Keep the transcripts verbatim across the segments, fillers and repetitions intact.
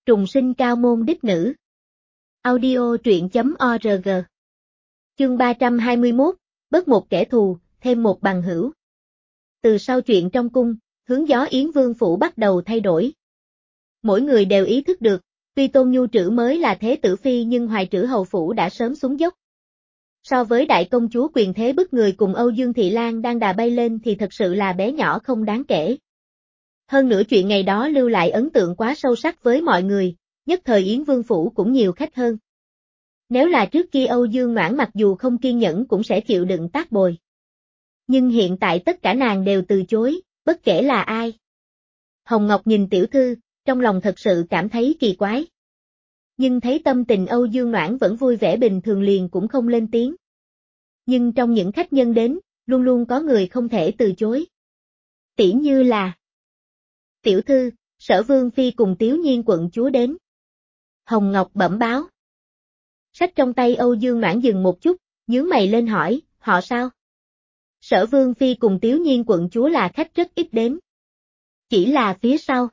Trùng sinh cao môn đích nữ. Audio truyện chấm org. Chương ba trăm hai mươi mốt, bớt một kẻ thù, thêm một bằng hữu. Từ sau chuyện trong cung, hướng gió Yến Vương phủ bắt đầu thay đổi. Mỗi người đều ý thức được, tuy Tôn Nhu Trữ mới là thế tử phi nhưng Hoài Trữ hầu phủ đã sớm xuống dốc. So với đại công chúa quyền thế bức người cùng Âu Dương Thị Lan đang đà bay lên thì thật sự là bé nhỏ không đáng kể. Hơn nữa chuyện ngày đó lưu lại ấn tượng quá sâu sắc với mọi người, nhất thời Yến Vương phủ cũng nhiều khách hơn. Nếu là trước kia Âu Dương Noãn mặc dù không kiên nhẫn cũng sẽ chịu đựng tác bồi. Nhưng hiện tại tất cả nàng đều từ chối, bất kể là ai. Hồng Ngọc nhìn tiểu thư, trong lòng thật sự cảm thấy kỳ quái. Nhưng thấy tâm tình Âu Dương Noãn vẫn vui vẻ bình thường liền cũng không lên tiếng. Nhưng trong những khách nhân đến, luôn luôn có người không thể từ chối. Tỉ như là tiểu thư, Sở Vương Phi cùng Tiếu Nhiên quận chúa đến. Hồng Ngọc bẩm báo. Sách trong tay Âu Dương Noãn dừng một chút, nhướng mày lên hỏi, họ sao? Sở Vương Phi cùng Tiếu Nhiên quận chúa là khách rất ít đến. Chỉ là phía sau.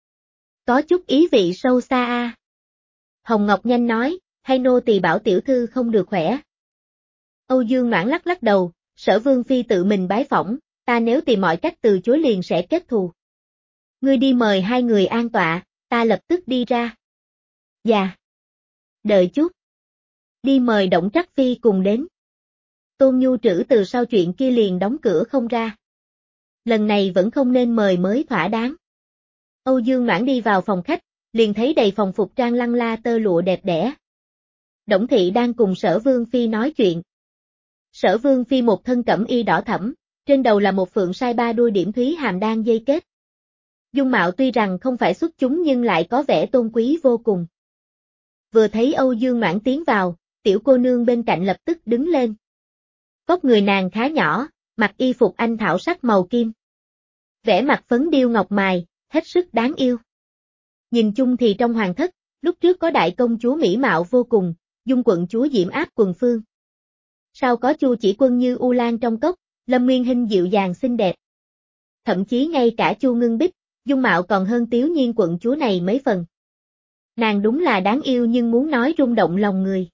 Có chút ý vị sâu xa a. À. Hồng Ngọc nhanh nói, hay nô tỳ bảo tiểu thư không được khỏe. Âu Dương Noãn lắc lắc đầu, Sở Vương Phi tự mình bái phỏng, ta nếu tìm mọi cách từ chối liền sẽ kết thù. Ngươi đi mời hai người an tọa, ta lập tức đi ra. Dạ. Đợi chút. Đi mời Động Trắc Phi cùng đến. Tôn Nhu Trữ từ sau chuyện kia liền đóng cửa không ra. Lần này vẫn không nên mời mới thỏa đáng. Âu Dương Noãn đi vào phòng khách, liền thấy đầy phòng phục trang lăng la tơ lụa đẹp đẽ. Đổng Thị đang cùng Sở Vương Phi nói chuyện. Sở Vương Phi một thân cẩm y đỏ thẫm, trên đầu là một phượng sai ba đuôi điểm thúy hàm đan dây kết. Dung mạo tuy rằng không phải xuất chúng nhưng lại có vẻ tôn quý vô cùng. Vừa thấy Âu Dương Noãn tiến vào, tiểu cô nương bên cạnh lập tức đứng lên. Vóc người nàng khá nhỏ, mặc y phục anh thảo sắc màu kim. Vẻ mặt phấn điêu ngọc mài, hết sức đáng yêu. Nhìn chung thì trong hoàng thất, lúc trước có đại công chúa mỹ mạo vô cùng, Dung quận chúa diễm áp quần phương. Sau có Chu Chỉ Quân như U Lan trong cốc, Lâm Nguyên Hinh dịu dàng xinh đẹp. Thậm chí ngay cả Chu Ngưng Bích, dung mạo còn hơn Tiếu Nhiên quận chúa này mấy phần. Nàng đúng là đáng yêu nhưng muốn nói rung động lòng người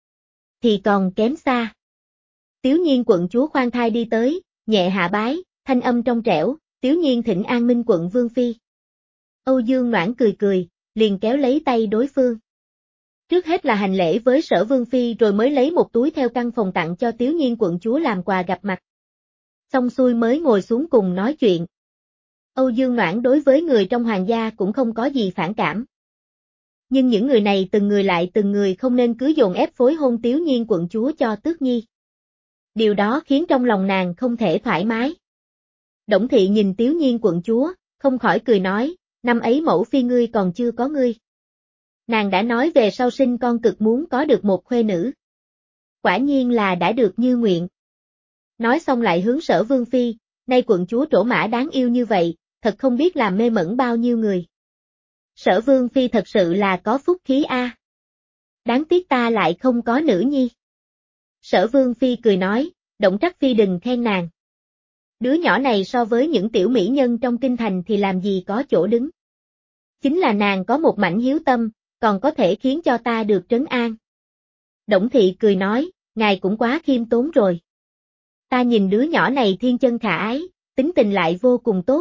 thì còn kém xa. Tiếu Nhiên quận chúa khoan thai đi tới, nhẹ hạ bái, thanh âm trong trẻo, Tiếu Nhiên thỉnh an Minh quận Vương Phi. Âu Dương Noãn cười cười, liền kéo lấy tay đối phương. Trước hết là hành lễ với Sở Vương Phi rồi mới lấy một túi theo căn phòng tặng cho Tiếu Nhiên quận chúa làm quà gặp mặt. Xong xuôi mới ngồi xuống cùng nói chuyện. Âu Dương Noãn đối với người trong hoàng gia cũng không có gì phản cảm. Nhưng những người này từng người lại từng người không nên cứ dồn ép phối hôn Tiếu Nhiên quận chúa cho Tước Nhi. Điều đó khiến trong lòng nàng không thể thoải mái. Đổng Thị nhìn Tiếu Nhiên quận chúa, không khỏi cười nói, năm ấy mẫu phi ngươi còn chưa có ngươi. Nàng đã nói về sau sinh con cực muốn có được một khuê nữ. Quả nhiên là đã được như nguyện. Nói xong lại hướng Sở Vương Phi, nay quận chúa trổ mã đáng yêu như vậy, thật không biết làm mê mẩn bao nhiêu người. Sở Vương Phi thật sự là có phúc khí a. À. Đáng tiếc ta lại không có nữ nhi. Sở Vương Phi cười nói, Động Trắc Phi đừng khen nàng. Đứa nhỏ này so với những tiểu mỹ nhân trong kinh thành thì làm gì có chỗ đứng. Chính là nàng có một mảnh hiếu tâm, còn có thể khiến cho ta được trấn an. Đổng Thị cười nói, ngài cũng quá khiêm tốn rồi. Ta nhìn đứa nhỏ này thiên chân khả ái, tính tình lại vô cùng tốt.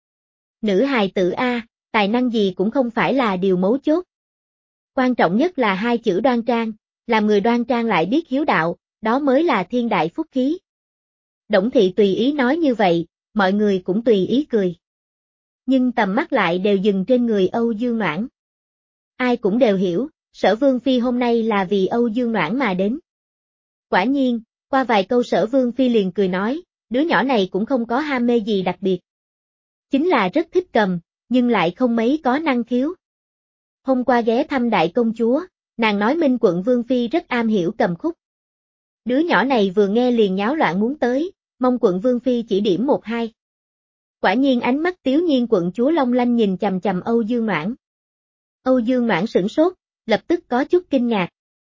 Nữ hài tử A, tài năng gì cũng không phải là điều mấu chốt. Quan trọng nhất là hai chữ đoan trang, làm người đoan trang lại biết hiếu đạo, đó mới là thiên đại phúc khí. Đổng Thị tùy ý nói như vậy, mọi người cũng tùy ý cười. Nhưng tầm mắt lại đều dừng trên người Âu Dương Noãn. Ai cũng đều hiểu, Sở Vương Phi hôm nay là vì Âu Dương Noãn mà đến. Quả nhiên, qua vài câu Sở Vương Phi liền cười nói, đứa nhỏ này cũng không có ham mê gì đặc biệt. Chính là rất thích cầm, nhưng lại không mấy có năng khiếu. Hôm qua ghé thăm đại công chúa, nàng nói Minh quận Vương Phi rất am hiểu cầm khúc. Đứa nhỏ này vừa nghe liền nháo loạn muốn tới, mong quận Vương Phi chỉ điểm một hai. Quả nhiên ánh mắt Tiếu Nhiên quận chúa long lanh nhìn chằm chằm Âu Dương Noãn. Âu Dương Noãn sửng sốt, lập tức có chút kinh ngạc.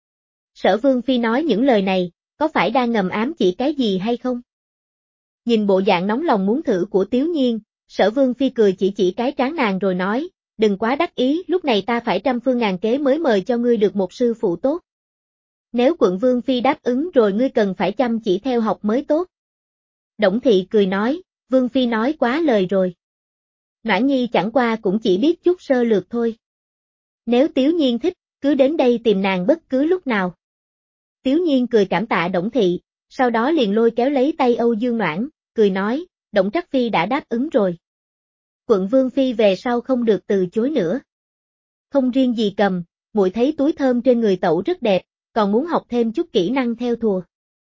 Sở Vương Phi nói những lời này, có phải đang ngầm ám chỉ cái gì hay không? Nhìn bộ dạng nóng lòng muốn thử của Tiếu Nhiên, Sở Vương Phi cười chỉ chỉ cái trán nàng rồi nói, đừng quá đắc ý, lúc này ta phải trăm phương ngàn kế mới mời cho ngươi được một sư phụ tốt. Nếu quận Vương Phi đáp ứng rồi ngươi cần phải chăm chỉ theo học mới tốt. Đổng Thị cười nói, Vương Phi nói quá lời rồi. Noãn Nhi chẳng qua cũng chỉ biết chút sơ lược thôi. Nếu Tiếu Nhiên thích, cứ đến đây tìm nàng bất cứ lúc nào. Tiếu Nhiên cười cảm tạ Đổng Thị, sau đó liền lôi kéo lấy tay Âu Dương Noãn, cười nói, Đổng Trắc Phi đã đáp ứng rồi. Quận Vương Phi về sau không được từ chối nữa. Không riêng gì cầm, muội thấy túi thơm trên người tẩu rất đẹp, còn muốn học thêm chút kỹ năng theo thùa.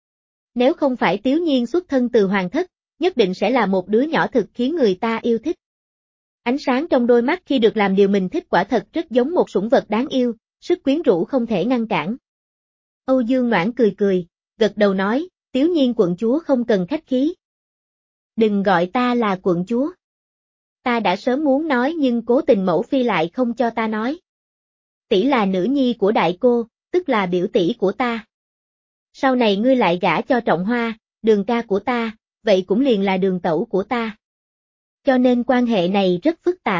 Nếu không phải Tiếu Nhiên xuất thân từ hoàng thất, nhất định sẽ là một đứa nhỏ thực khiến người ta yêu thích. Ánh sáng trong đôi mắt khi được làm điều mình thích quả thật rất giống một sủng vật đáng yêu, sức quyến rũ không thể ngăn cản. Âu Dương Noãn cười cười, gật đầu nói, Tiếu Nhiên quận chúa không cần khách khí. Đừng gọi ta là quận chúa. Ta đã sớm muốn nói nhưng cố tình mẫu phi lại không cho ta nói. Tỷ là nữ nhi của đại cô, tức là biểu tỷ của ta. Sau này ngươi lại gả cho Trọng Hoa, Đường ca của ta, vậy cũng liền là đường tẩu của ta. Cho nên quan hệ này rất phức tạp.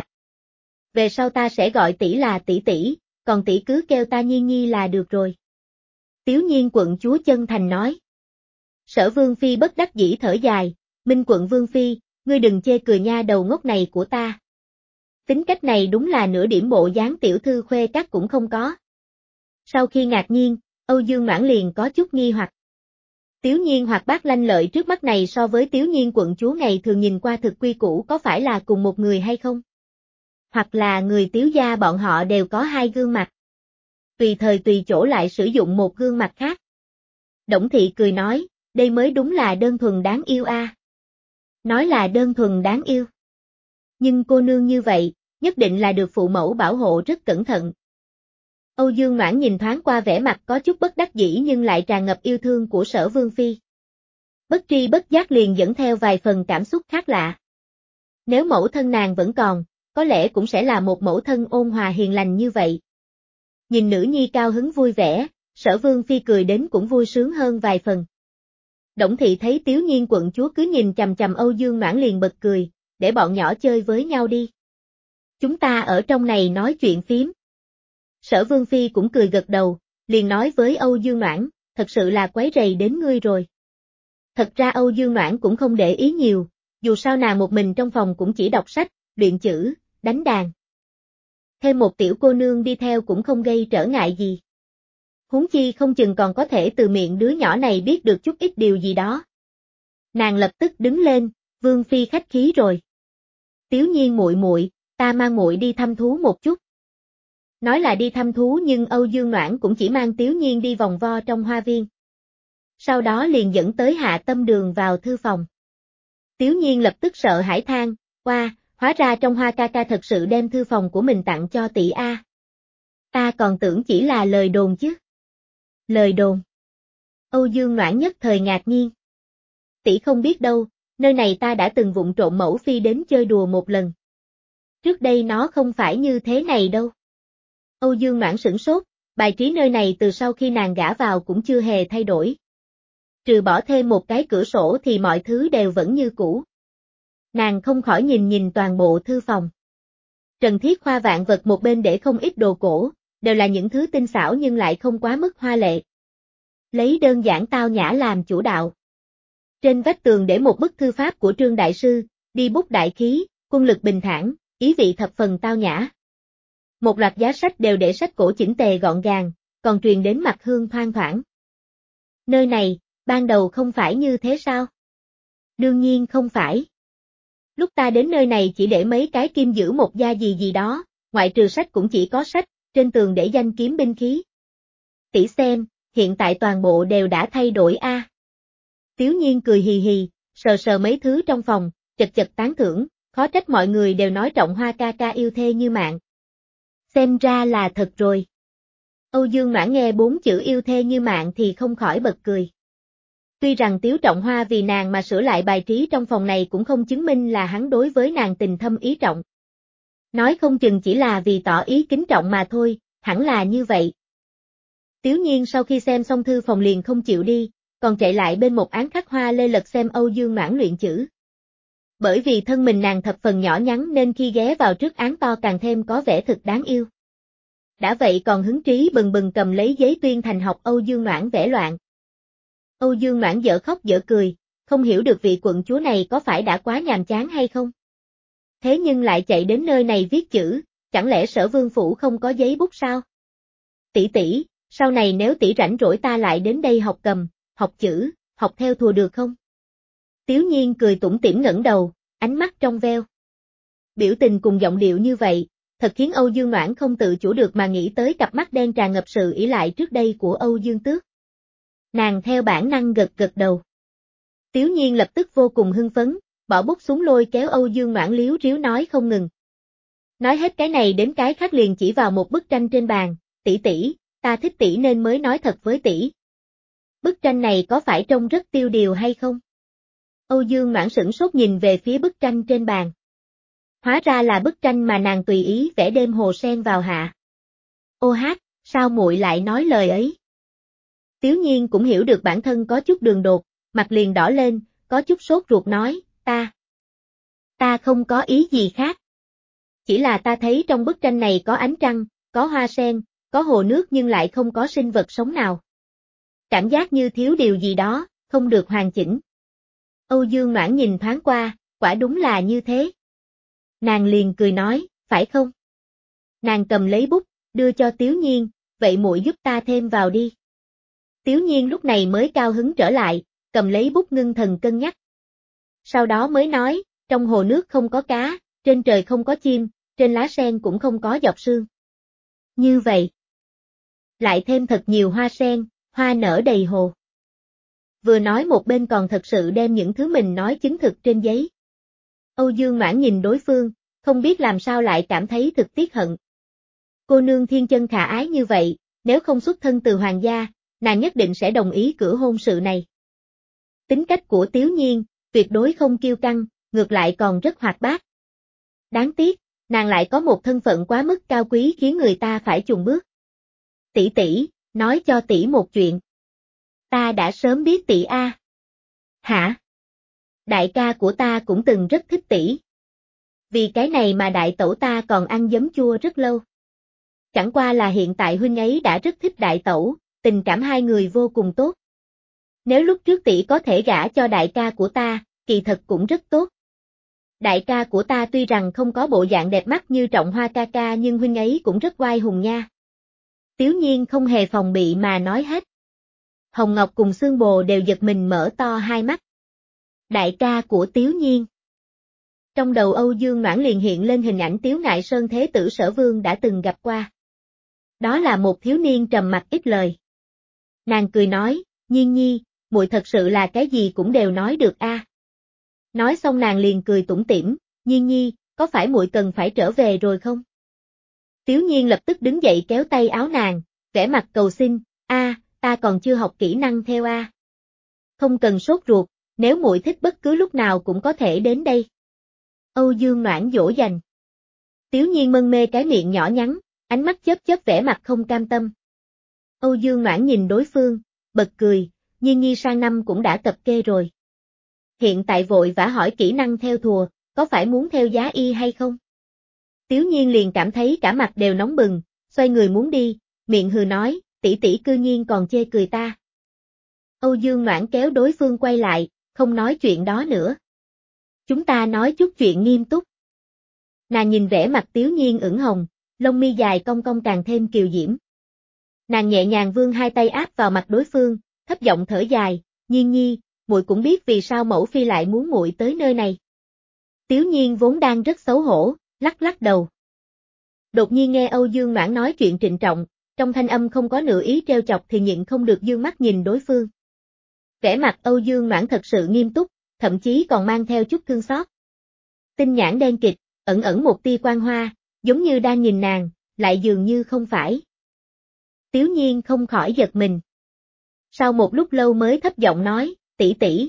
Về sau ta sẽ gọi tỷ là tỷ tỷ, còn tỷ cứ kêu ta Nhi Nhi là được rồi. Tiếu Nhiên quận chúa chân thành nói. Sở Vương Phi bất đắc dĩ thở dài, Minh quận Vương Phi, ngươi đừng chê cười nha đầu ngốc này của ta. Tính cách này đúng là nửa điểm bộ dáng tiểu thư khuê các cũng không có. Sau khi ngạc nhiên, Âu Dương Noãn liền có chút nghi hoặc. Tiếu Nhiên hoạt bát lanh lợi trước mắt này so với Tiếu Nhiên quận chúa ngày thường nhìn qua thực quy củ có phải là cùng một người hay không? Hoặc là người Tiếu gia bọn họ đều có hai gương mặt. Tùy thời tùy chỗ lại sử dụng một gương mặt khác. Đổng Thị cười nói, đây mới đúng là đơn thuần đáng yêu a. À. Nói là đơn thuần đáng yêu. Nhưng cô nương như vậy, nhất định là được phụ mẫu bảo hộ rất cẩn thận. Âu Dương Noãn nhìn thoáng qua vẻ mặt có chút bất đắc dĩ nhưng lại tràn ngập yêu thương của Sở Vương Phi. Bất tri bất giác liền dẫn theo vài phần cảm xúc khác lạ. Nếu mẫu thân nàng vẫn còn, có lẽ cũng sẽ là một mẫu thân ôn hòa hiền lành như vậy. Nhìn nữ nhi cao hứng vui vẻ, Sở Vương Phi cười đến cũng vui sướng hơn vài phần. Đổng Thị thấy Tiếu Nhiên quận chúa cứ nhìn chằm chằm Âu Dương Noãn liền bật cười, để bọn nhỏ chơi với nhau đi. Chúng ta ở trong này nói chuyện phím. Sở Vương Phi cũng cười gật đầu, liền nói với Âu Dương Noãn, thật sự là quấy rầy đến ngươi rồi. Thật ra Âu Dương Noãn cũng không để ý nhiều, dù sao nàng một mình trong phòng cũng chỉ đọc sách, luyện chữ, đánh đàn. Thêm một tiểu cô nương đi theo cũng không gây trở ngại gì. Huống chi không chừng còn có thể từ miệng đứa nhỏ này biết được chút ít điều gì đó. Nàng lập tức đứng lên, Vương Phi khách khí rồi. Tiếu Nhiên muội muội, ta mang muội đi thăm thú một chút. Nói là đi thăm thú nhưng Âu Dương Noãn cũng chỉ mang Tiếu Nhiên đi vòng vo trong hoa viên. Sau đó liền dẫn tới Hạ Tâm Đường vào thư phòng. Tiếu Nhiên lập tức sợ hãi than, oa, hóa ra trong Hoa ca ca thật sự đem thư phòng của mình tặng cho tỷ A. Ta còn tưởng chỉ là lời đồn chứ. Lời đồn. Âu Dương Noãn nhất thời ngạc nhiên. Tỷ không biết đâu, nơi này ta đã từng vụng trộm mẫu phi đến chơi đùa một lần. Trước đây nó không phải như thế này đâu. Âu Dương Noãn sửng sốt, bài trí nơi này từ sau khi nàng gả vào cũng chưa hề thay đổi. Trừ bỏ thêm một cái cửa sổ thì mọi thứ đều vẫn như cũ. Nàng không khỏi nhìn nhìn toàn bộ thư phòng. Trần thiết khoa vạn vật một bên để không ít đồ cổ, đều là những thứ tinh xảo nhưng lại không quá mức hoa lệ. Lấy đơn giản tao nhã làm chủ đạo. Trên vách tường để một bức thư pháp của Trương Đại Sư, đi bút đại khí, quân lực bình thản, ý vị thập phần tao nhã. Một loạt giá sách đều để sách cổ chỉnh tề gọn gàng, còn truyền đến mặt hương thoang thoảng. Nơi này, ban đầu không phải như thế sao? Đương nhiên không phải. Lúc ta đến nơi này chỉ để mấy cái kim giữ một gia gì gì đó, ngoại trừ sách cũng chỉ có sách, trên tường để danh kiếm binh khí. Tỷ xem, hiện tại toàn bộ đều đã thay đổi a. À. Tiếu Nhiên cười hì hì, sờ sờ mấy thứ trong phòng, chật chật tán thưởng, khó trách mọi người đều nói Trọng Hoa ca ca yêu thê như mạng. Xem ra là thật rồi. Âu Dương Noãn nghe bốn chữ yêu thê như mạng thì không khỏi bật cười. Tuy rằng Tiếu Trọng Hoa vì nàng mà sửa lại bài trí trong phòng này cũng không chứng minh là hắn đối với nàng tình thâm ý trọng. Nói không chừng chỉ là vì tỏ ý kính trọng mà thôi, hẳn là như vậy. Tiếu Nhiên sau khi xem xong thư phòng liền không chịu đi, còn chạy lại bên một án khắc hoa lê lật xem Âu Dương Noãn luyện chữ. Bởi vì thân mình nàng thập phần nhỏ nhắn nên khi ghé vào trước án to càng thêm có vẻ thực đáng yêu. Đã vậy còn hứng trí bừng bừng cầm lấy giấy tuyên thành học Âu Dương Noãn vẽ loạn. Âu Dương Noãn dở khóc dở cười, không hiểu được vị quận chúa này có phải đã quá nhàm chán hay không. Thế nhưng lại chạy đến nơi này viết chữ, chẳng lẽ Sở Vương phủ không có giấy bút sao? Tỷ tỷ, sau này nếu tỷ rảnh rỗi ta lại đến đây học cầm, học chữ, học theo thùa được không? Tiếu Nhiên cười tủm tỉm ngẩng đầu, ánh mắt trong veo. Biểu tình cùng giọng điệu như vậy, thật khiến Âu Dương Noãn không tự chủ được mà nghĩ tới cặp mắt đen tràn ngập sự ỷ lại trước đây của Âu Dương Tước. Nàng theo bản năng gật gật đầu. Tiếu Nhiên lập tức vô cùng hưng phấn, bỏ bút xuống lôi kéo Âu Dương Noãn líu ríu nói không ngừng. Nói hết cái này đến cái khác liền chỉ vào một bức tranh trên bàn, tỷ tỷ, ta thích tỷ nên mới nói thật với tỷ. Bức tranh này có phải trông rất tiêu điều hay không? Âu Dương Noãn sửng sốt nhìn về phía bức tranh trên bàn. Hóa ra là bức tranh mà nàng tùy ý vẽ đêm hồ sen vào hạ. Ô hát, sao muội lại nói lời ấy? Tiếu Nhiên cũng hiểu được bản thân có chút đường đột, mặt liền đỏ lên, có chút sốt ruột nói, ta. Ta không có ý gì khác. Chỉ là ta thấy trong bức tranh này có ánh trăng, có hoa sen, có hồ nước nhưng lại không có sinh vật sống nào. Cảm giác như thiếu điều gì đó, không được hoàn chỉnh. Âu Dương Noãn nhìn thoáng qua, quả đúng là như thế. Nàng liền cười nói, phải không? Nàng cầm lấy bút, đưa cho Tiếu Nhiên, vậy muội giúp ta thêm vào đi. Tiếu Nhiên lúc này mới cao hứng trở lại, cầm lấy bút ngưng thần cân nhắc. Sau đó mới nói, trong hồ nước không có cá, trên trời không có chim, trên lá sen cũng không có giọt sương. Như vậy. Lại thêm thật nhiều hoa sen, hoa nở đầy hồ. Vừa nói một bên còn thật sự đem những thứ mình nói chứng thực trên giấy. Âu Dương Noãn nhìn đối phương, không biết làm sao lại cảm thấy thực tiếc hận. Cô nương thiên chân khả ái như vậy, nếu không xuất thân từ hoàng gia, nàng nhất định sẽ đồng ý cử hôn sự này. Tính cách của Tiếu Nhiên, tuyệt đối không kiêu căng, ngược lại còn rất hoạt bát. Đáng tiếc, nàng lại có một thân phận quá mức cao quý khiến người ta phải chùn bước. Tỷ tỷ, nói cho tỷ một chuyện. Ta đã sớm biết tỷ a. Hả? Đại ca của ta cũng từng rất thích tỷ. Vì cái này mà đại tẩu ta còn ăn giấm chua rất lâu. Chẳng qua là hiện tại huynh ấy đã rất thích đại tẩu, tình cảm hai người vô cùng tốt. Nếu lúc trước tỷ có thể gả cho đại ca của ta, kỳ thật cũng rất tốt. Đại ca của ta tuy rằng không có bộ dạng đẹp mắt như Trọng Hoa ca ca nhưng huynh ấy cũng rất oai hùng nha. Tiếu Nhiên không hề phòng bị mà nói hết. Hồng Ngọc cùng Xương Bồ đều giật mình mở to hai mắt. Đại ca của Tiếu Nhiên. Trong đầu Âu Dương Noãn liền hiện lên hình ảnh Tiếu Ngại Sơn Thế tử Sở Vương đã từng gặp qua. Đó là một thiếu niên trầm mặc ít lời. Nàng cười nói, Nhiên nhi, muội thật sự là cái gì cũng đều nói được a. Nói xong nàng liền cười tủm tỉm, Nhiên nhi, có phải muội cần phải trở về rồi không? Tiếu Nhiên lập tức đứng dậy kéo tay áo nàng, vẻ mặt cầu xin, a, ta còn chưa học kỹ năng theo a. Không cần sốt ruột, nếu muội thích bất cứ lúc nào cũng có thể đến đây. Âu Dương Noãn dỗ dành. Tiếu Nhiên mân mê cái miệng nhỏ nhắn, ánh mắt chớp chớp vẻ mặt không cam tâm. Âu Dương Noãn nhìn đối phương, bật cười, Nhiên nhi sang năm cũng đã cập kê rồi. Hiện tại vội vã hỏi kỹ năng theo thùa, có phải muốn theo giá y hay không? Tiếu Nhiên liền cảm thấy cả mặt đều nóng bừng, xoay người muốn đi, miệng hừ nói, tỷ tỷ cư nhiên còn chê cười ta. Âu Dương Noãn kéo đối phương quay lại, không nói chuyện đó nữa. Chúng ta nói chút chuyện nghiêm túc. Nàng nhìn vẻ mặt Tiếu Nhiên ửng hồng, lông mi dài cong cong càng thêm kiều diễm. Nàng nhẹ nhàng vươn hai tay áp vào mặt đối phương, thấp giọng thở dài, Nhiên nhi, muội cũng biết vì sao mẫu phi lại muốn muội tới nơi này. Tiếu Nhiên vốn đang rất xấu hổ, lắc lắc đầu. Đột nhiên nghe Âu Dương Noãn nói chuyện trịnh trọng, trong thanh âm không có nửa ý trêu chọc thì nhịn không được dương mắt nhìn đối phương. Vẻ mặt Âu Dương Noãn thật sự nghiêm túc, thậm chí còn mang theo chút thương xót. Tinh nhãn đen kịt, ẩn ẩn một tia quang hoa, giống như đang nhìn nàng, lại dường như không phải. Tiếu Nhiên không khỏi giật mình. Sau một lúc lâu mới thấp giọng nói, tỷ tỷ.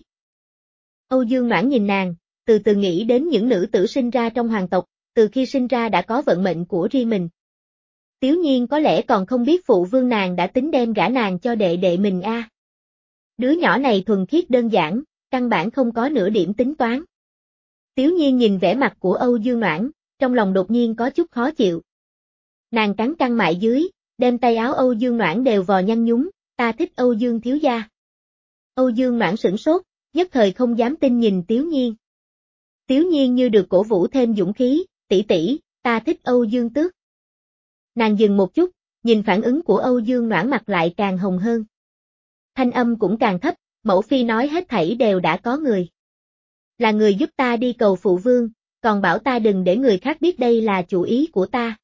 Âu Dương Noãn nhìn nàng, từ từ nghĩ đến những nữ tử sinh ra trong hoàng tộc, từ khi sinh ra đã có vận mệnh của riêng mình. Tiếu Nhiên có lẽ còn không biết phụ vương nàng đã tính đem gả nàng cho đệ đệ mình a. À. Đứa nhỏ này thuần khiết đơn giản, căn bản không có nửa điểm tính toán. Tiếu Nhiên nhìn vẻ mặt của Âu Dương Noãn, trong lòng đột nhiên có chút khó chịu. Nàng cắn căng mại dưới, đem tay áo Âu Dương Noãn đều vò nhăn nhúm, ta thích Âu Dương thiếu gia. Âu Dương Noãn sửng sốt, nhất thời không dám tin nhìn Tiếu Nhiên. Tiếu Nhiên như được cổ vũ thêm dũng khí, tỷ tỷ, ta thích Âu Dương tước. Nàng dừng một chút, nhìn phản ứng của Âu Dương Noãn mặt lại càng hồng hơn. Thanh âm cũng càng thấp, mẫu phi nói hết thảy đều đã có người. Là người giúp ta đi cầu phụ vương, còn bảo ta đừng để người khác biết đây là chủ ý của ta.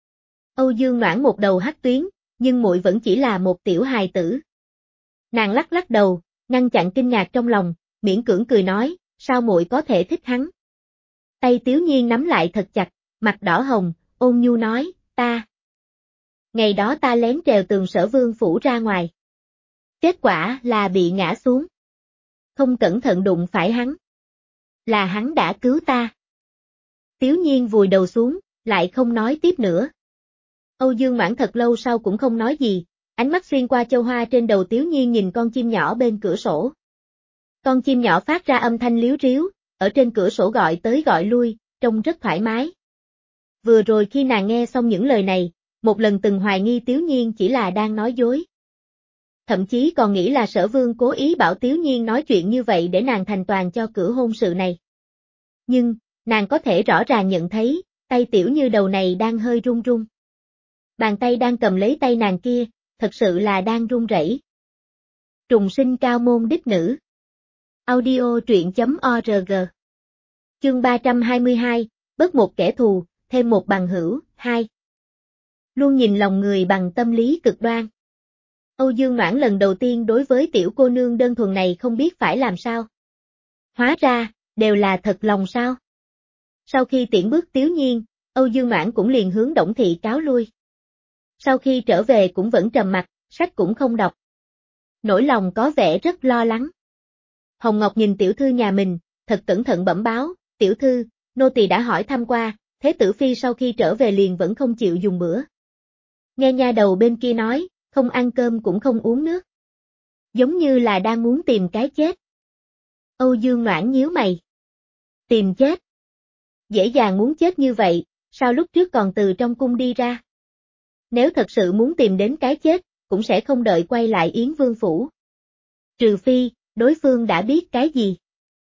Âu Dương Noãn một đầu hắc tuyến, nhưng muội vẫn chỉ là một tiểu hài tử. Nàng lắc lắc đầu, ngăn chặn kinh ngạc trong lòng, miễn cưỡng cười nói, sao muội có thể thích hắn? Tay Tiếu Nhiên nắm lại thật chặt, mặt đỏ hồng, ôn nhu nói, ta. Ngày đó ta lén trèo tường Sở Vương phủ ra ngoài. Kết quả là bị ngã xuống. Không cẩn thận đụng phải hắn. Là hắn đã cứu ta. Tiếu Nhiên vùi đầu xuống, lại không nói tiếp nữa. Âu Dương Noãn thật lâu sau cũng không nói gì, ánh mắt xuyên qua châu hoa trên đầu Tiếu Nhiên nhìn con chim nhỏ bên cửa sổ. Con chim nhỏ phát ra âm thanh líu ríu, ở trên cửa sổ gọi tới gọi lui, trông rất thoải mái. Vừa rồi khi nàng nghe xong những lời này, một lần từng hoài nghi Tiếu Nhiên chỉ là đang nói dối. Thậm chí còn nghĩ là Sở Vương cố ý bảo Tiếu Nhiên nói chuyện như vậy để nàng thành toàn cho cử hôn sự này. Nhưng, nàng có thể rõ ràng nhận thấy, tay Tiểu Như đầu này đang hơi run run. Bàn tay đang cầm lấy tay nàng kia, thật sự là đang run rẩy. Trùng sinh cao môn đích nữ. Audio truyện chấm org. Chương ba trăm hai mươi hai, bớt một kẻ thù, thêm một bằng hữu, hai. Luôn nhìn lòng người bằng tâm lý cực đoan. Âu Dương Noãn lần đầu tiên đối với tiểu cô nương đơn thuần này không biết phải làm sao. Hóa ra, đều là thật lòng sao. Sau khi tiễn bước Tiếu Nhiên, Âu Dương Noãn cũng liền hướng Đổng Thị cáo lui. Sau khi trở về cũng vẫn trầm mặc, sách cũng không đọc. Nỗi lòng có vẻ rất lo lắng. Hồng Ngọc nhìn tiểu thư nhà mình, thật cẩn thận bẩm báo, tiểu thư, nô tỳ đã hỏi thăm qua, Thế tử phi sau khi trở về liền vẫn không chịu dùng bữa. Nghe nha đầu bên kia nói, không ăn cơm cũng không uống nước. Giống như là đang muốn tìm cái chết. Âu Dương Noãn nhíu mày. Tìm chết? Dễ dàng muốn chết như vậy, sao lúc trước còn từ trong cung đi ra? Nếu thật sự muốn tìm đến cái chết, cũng sẽ không đợi quay lại Yến Vương phủ. Trừ phi, đối phương đã biết cái gì.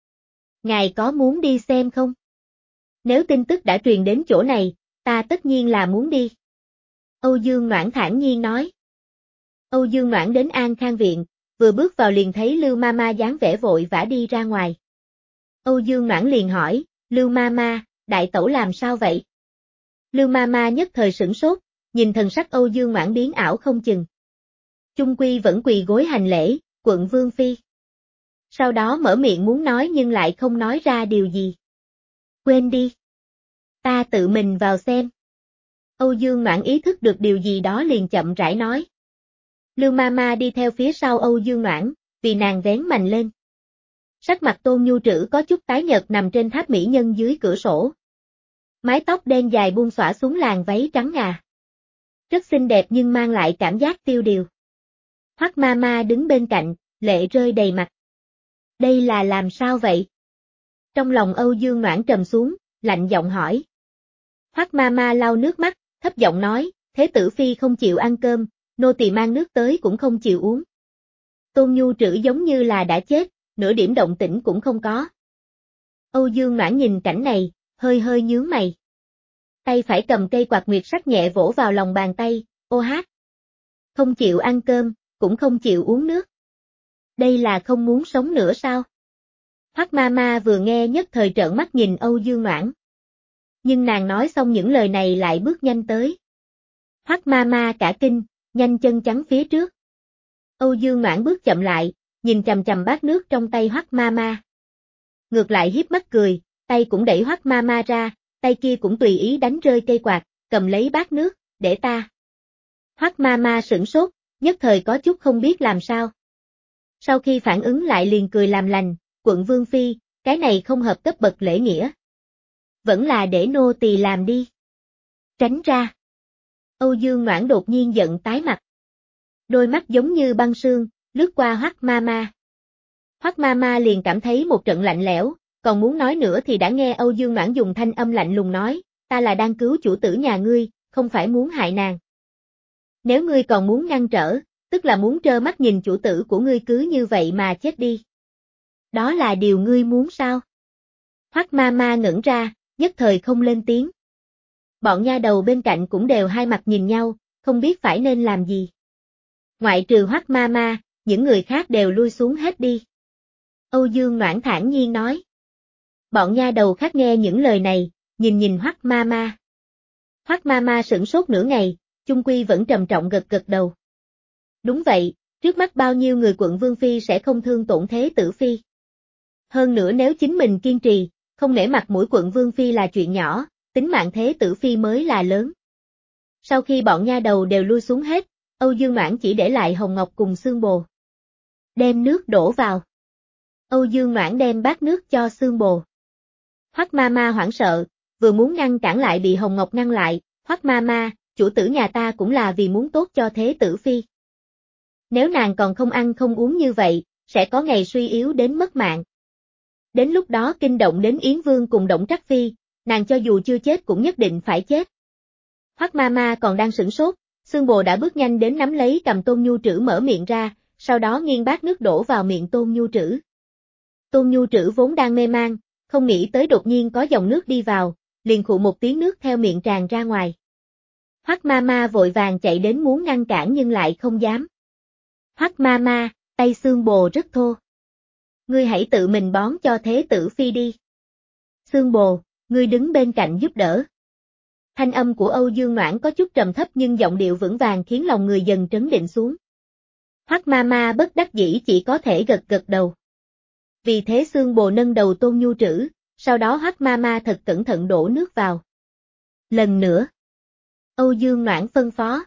Ngài có muốn đi xem không? Nếu tin tức đã truyền đến chỗ này, ta tất nhiên là muốn đi. Âu Dương Noãn thản nhiên nói. Âu Dương Noãn đến An Khang Viện, vừa bước vào liền thấy Lưu Mama dáng vẻ vội vã đi ra ngoài. Âu Dương Noãn liền hỏi, Lưu Mama, đại tẩu làm sao vậy? Lưu Mama nhất thời sửng sốt, nhìn thần sắc Âu Dương Noãn biến ảo không chừng. Chung quy vẫn quỳ gối hành lễ, quận Vương Phi. Sau đó mở miệng muốn nói nhưng lại không nói ra điều gì. Quên đi. Ta tự mình vào xem. Âu Dương Noãn ý thức được điều gì đó liền chậm rãi nói. Lưu Mama đi theo phía sau Âu Dương Noãn, vì nàng vén mành lên. Sắc mặt Tôn Nhu Trữ có chút tái nhợt nằm trên tháp mỹ nhân dưới cửa sổ. Mái tóc đen dài buông xõa xuống làn váy trắng ngà. Rất xinh đẹp nhưng mang lại cảm giác tiêu điều. Hoắc Mama đứng bên cạnh, lệ rơi đầy mặt. Đây là làm sao vậy? Trong lòng Âu Dương Noãn trầm xuống, lạnh giọng hỏi. Hoắc Mama lau nước mắt, thấp giọng nói, Thế tử phi không chịu ăn cơm, nô tỳ mang nước tới cũng không chịu uống. Tôn Nhu Trữ giống như là đã chết, nửa điểm động tĩnh cũng không có. Âu Dương Noãn nhìn cảnh này, hơi hơi nhướng mày. Tay phải cầm cây quạt nguyệt sắc nhẹ vỗ vào lòng bàn tay, ô hát. Không chịu ăn cơm, cũng không chịu uống nước. Đây là không muốn sống nữa sao? Hoắc Mama vừa nghe nhất thời trợn mắt nhìn Âu Dương Noãn. Nhưng nàng nói xong những lời này lại bước nhanh tới. Hoắc Mama cả kinh, nhanh chân chắn phía trước. Âu Dương Noãn bước chậm lại, nhìn chằm chằm bát nước trong tay Hoắc Mama. Ngược lại hiếp mắt cười, tay cũng đẩy Hoắc Mama ra, tay kia cũng tùy ý đánh rơi cây quạt, cầm lấy bát nước, để ta. Hoắc Mama sửng sốt, nhất thời có chút không biết làm sao. Sau khi phản ứng lại liền cười làm lành, quận Vương Phi, cái này không hợp cấp bậc lễ nghĩa. Vẫn là để nô tỳ làm đi. Tránh ra. Âu Dương Noãn đột nhiên giận tái mặt. Đôi mắt giống như băng sương, lướt qua Hoắc Mama. Hoắc Mama liền cảm thấy một trận lạnh lẽo, còn muốn nói nữa thì đã nghe Âu Dương Noãn dùng thanh âm lạnh lùng nói, ta là đang cứu chủ tử nhà ngươi, không phải muốn hại nàng. Nếu ngươi còn muốn ngăn trở, tức là muốn trơ mắt nhìn chủ tử của ngươi cứ như vậy mà chết đi. Đó là điều ngươi muốn sao? Hoắc ma ma ngẩn ra, nhất thời không lên tiếng. Bọn nha đầu bên cạnh cũng đều hai mặt nhìn nhau, không biết phải nên làm gì. Ngoại trừ Hoắc ma ma, những người khác đều lui xuống hết đi. Âu Dương Noãn thản nhiên nói. Bọn nha đầu khác nghe những lời này, nhìn nhìn Hoắc ma ma. Hoắc ma ma sửng sốt nửa ngày, chung quy vẫn trầm trọng gật gật đầu. Đúng vậy, trước mắt bao nhiêu người quận Vương Phi sẽ không thương tổn Thế Tử Phi. Hơn nữa nếu chính mình kiên trì, không nể mặt mũi quận Vương Phi là chuyện nhỏ, tính mạng Thế Tử Phi mới là lớn. Sau khi bọn nha đầu đều lui xuống hết, Âu Dương Noãn chỉ để lại Hồng Ngọc cùng Xương Bồ. Đem nước đổ vào. Âu Dương Noãn đem bát nước cho Xương Bồ. Hoắc ma ma hoảng sợ, vừa muốn ngăn cản lại bị Hồng Ngọc ngăn lại, Hoắc ma ma, chủ tử nhà ta cũng là vì muốn tốt cho Thế Tử Phi. Nếu nàng còn không ăn không uống như vậy, sẽ có ngày suy yếu đến mất mạng. Đến lúc đó kinh động đến Yến Vương cùng Đổng Trác Phi, nàng cho dù chưa chết cũng nhất định phải chết. Hoắc ma ma còn đang sửng sốt, Xương Bồ đã bước nhanh đến nắm lấy cầm Tôn Nhu Trữ mở miệng ra, sau đó nghiêng bát nước đổ vào miệng Tôn Nhu Trữ. Tôn Nhu Trữ vốn đang mê man, không nghĩ tới đột nhiên có dòng nước đi vào, liền khụ một tiếng nước theo miệng tràn ra ngoài. Hoắc ma ma vội vàng chạy đến muốn ngăn cản nhưng lại không dám. Hoắc ma ma, tay Xương Bồ rất thô. Ngươi hãy tự mình bón cho Thế Tử Phi đi. Xương Bồ, ngươi đứng bên cạnh giúp đỡ. Thanh âm của Âu Dương Noãn có chút trầm thấp nhưng giọng điệu vững vàng khiến lòng người dần trấn định xuống. Hoắc ma ma bất đắc dĩ chỉ có thể gật gật đầu. Vì thế Xương Bồ nâng đầu Tôn Nhu Trữ, sau đó Hoắc ma ma thật cẩn thận đổ nước vào. Lần nữa. Âu Dương Noãn phân phó.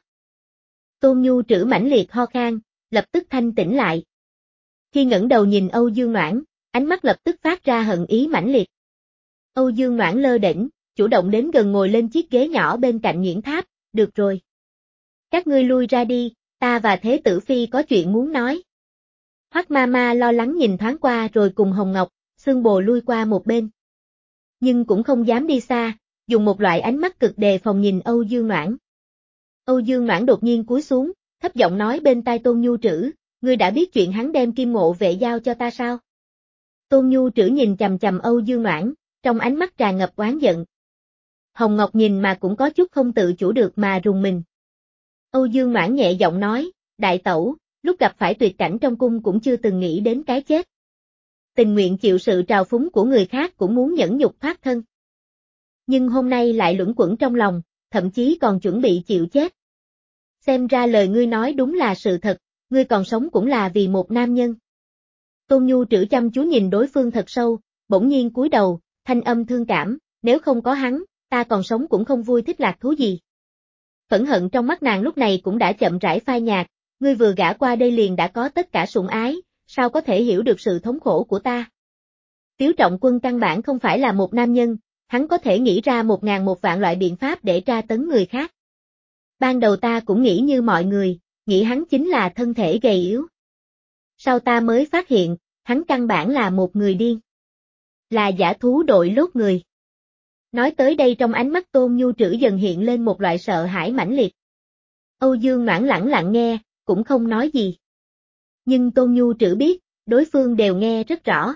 Tôn Nhu Trữ mãnh liệt ho khan, lập tức thanh tỉnh lại. Khi ngẩng đầu nhìn Âu Dương Noãn, ánh mắt lập tức phát ra hận ý mãnh liệt. Âu Dương Noãn lơ đễnh, chủ động đến gần ngồi lên chiếc ghế nhỏ bên cạnh Nghiễn Tháp, được rồi. Các ngươi lui ra đi, ta và Thế Tử Phi có chuyện muốn nói. Hoắc ma ma lo lắng nhìn thoáng qua rồi cùng Hồng Ngọc, Xương Bồ lui qua một bên. Nhưng cũng không dám đi xa, dùng một loại ánh mắt cực đề phòng nhìn Âu Dương Noãn. Âu Dương Noãn đột nhiên cúi xuống, thấp giọng nói bên tai Tôn Nhu Trữ, ngươi đã biết chuyện hắn đem Kim Ngộ Vệ giao cho ta sao? Tôn Nhu Trữ nhìn chằm chằm Âu Dương Noãn, trong ánh mắt tràn ngập oán giận. Hồng Ngọc nhìn mà cũng có chút không tự chủ được mà rùng mình. Âu Dương Noãn nhẹ giọng nói, đại tẩu, lúc gặp phải tuyệt cảnh trong cung cũng chưa từng nghĩ đến cái chết. Tình nguyện chịu sự trào phúng của người khác cũng muốn nhẫn nhục thoát thân. Nhưng hôm nay lại luẩn quẩn trong lòng, thậm chí còn chuẩn bị chịu chết. Xem ra lời ngươi nói đúng là sự thật, ngươi còn sống cũng là vì một nam nhân. Tôn Nhu Trữ chăm chú nhìn đối phương thật sâu, bỗng nhiên cúi đầu, thanh âm thương cảm, nếu không có hắn, ta còn sống cũng không vui thích lạc thú gì. Phẫn hận trong mắt nàng lúc này cũng đã chậm rãi phai nhạt, ngươi vừa gả qua đây liền đã có tất cả sủng ái, sao có thể hiểu được sự thống khổ của ta. Tiếu Trọng Quân căn bản không phải là một nam nhân, hắn có thể nghĩ ra một ngàn một vạn loại biện pháp để tra tấn người khác. Ban đầu ta cũng nghĩ như mọi người, nghĩ hắn chính là thân thể gầy yếu. Sau ta mới phát hiện, hắn căn bản là một người điên. Là dã thú đội lốt người. Nói tới đây trong ánh mắt Tôn Nhu Trữ dần hiện lên một loại sợ hãi mãnh liệt. Âu Dương Noãn lẳng lặng nghe, cũng không nói gì. Nhưng Tôn Nhu Trữ biết, đối phương đều nghe rất rõ.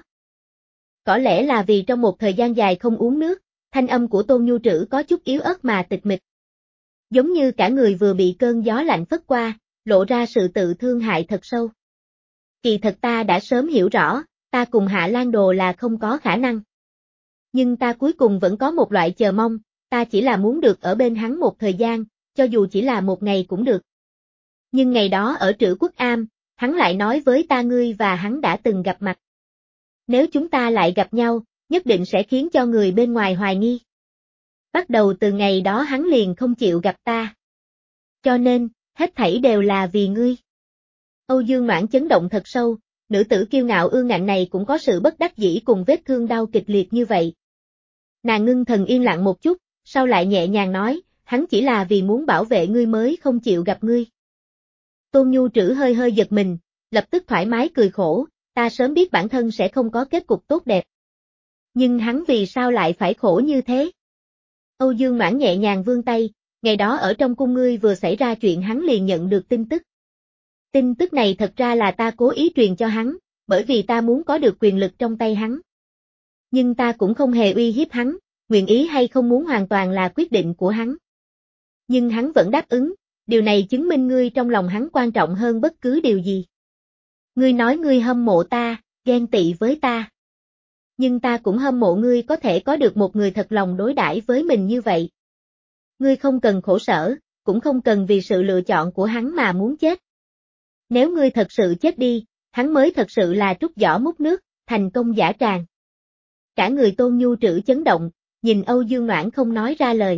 Có lẽ là vì trong một thời gian dài không uống nước, thanh âm của Tôn Nhu Trữ có chút yếu ớt mà tịch mịch. Giống như cả người vừa bị cơn gió lạnh phất qua, lộ ra sự tự thương hại thật sâu. Kỳ thật ta đã sớm hiểu rõ, ta cùng Hạ Lan Đồ là không có khả năng. Nhưng ta cuối cùng vẫn có một loại chờ mong, ta chỉ là muốn được ở bên hắn một thời gian, cho dù chỉ là một ngày cũng được. Nhưng ngày đó ở Trữ Quốc Am, hắn lại nói với ta ngươi và hắn đã từng gặp mặt. Nếu chúng ta lại gặp nhau, nhất định sẽ khiến cho người bên ngoài hoài nghi. Bắt đầu từ ngày đó hắn liền không chịu gặp ta. Cho nên, hết thảy đều là vì ngươi. Âu Dương Noãn chấn động thật sâu, nữ tử kiêu ngạo ương ngạnh này cũng có sự bất đắc dĩ cùng vết thương đau kịch liệt như vậy. Nàng ngưng thần yên lặng một chút, sau lại nhẹ nhàng nói, hắn chỉ là vì muốn bảo vệ ngươi mới không chịu gặp ngươi. Tôn Nhu Trữ hơi hơi giật mình, lập tức thoải mái cười khổ, ta sớm biết bản thân sẽ không có kết cục tốt đẹp. Nhưng hắn vì sao lại phải khổ như thế? Âu Dương Noãn nhẹ nhàng vươn tay, ngày đó ở trong cung ngươi vừa xảy ra chuyện hắn liền nhận được tin tức. Tin tức này thật ra là ta cố ý truyền cho hắn, bởi vì ta muốn có được quyền lực trong tay hắn. Nhưng ta cũng không hề uy hiếp hắn, nguyện ý hay không muốn hoàn toàn là quyết định của hắn. Nhưng hắn vẫn đáp ứng, điều này chứng minh ngươi trong lòng hắn quan trọng hơn bất cứ điều gì. Ngươi nói ngươi hâm mộ ta, ghen tị với ta. Nhưng ta cũng hâm mộ ngươi có thể có được một người thật lòng đối đãi với mình như vậy. Ngươi không cần khổ sở, cũng không cần vì sự lựa chọn của hắn mà muốn chết. Nếu ngươi thật sự chết đi, hắn mới thật sự là trút giỏ múc nước, thành công giả tràng. Cả người Tôn Nhu Trữ chấn động, nhìn Âu Dương Noãn không nói ra lời.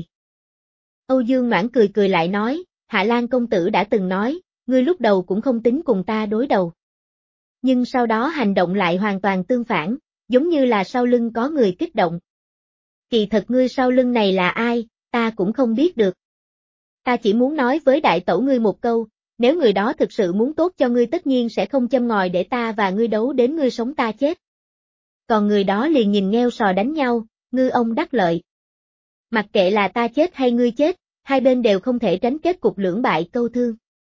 Âu Dương Noãn cười cười lại nói, Hạ Lan công tử đã từng nói, ngươi lúc đầu cũng không tính cùng ta đối đầu. Nhưng sau đó hành động lại hoàn toàn tương phản, giống như là sau lưng có người kích động. Kỳ thật ngươi sau lưng này là ai, ta cũng không biết được. Ta chỉ muốn nói với đại tẩu ngươi một câu, nếu người đó thực sự muốn tốt cho ngươi tất nhiên sẽ không châm ngòi để ta và ngươi đấu đến ngươi sống ta chết. Còn người đó liền nhìn nghêu sò đánh nhau, ngư ông đắc lợi. Mặc kệ là ta chết hay ngươi chết, hai bên đều không thể tránh kết cục lưỡng bại câu thương.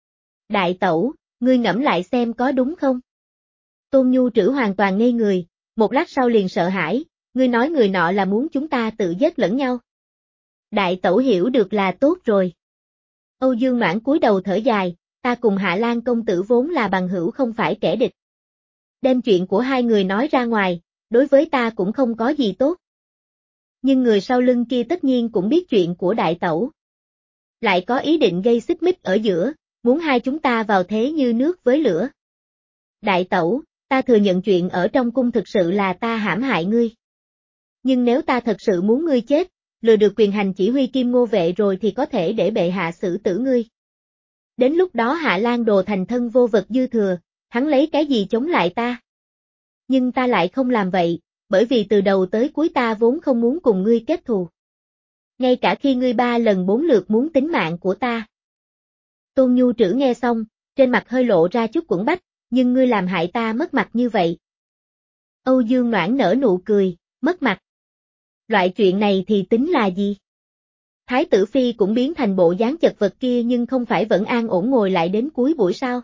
Đại tẩu, ngươi ngẫm lại xem có đúng không? Tôn Nhu Trữ hoàn toàn ngây người, một lát sau liền sợ hãi, ngươi nói người nọ là muốn chúng ta tự giết lẫn nhau. Đại tẩu hiểu được là tốt rồi. Âu Dương Noãn cúi đầu thở dài, ta cùng Hạ Lan công tử vốn là bằng hữu không phải kẻ địch. Đem chuyện của hai người nói ra ngoài, đối với ta cũng không có gì tốt. Nhưng người sau lưng kia tất nhiên cũng biết chuyện của đại tẩu. Lại có ý định gây xích mích ở giữa, muốn hai chúng ta vào thế như nước với lửa. Đại tẩu, ta thừa nhận chuyện ở trong cung thực sự là ta hãm hại ngươi. Nhưng nếu ta thật sự muốn ngươi chết, lừa được quyền hành chỉ huy Kim Ngô vệ rồi thì có thể để bệ hạ xử tử ngươi. Đến lúc đó Hạ Lan Đồ thành thân vô vật dư thừa, hắn lấy cái gì chống lại ta? Nhưng ta lại không làm vậy, bởi vì từ đầu tới cuối ta vốn không muốn cùng ngươi kết thù. Ngay cả khi ngươi ba lần bốn lượt muốn tính mạng của ta. Tôn Nhu Trữ nghe xong, trên mặt hơi lộ ra chút quẫn bách, nhưng ngươi làm hại ta mất mặt như vậy. Âu Dương Noãn nở nụ cười, mất mặt. Loại chuyện này thì tính là gì? Thái tử Phi cũng biến thành bộ dáng chật vật kia nhưng không phải vẫn an ổn ngồi lại đến cuối buổi sao?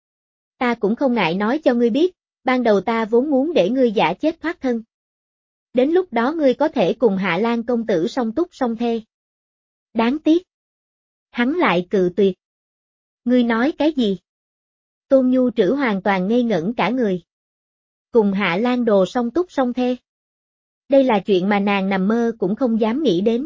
Ta cũng không ngại nói cho ngươi biết, ban đầu ta vốn muốn để ngươi giả chết thoát thân. Đến lúc đó ngươi có thể cùng Hạ Lan công tử song túc song thê. Đáng tiếc. Hắn lại cự tuyệt. Ngươi nói cái gì? Tôn Nhu Trữ hoàn toàn ngây ngẩn cả người. Cùng Hạ Lan Đồ song túc song thê. Đây là chuyện mà nàng nằm mơ cũng không dám nghĩ đến.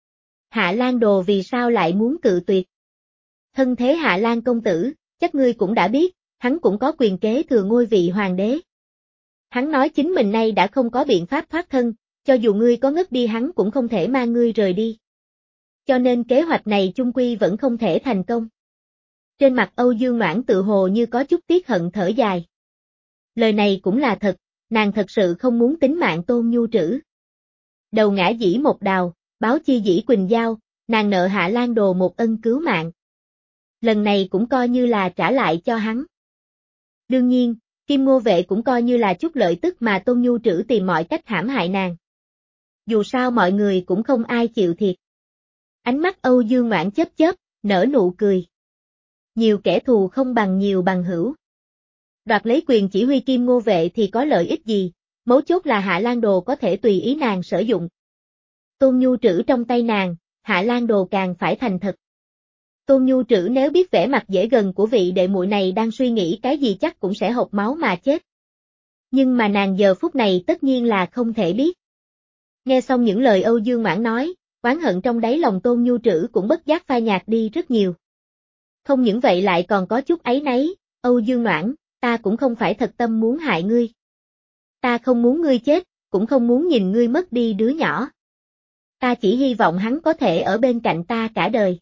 Hạ Lan Đồ vì sao lại muốn cự tuyệt? Thân thế Hạ Lan công tử, chắc ngươi cũng đã biết, hắn cũng có quyền kế thừa ngôi vị hoàng đế. Hắn nói chính mình nay đã không có biện pháp thoát thân, cho dù ngươi có ngất đi hắn cũng không thể mang ngươi rời đi. Cho nên kế hoạch này chung quy vẫn không thể thành công. Trên mặt Âu Dương Noãn tự hồ như có chút tiếc hận thở dài. Lời này cũng là thật, nàng thật sự không muốn tính mạng Tôn Nhu Trữ. Đầu ngã dĩ một đào, báo chi dĩ quỳnh giao, nàng nợ Hạ Lan Đồ một ân cứu mạng. Lần này cũng coi như là trả lại cho hắn. Đương nhiên, Kim Ngô vệ cũng coi như là chút lợi tức mà Tôn Nhu Trữ tìm mọi cách hãm hại nàng. Dù sao mọi người cũng không ai chịu thiệt. Ánh mắt Âu Dương Noãn chớp chớp, nở nụ cười. Nhiều kẻ thù không bằng nhiều bằng hữu. Đoạt lấy quyền chỉ huy Kim Ngô vệ thì có lợi ích gì, mấu chốt là Hạ Lan Đồ có thể tùy ý nàng sử dụng. Tôn Nhu Trữ trong tay nàng, Hạ Lan Đồ càng phải thành thật. Tôn Nhu Trữ nếu biết vẻ mặt dễ gần của vị đệ muội này đang suy nghĩ cái gì chắc cũng sẽ hộc máu mà chết. Nhưng mà nàng giờ phút này tất nhiên là không thể biết. Nghe xong những lời Âu Dương Noãn nói, oán hận trong đáy lòng Tôn Nhu Trữ cũng bất giác phai nhạt đi rất nhiều. Không những vậy lại còn có chút áy náy, Âu Dương Noãn, ta cũng không phải thật tâm muốn hại ngươi. Ta không muốn ngươi chết, cũng không muốn nhìn ngươi mất đi đứa nhỏ. Ta chỉ hy vọng hắn có thể ở bên cạnh ta cả đời.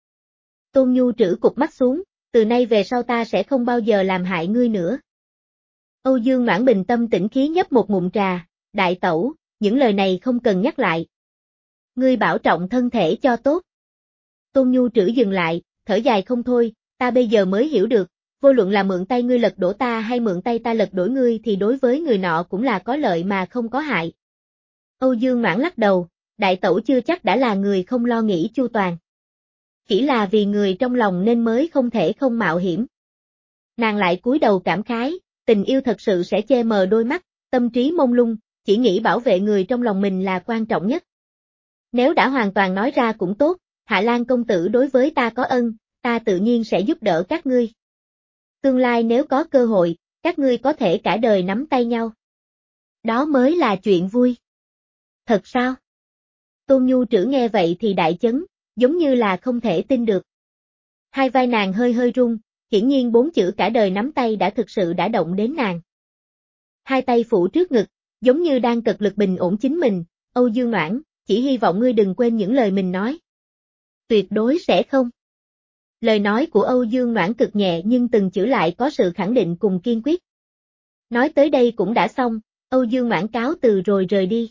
Tôn Nhu Trữ cụp mắt xuống, từ nay về sau ta sẽ không bao giờ làm hại ngươi nữa. Âu Dương Noãn bình tâm tĩnh khí nhấp một ngụm trà, đại tẩu, những lời này không cần nhắc lại. Ngươi bảo trọng thân thể cho tốt. Tôn Nhu Trữ dừng lại, thở dài không thôi, ta bây giờ mới hiểu được, vô luận là mượn tay ngươi lật đổ ta hay mượn tay ta lật đổ ngươi thì đối với người nọ cũng là có lợi mà không có hại. Âu Dương Noãn lắc đầu, đại tẩu chưa chắc đã là người không lo nghĩ chu toàn. Chỉ là vì người trong lòng nên mới không thể không mạo hiểm. Nàng lại cúi đầu cảm khái, tình yêu thật sự sẽ che mờ đôi mắt, tâm trí mông lung, chỉ nghĩ bảo vệ người trong lòng mình là quan trọng nhất. Nếu đã hoàn toàn nói ra cũng tốt, Hạ Lan công tử đối với ta có ân, ta tự nhiên sẽ giúp đỡ các ngươi. Tương lai nếu có cơ hội, các ngươi có thể cả đời nắm tay nhau. Đó mới là chuyện vui. Thật sao? Tôn Nhu Trữ nghe vậy thì đại chấn, giống như là không thể tin được. Hai vai nàng hơi hơi rung, hiển nhiên bốn chữ cả đời nắm tay đã thực sự đã động đến nàng. Hai tay phủ trước ngực, giống như đang cực lực bình ổn chính mình, Âu Dương Noãn, chỉ hy vọng ngươi đừng quên những lời mình nói. Tuyệt đối sẽ không. Lời nói của Âu Dương Noãn cực nhẹ nhưng từng chữ lại có sự khẳng định cùng kiên quyết. Nói tới đây cũng đã xong, Âu Dương Noãn cáo từ rồi rời đi.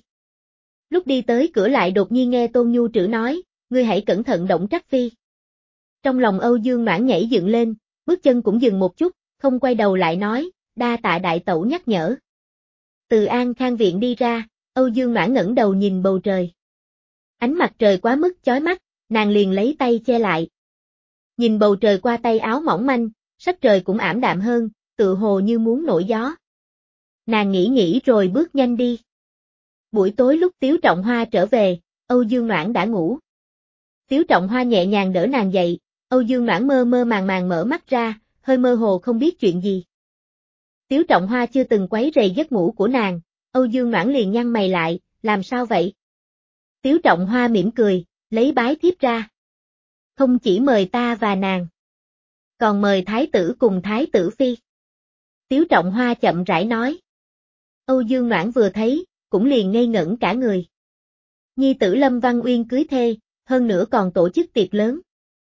Lúc đi tới cửa lại đột nhiên nghe Tôn Nhu Trữ nói, ngươi hãy cẩn thận Động Trắc Phi. Trong lòng Âu Dương Noãn nhảy dựng lên, bước chân cũng dừng một chút, không quay đầu lại nói, đa tạ đại tẩu nhắc nhở. Từ An Khang viện đi ra, Âu Dương Noãn ngẩng đầu nhìn bầu trời. Ánh mặt trời quá mức chói mắt, nàng liền lấy tay che lại. Nhìn bầu trời qua tay áo mỏng manh, sắc trời cũng ảm đạm hơn, tự hồ như muốn nổi gió. Nàng nghĩ nghĩ rồi bước nhanh đi. Buổi tối lúc Tiếu Trọng Hoa trở về, Âu Dương Noãn đã ngủ. Tiếu Trọng Hoa nhẹ nhàng đỡ nàng dậy, Âu Dương Noãn mơ mơ màng màng mở mắt ra, hơi mơ hồ không biết chuyện gì. Tiếu Trọng Hoa chưa từng quấy rầy giấc ngủ của nàng, Âu Dương Noãn liền nhăn mày lại, làm sao vậy? Tiếu Trọng Hoa mỉm cười, lấy bái thiếp ra. Không chỉ mời ta và nàng, còn mời thái tử cùng thái tử phi. Tiếu Trọng Hoa chậm rãi nói. Âu Dương Noãn vừa thấy, cũng liền ngây ngẩn cả người. Nhi tử Lâm Văn Uyên cưới thê, hơn nữa còn tổ chức tiệc lớn.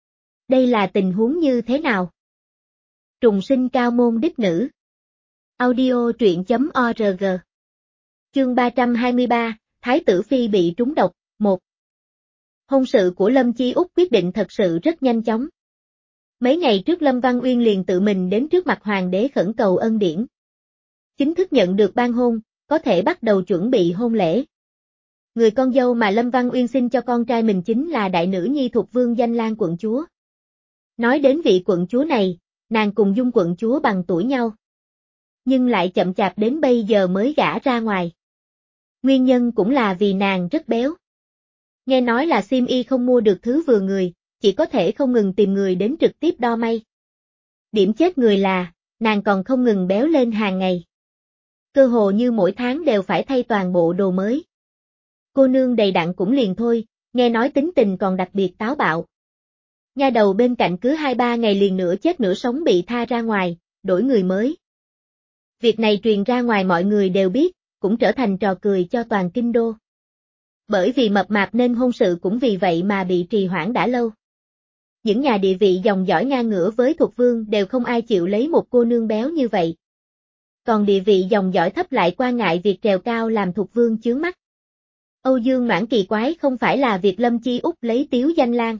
Đây là tình huống như thế nào? Trùng sinh cao môn đích nữ. Audio truyện chấm org. Chương ba trăm hai mươi ba, Thái tử Phi bị trúng độc, một. Hôn sự của Lâm Chi Úc quyết định thật sự rất nhanh chóng. Mấy ngày trước Lâm Văn Uyên liền tự mình đến trước mặt hoàng đế khẩn cầu ân điển. Chính thức nhận được ban hôn, có thể bắt đầu chuẩn bị hôn lễ. Người con dâu mà Lâm Văn Uyên sinh cho con trai mình chính là đại nữ nhi thuộc Vương Danh Lan quận chúa. Nói đến vị quận chúa này, nàng cùng Dung quận chúa bằng tuổi nhau. Nhưng lại chậm chạp đến bây giờ mới gả ra ngoài. Nguyên nhân cũng là vì nàng rất béo. Nghe nói là xiêm y không mua được thứ vừa người, chỉ có thể không ngừng tìm người đến trực tiếp đo may. Điểm chết người là, nàng còn không ngừng béo lên hàng ngày. Cơ hồ như mỗi tháng đều phải thay toàn bộ đồ mới. Cô nương đầy đặn cũng liền thôi, nghe nói tính tình còn đặc biệt táo bạo. Nha đầu bên cạnh cứ hai ba ngày liền nửa chết nửa sống bị tha ra ngoài, đổi người mới. Việc này truyền ra ngoài mọi người đều biết, cũng trở thành trò cười cho toàn kinh đô. Bởi vì mập mạp nên hôn sự cũng vì vậy mà bị trì hoãn đã lâu. Những nhà địa vị dòng dõi ngang ngửa với Thục Vương đều không ai chịu lấy một cô nương béo như vậy. Còn địa vị dòng dõi thấp lại quan ngại việc trèo cao làm Thục Vương chướng mắt. Âu Dương Noãn kỳ quái không phải là việc Lâm Chi Úc lấy Tiếu Danh Lan,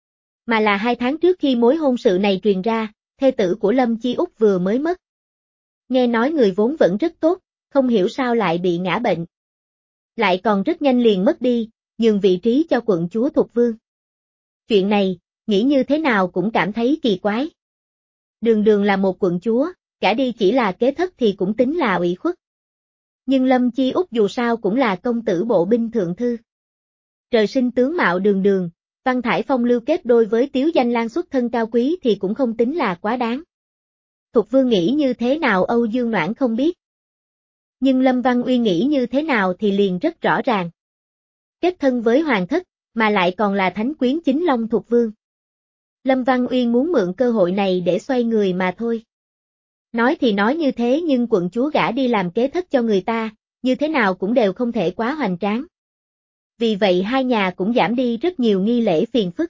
mà là hai tháng trước khi mối hôn sự này truyền ra, thê tử của Lâm Chi Úc vừa mới mất. Nghe nói người vốn vẫn rất tốt, không hiểu sao lại bị ngã bệnh. Lại còn rất nhanh liền mất đi, nhường vị trí cho quận chúa Thục Vương. Chuyện này, nghĩ như thế nào cũng cảm thấy kỳ quái. Đường đường là một quận chúa, cả đi chỉ là kế thất thì cũng tính là ủy khuất. Nhưng Lâm Chi Úc dù sao cũng là công tử bộ binh thượng thư. Trời sinh tướng mạo đường đường, văn thải phong lưu kết đôi với Tiếu Danh Lan xuất thân cao quý thì cũng không tính là quá đáng. Thục Vương nghĩ như thế nào Âu Dương Noãn không biết. Nhưng Lâm Văn Uyên nghĩ như thế nào thì liền rất rõ ràng. Kết thân với hoàng thất, mà lại còn là thánh quyến chính Long Thục Vương. Lâm Văn Uyên muốn mượn cơ hội này để xoay người mà thôi. Nói thì nói như thế nhưng quận chúa gả đi làm kế thất cho người ta, như thế nào cũng đều không thể quá hoành tráng. Vì vậy hai nhà cũng giảm đi rất nhiều nghi lễ phiền phức.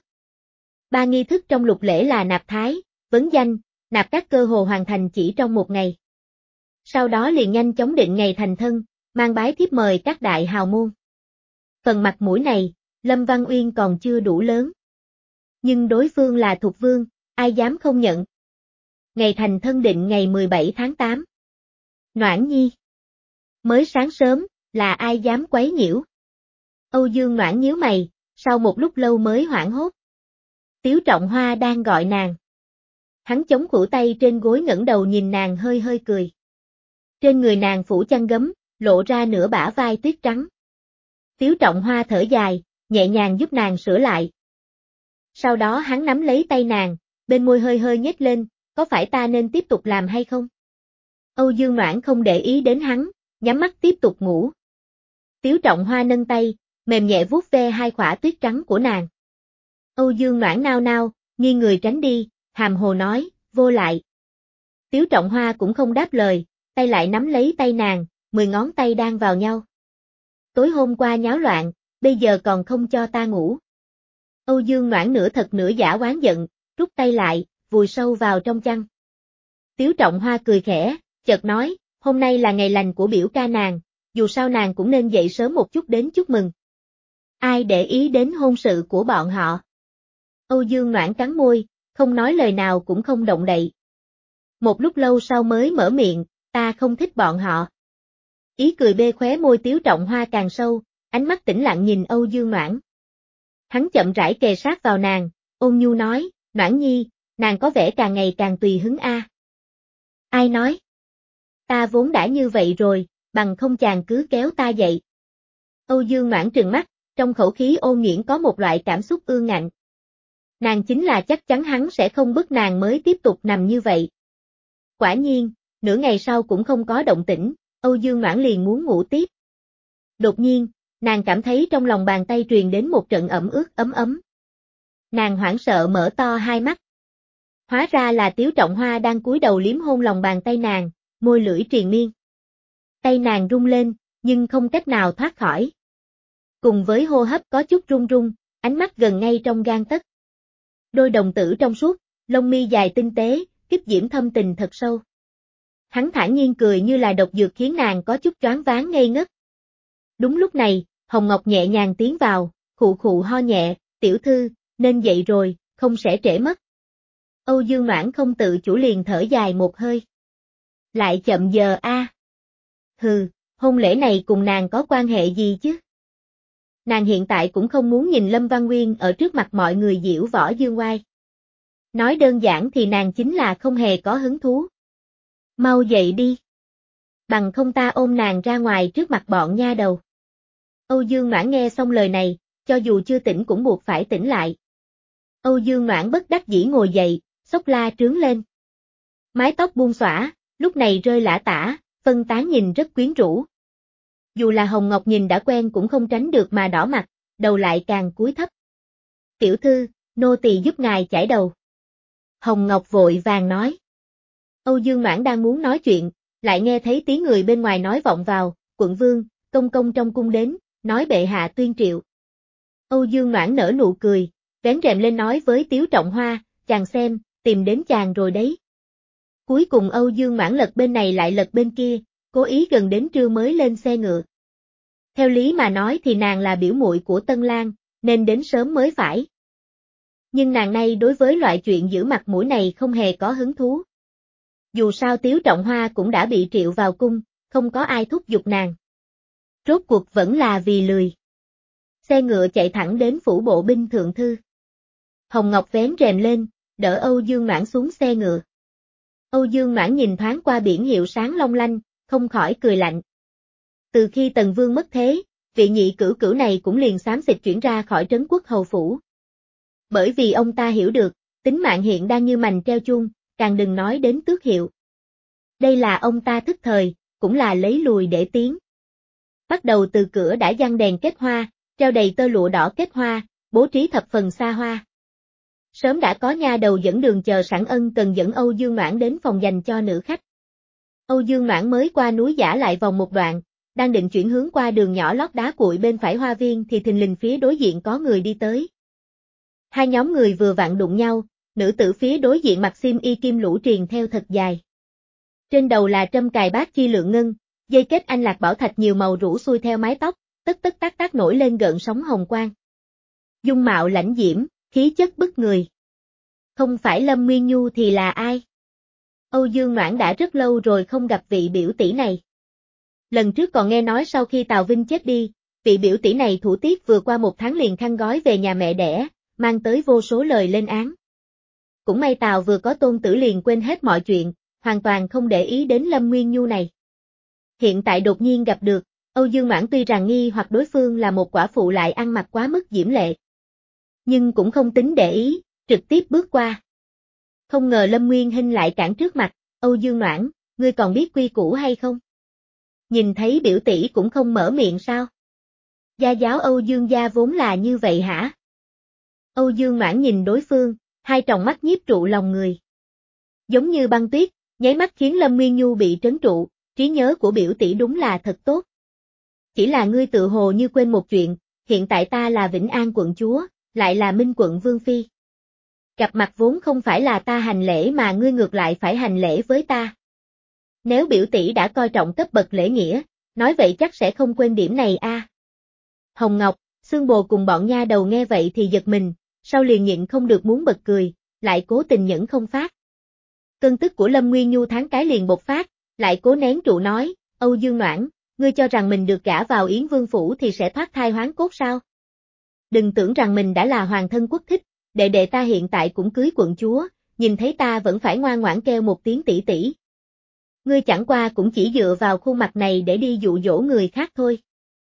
Ba nghi thức trong lục lễ là nạp thái, vấn danh, nạp các cơ hồ hoàn thành chỉ trong một ngày. Sau đó liền nhanh chóng định ngày thành thân, mang bái thiếp mời các đại hào môn. Phần mặt mũi này, Lâm Văn Uyên còn chưa đủ lớn. Nhưng đối phương là Thục Vương, ai dám không nhận. Ngày thành thân định ngày mười bảy tháng tám. Noãn nhi. Mới sáng sớm, là ai dám quấy nhiễu. Âu Dương Noãn nhíu mày, sau một lúc lâu mới hoảng hốt. Tiếu Trọng Hoa đang gọi nàng. Hắn chống khuỷu tay trên gối ngẩng đầu nhìn nàng hơi hơi cười. Trên người nàng phủ chăn gấm, lộ ra nửa bả vai tuyết trắng. Tiếu Trọng Hoa thở dài, nhẹ nhàng giúp nàng sửa lại. Sau đó hắn nắm lấy tay nàng, bên môi hơi hơi nhếch lên, có phải ta nên tiếp tục làm hay không? Âu Dương Noãn không để ý đến hắn, nhắm mắt tiếp tục ngủ. Tiếu Trọng Hoa nâng tay, mềm nhẹ vuốt ve hai khỏa tuyết trắng của nàng. Âu Dương Noãn nao nao, nghiêng người tránh đi, hàm hồ nói, vô lại. Tiếu Trọng Hoa cũng không đáp lời, tay lại nắm lấy tay nàng, mười ngón tay đan vào nhau. Tối hôm qua nháo loạn, bây giờ còn không cho ta ngủ. Âu Dương Noãn nửa thật nửa giả oán giận, rút tay lại, vùi sâu vào trong chăn. Tiếu Trọng Hoa cười khẽ, chợt nói, hôm nay là ngày lành của biểu ca nàng, dù sao nàng cũng nên dậy sớm một chút đến chúc mừng. Ai để ý đến hôn sự của bọn họ? Âu Dương Noãn cắn môi, không nói lời nào cũng không động đậy. Một lúc lâu sau mới mở miệng, ta không thích bọn họ. Ý cười bê khóe môi Tiếu Trọng Hoa càng sâu, ánh mắt tĩnh lặng nhìn Âu Dương Noãn. Hắn chậm rãi kề sát vào nàng, ôn nhu nói, Noãn nhi, nàng có vẻ càng ngày càng tùy hứng a. À. Ai nói? Ta vốn đã như vậy rồi, bằng không chàng cứ kéo ta dậy. Âu Dương Noãn trừng mắt, trong khẩu khí ôn nhuyễn có một loại cảm xúc ương ngạnh. Nàng chính là chắc chắn hắn sẽ không bức nàng mới tiếp tục nằm như vậy. Quả nhiên, nửa ngày sau cũng không có động tĩnh, Âu Dương Noãn liền muốn ngủ tiếp. Đột nhiên, nàng cảm thấy trong lòng bàn tay truyền đến một trận ẩm ướt ấm ấm. Nàng hoảng sợ mở to hai mắt. Hóa ra là Tiếu Trọng Hoa đang cúi đầu liếm hôn lòng bàn tay nàng, môi lưỡi triền miên. Tay nàng rung lên, nhưng không cách nào thoát khỏi. Cùng với hô hấp có chút run run, ánh mắt gần ngay trong gan tấc. Đôi đồng tử trong suốt, lông mi dài tinh tế, kích diễm thâm tình thật sâu. Hắn thản nhiên cười như là độc dược khiến nàng có chút choáng váng ngây ngất. Đúng lúc này, Hồng Ngọc nhẹ nhàng tiến vào, khụ khụ ho nhẹ, tiểu thư, nên dậy rồi, không sẽ trễ mất. Âu Dương Noãn không tự chủ liền thở dài một hơi. Lại chậm giờ a. À. Hừ, hôn lễ này cùng nàng có quan hệ gì chứ? Nàng hiện tại cũng không muốn nhìn Lâm Văn Nguyên ở trước mặt mọi người giễu võ dương oai. Nói đơn giản thì nàng chính là không hề có hứng thú. Mau dậy đi. Bằng không ta ôm nàng ra ngoài trước mặt bọn nha đầu. Âu Dương Noãn nghe xong lời này, cho dù chưa tỉnh cũng buộc phải tỉnh lại. Âu Dương Noãn bất đắc dĩ ngồi dậy, xốc la trướng lên. Mái tóc buông xõa, lúc này rơi lả tả, phân tán nhìn rất quyến rũ. Dù là Hồng Ngọc nhìn đã quen cũng không tránh được mà đỏ mặt, đầu lại càng cúi thấp. Tiểu thư, nô tỳ giúp ngài chải đầu. Hồng Ngọc vội vàng nói. Âu Dương Noãn đang muốn nói chuyện, lại nghe thấy tiếng người bên ngoài nói vọng vào, quận vương, công công trong cung đến, nói bệ hạ tuyên triệu. Âu Dương Noãn nở nụ cười, vén rèm lên nói với Tiếu Trọng Hoa, chàng xem, tìm đến chàng rồi đấy. Cuối cùng Âu Dương Noãn lật bên này lại lật bên kia, cố ý gần đến trưa mới lên xe ngựa. Theo lý mà nói thì nàng là biểu muội của Tân Lang, nên đến sớm mới phải. Nhưng nàng nay đối với loại chuyện giữ mặt mũi này không hề có hứng thú. Dù sao Tiếu Trọng Hoa cũng đã bị triệu vào cung, không có ai thúc giục nàng. Rốt cuộc vẫn là vì lười. Xe ngựa chạy thẳng đến phủ bộ binh thượng thư. Hồng Ngọc vén rèm lên, đỡ Âu Dương Noãn xuống xe ngựa. Âu Dương Noãn nhìn thoáng qua biển hiệu sáng long lanh, không khỏi cười lạnh. Từ khi Tần Vương mất thế, vị nhị cửu cửu này cũng liền xám xịt chuyển ra khỏi trấn quốc hầu phủ. Bởi vì ông ta hiểu được, tính mạng hiện đang như mành treo chuông, càng đừng nói đến tước hiệu. Đây là ông ta thức thời, cũng là lấy lùi để tiến. Bắt đầu từ cửa đã giăng đèn kết hoa, treo đầy tơ lụa đỏ kết hoa, bố trí thập phần xa hoa. Sớm đã có nha đầu dẫn đường chờ sẵn ân cần dẫn Âu Dương Noãn đến phòng dành cho nữ khách. Âu Dương Noãn mới qua núi giả lại vòng một đoạn, đang định chuyển hướng qua đường nhỏ lót đá cuội bên phải hoa viên thì thình lình phía đối diện có người đi tới. Hai nhóm người vừa vặn đụng nhau, nữ tử phía đối diện mặc xiêm y kim lũ triền theo thật dài. Trên đầu là trâm cài bát chi lượng ngân, dây kết anh lạc bảo thạch nhiều màu rủ xuôi theo mái tóc, tất tất tác tác nổi lên gợn sóng hồng quang. Dung mạo lãnh diễm, khí chất bức người. Không phải Lâm Nguyên Nhu thì là ai? Âu Dương Noãn đã rất lâu rồi không gặp vị biểu tỷ này. Lần trước còn nghe nói sau khi Tào Vinh chết đi, vị biểu tỷ này thủ tiết vừa qua một tháng liền khăn gói về nhà mẹ đẻ, mang tới vô số lời lên án. Cũng may Tào vừa có tôn tử liền quên hết mọi chuyện, hoàn toàn không để ý đến Lâm Nguyên Nhu này. Hiện tại đột nhiên gặp được, Âu Dương Noãn tuy rằng nghi hoặc đối phương là một quả phụ lại ăn mặc quá mức diễm lệ. Nhưng cũng không tính để ý, trực tiếp bước qua. Không ngờ Lâm Nguyên Hinh lại cản trước mặt, Âu Dương Noãn, ngươi còn biết quy củ hay không? Nhìn thấy biểu tỷ cũng không mở miệng sao? Gia giáo Âu Dương gia vốn là như vậy hả? Âu Dương Noãn nhìn đối phương, hai tròng mắt nhiếp trụ lòng người. Giống như băng tuyết, nháy mắt khiến Lâm Nguyên Nhu bị trấn trụ, trí nhớ của biểu tỷ đúng là thật tốt. Chỉ là ngươi tự hồ như quên một chuyện, hiện tại ta là Vĩnh An quận chúa, lại là Minh quận vương phi. Gặp mặt vốn không phải là ta hành lễ mà ngươi ngược lại phải hành lễ với ta. Nếu biểu tỷ đã coi trọng cấp bậc lễ nghĩa, nói vậy chắc sẽ không quên điểm này a. À. Hồng Ngọc, Xương Bồ cùng bọn nha đầu nghe vậy thì giật mình, sau liền nhịn không được muốn bật cười, lại cố tình nhẫn không phát. Cơn tức của Lâm Nguyên Nhu tháng cái liền bộc phát, lại cố nén trụ nói, Âu Dương Noãn, ngươi cho rằng mình được gả vào Yến Vương phủ thì sẽ thoát thai hoán cốt sao? Đừng tưởng rằng mình đã là hoàng thân quốc thích, đệ đệ ta hiện tại cũng cưới quận chúa, nhìn thấy ta vẫn phải ngoan ngoãn kêu một tiếng tỷ tỷ. Ngươi chẳng qua cũng chỉ dựa vào khuôn mặt này để đi dụ dỗ người khác thôi.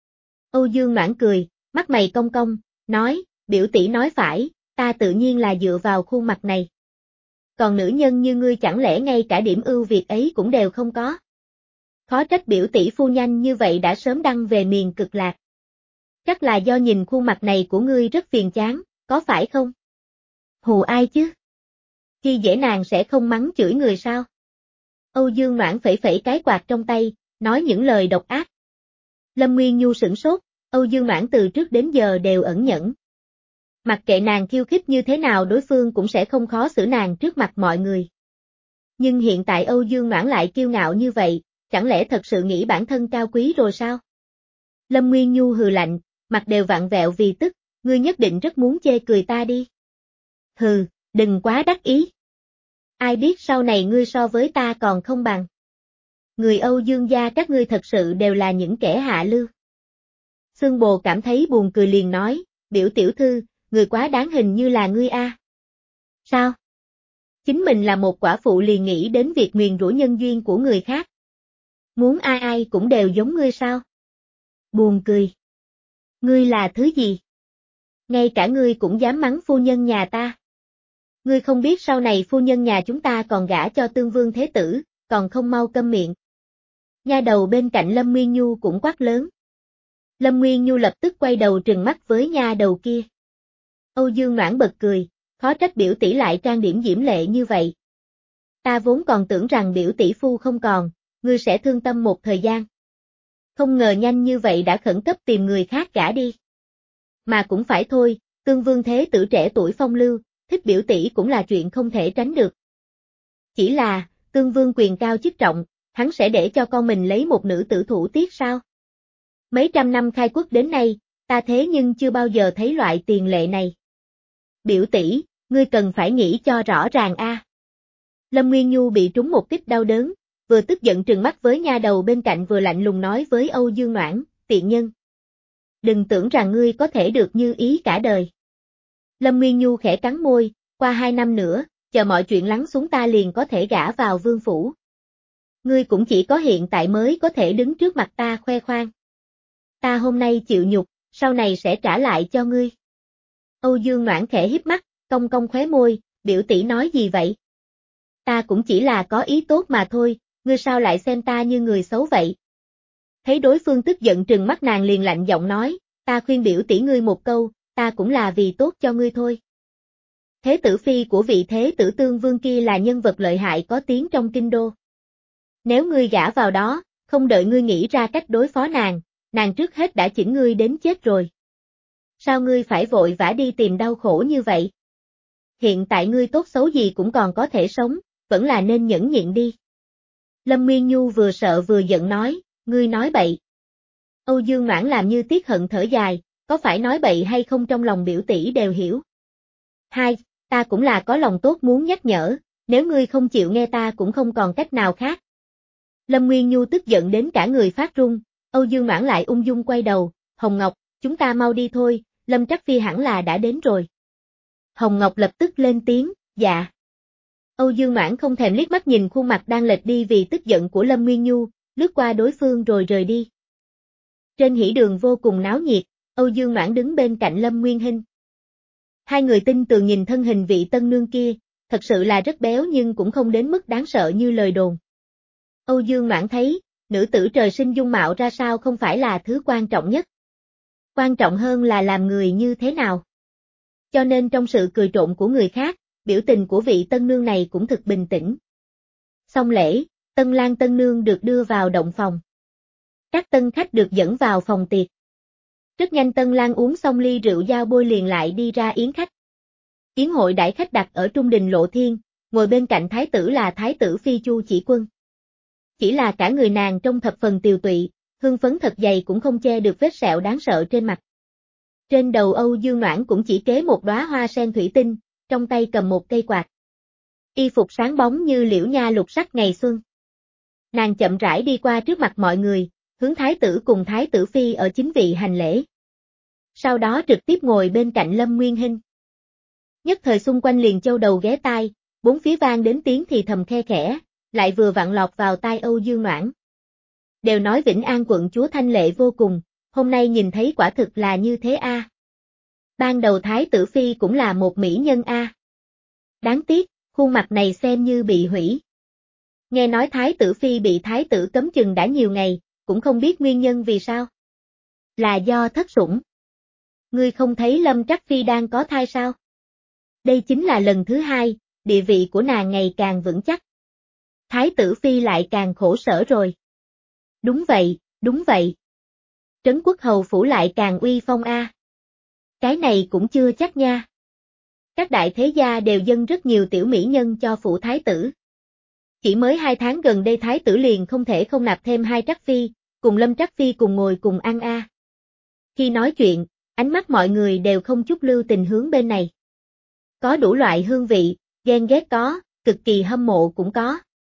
Âu Dương Noãn cười, mắt mày cong cong, nói, biểu tỷ nói phải, ta tự nhiên là dựa vào khuôn mặt này. Còn nữ nhân như ngươi chẳng lẽ ngay cả điểm ưu việt ấy cũng đều không có. Khó trách biểu tỷ phu nhanh như vậy đã sớm đăng về miền cực lạc. Chắc là do nhìn khuôn mặt này của ngươi rất phiền chán, có phải không? Hù ai chứ? Khi dễ nàng sẽ không mắng chửi người sao? Âu Dương Noãn phẩy phẩy cái quạt trong tay, nói những lời độc ác. Lâm Nguyên Nhu sửng sốt, Âu Dương Noãn từ trước đến giờ đều ẩn nhẫn. Mặc kệ nàng khiêu khích như thế nào đối phương cũng sẽ không khó xử nàng trước mặt mọi người. Nhưng hiện tại Âu Dương Noãn lại kiêu ngạo như vậy, chẳng lẽ thật sự nghĩ bản thân cao quý rồi sao? Lâm Nguyên Nhu hừ lạnh, mặt đều vặn vẹo vì tức, ngươi nhất định rất muốn chê cười ta đi. Hừ, đừng quá đắc ý. Ai biết sau này ngươi so với ta còn không bằng. Người Âu Dương gia các ngươi thật sự đều là những kẻ hạ lưu. Xương Bồ cảm thấy buồn cười liền nói, biểu tiểu thư, người quá đáng hình như là ngươi a. Sao? Chính mình là một quả phụ liền nghĩ đến việc nguyền rủa nhân duyên của người khác. Muốn ai ai cũng đều giống ngươi sao? Buồn cười. Ngươi là thứ gì? Ngay cả ngươi cũng dám mắng phu nhân nhà ta. Ngươi không biết sau này phu nhân nhà chúng ta còn gả cho tương vương thế tử, còn không mau câm miệng. Nha đầu bên cạnh Lâm Nguyên Nhu cũng quát lớn. Lâm Nguyên Nhu lập tức quay đầu trừng mắt với nha đầu kia. Âu Dương Noãn bật cười, khó trách biểu tỷ lại trang điểm diễm lệ như vậy. Ta vốn còn tưởng rằng biểu tỷ phu không còn, ngươi sẽ thương tâm một thời gian. Không ngờ nhanh như vậy đã khẩn cấp tìm người khác gả đi. Mà cũng phải thôi, tương vương thế tử trẻ tuổi phong lưu, thích biểu tỷ cũng là chuyện không thể tránh được. Chỉ là, tương vương quyền cao chức trọng, hắn sẽ để cho con mình lấy một nữ tử thủ tiết sao? Mấy trăm năm khai quốc đến nay, ta thế nhưng chưa bao giờ thấy loại tiền lệ này. Biểu tỷ, ngươi cần phải nghĩ cho rõ ràng a. À. Lâm Nguyên Nhu bị trúng một kích đau đớn, vừa tức giận trừng mắt với nha đầu bên cạnh vừa lạnh lùng nói với Âu Dương Noãn, tiện nhân. Đừng tưởng rằng ngươi có thể được như ý cả đời. Lâm Nguyên Nhu khẽ cắn môi, qua hai năm nữa, chờ mọi chuyện lắng xuống ta liền có thể gả vào vương phủ. Ngươi cũng chỉ có hiện tại mới có thể đứng trước mặt ta khoe khoang. Ta hôm nay chịu nhục, sau này sẽ trả lại cho ngươi. Âu Dương Noãn khẽ híp mắt, cong cong khóe môi, biểu tỷ nói gì vậy? Ta cũng chỉ là có ý tốt mà thôi, ngươi sao lại xem ta như người xấu vậy? Thấy đối phương tức giận trừng mắt nàng liền lạnh giọng nói, ta khuyên biểu tỷ ngươi một câu, ta cũng là vì tốt cho ngươi thôi. Thế tử phi của vị thế tử tương vương kia là nhân vật lợi hại có tiếng trong kinh đô. Nếu ngươi gả vào đó, không đợi ngươi nghĩ ra cách đối phó nàng, nàng trước hết đã chỉnh ngươi đến chết rồi. Sao ngươi phải vội vã đi tìm đau khổ như vậy? Hiện tại ngươi tốt xấu gì cũng còn có thể sống, vẫn là nên nhẫn nhịn đi. Lâm Nguyên Nhu vừa sợ vừa giận nói, ngươi nói bậy. Âu Dương Noãn làm như tiếc hận thở dài, có phải nói bậy hay không trong lòng biểu tỷ đều hiểu. Hai, ta cũng là có lòng tốt muốn nhắc nhở, nếu ngươi không chịu nghe ta cũng không còn cách nào khác. Lâm Nguyên Nhu tức giận đến cả người phát run, Âu Dương Noãn lại ung dung quay đầu, Hồng Ngọc, chúng ta mau đi thôi, Lâm Trắc Phi hẳn là đã đến rồi. Hồng Ngọc lập tức lên tiếng, dạ. Âu Dương Noãn không thèm liếc mắt nhìn khuôn mặt đang lệch đi vì tức giận của Lâm Nguyên Nhu, lướt qua đối phương rồi rời đi. Trên hỉ đường vô cùng náo nhiệt, Âu Dương Noãn đứng bên cạnh Lâm Nguyên Hinh. Hai người tin tường nhìn thân hình vị tân nương kia, thật sự là rất béo nhưng cũng không đến mức đáng sợ như lời đồn. Âu Dương Noãn thấy, nữ tử trời sinh dung mạo ra sao không phải là thứ quan trọng nhất. Quan trọng hơn là làm người như thế nào. Cho nên trong sự cười trộn của người khác, biểu tình của vị tân nương này cũng thực bình tĩnh. Xong lễ, Tân Lang tân nương được đưa vào động phòng. Các tân khách được dẫn vào phòng tiệc. Rất nhanh Tân Lang uống xong ly rượu dao bôi liền lại đi ra yến khách. Yến hội đãi khách đặt ở trung đình Lộ Thiên, ngồi bên cạnh thái tử là thái tử phi Chu Chỉ Quân. Chỉ là cả người nàng trông thập phần tiều tụy, hương phấn thật dày cũng không che được vết sẹo đáng sợ trên mặt. Trên đầu Âu Dương Noãn cũng chỉ kế một đóa hoa sen thủy tinh, trong tay cầm một cây quạt. Y phục sáng bóng như liễu nha lục sắc ngày xuân. Nàng chậm rãi đi qua trước mặt mọi người, hướng thái tử cùng thái tử phi ở chính vị hành lễ. Sau đó trực tiếp ngồi bên cạnh Lâm Nguyên Hinh. Nhất thời xung quanh liền châu đầu ghé tai, bốn phía vang đến tiếng thì thầm khe khẽ, lại vừa vặn lọt vào tai Âu Dương Noãn. Đều nói Vĩnh An quận chúa thanh lệ vô cùng, hôm nay nhìn thấy quả thực là như thế a. À. Ban đầu thái tử phi cũng là một mỹ nhân a. À. Đáng tiếc, khuôn mặt này xem như bị hủy. Nghe nói thái tử phi bị thái tử cấm chừng đã nhiều ngày, cũng không biết nguyên nhân vì sao. Là do thất sủng. Ngươi không thấy Lâm Trắc Phi đang có thai sao? Đây chính là lần thứ hai, địa vị của nàng ngày càng vững chắc. Thái tử phi lại càng khổ sở rồi. Đúng vậy, đúng vậy. Trấn Quốc hầu phủ lại càng uy phong a. À. Cái này cũng chưa chắc nha. Các đại thế gia đều dâng rất nhiều tiểu mỹ nhân cho phủ thái tử. Chỉ mới hai tháng gần đây thái tử liền không thể không nạp thêm hai Trắc Phi, cùng Lâm Trắc Phi cùng ngồi cùng ăn a. À. Khi nói chuyện, ánh mắt mọi người đều không chút lưu tình hướng bên này. Có đủ loại hương vị, ghen ghét có, cực kỳ hâm mộ cũng có.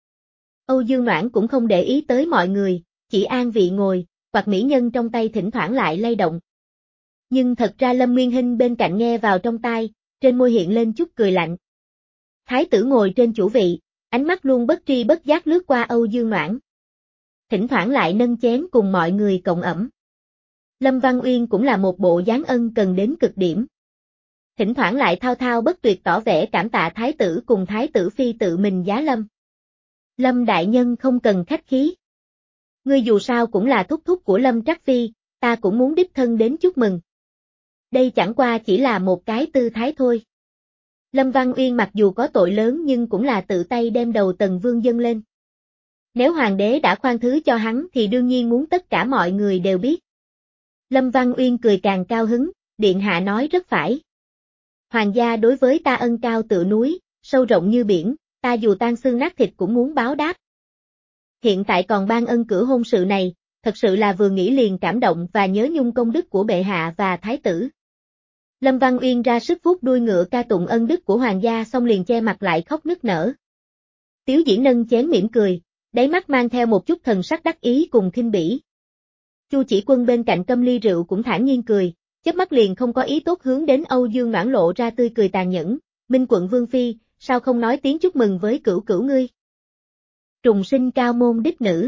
Âu Dương Noãn cũng không để ý tới mọi người, chỉ an vị ngồi, quạt mỹ nhân trong tay thỉnh thoảng lại lay động. Nhưng thật ra Lâm Nguyên Hinh bên cạnh nghe vào trong tai, trên môi hiện lên chút cười lạnh. Thái tử ngồi trên chủ vị, ánh mắt luôn bất tri bất giác lướt qua Âu Dương Noãn. Thỉnh thoảng lại nâng chén cùng mọi người cộng ẩm. Lâm Văn Uyên cũng là một bộ dáng ân cần đến cực điểm. Thỉnh thoảng lại thao thao bất tuyệt tỏ vẻ cảm tạ thái tử cùng thái tử phi tự mình giá lâm. Lâm đại nhân không cần khách khí. Ngươi dù sao cũng là thúc thúc của Lâm Trắc Phi, ta cũng muốn đích thân đến chúc mừng. Đây chẳng qua chỉ là một cái tư thái thôi. Lâm Văn Uyên mặc dù có tội lớn nhưng cũng là tự tay đem đầu Tần Vương dâng lên. Nếu hoàng đế đã khoan thứ cho hắn thì đương nhiên muốn tất cả mọi người đều biết. Lâm Văn Uyên cười càng cao hứng, điện hạ nói rất phải. Hoàng gia đối với ta ân cao tựa núi, sâu rộng như biển, ta dù tan xương nát thịt cũng muốn báo đáp. Hiện tại còn ban ân cử hôn sự này, thật sự là vừa nghĩ liền cảm động và nhớ nhung công đức của bệ hạ và thái tử. Lâm Văn Uyên ra sức vuốt đuôi ngựa ca tụng ân đức của hoàng gia xong liền che mặt lại khóc nức nở. Tiếu Diễn nâng chén mỉm cười, đáy mắt mang theo một chút thần sắc đắc ý cùng khinh bỉ. Chu Chỉ Quân bên cạnh câm ly rượu cũng thản nhiên cười, chớp mắt liền không có ý tốt hướng đến Âu Dương Noãn lộ ra tươi cười tàn nhẫn, Minh quận Vương Phi, sao không nói tiếng chúc mừng với cửu cửu ngươi? Trùng sinh cao môn đích nữ.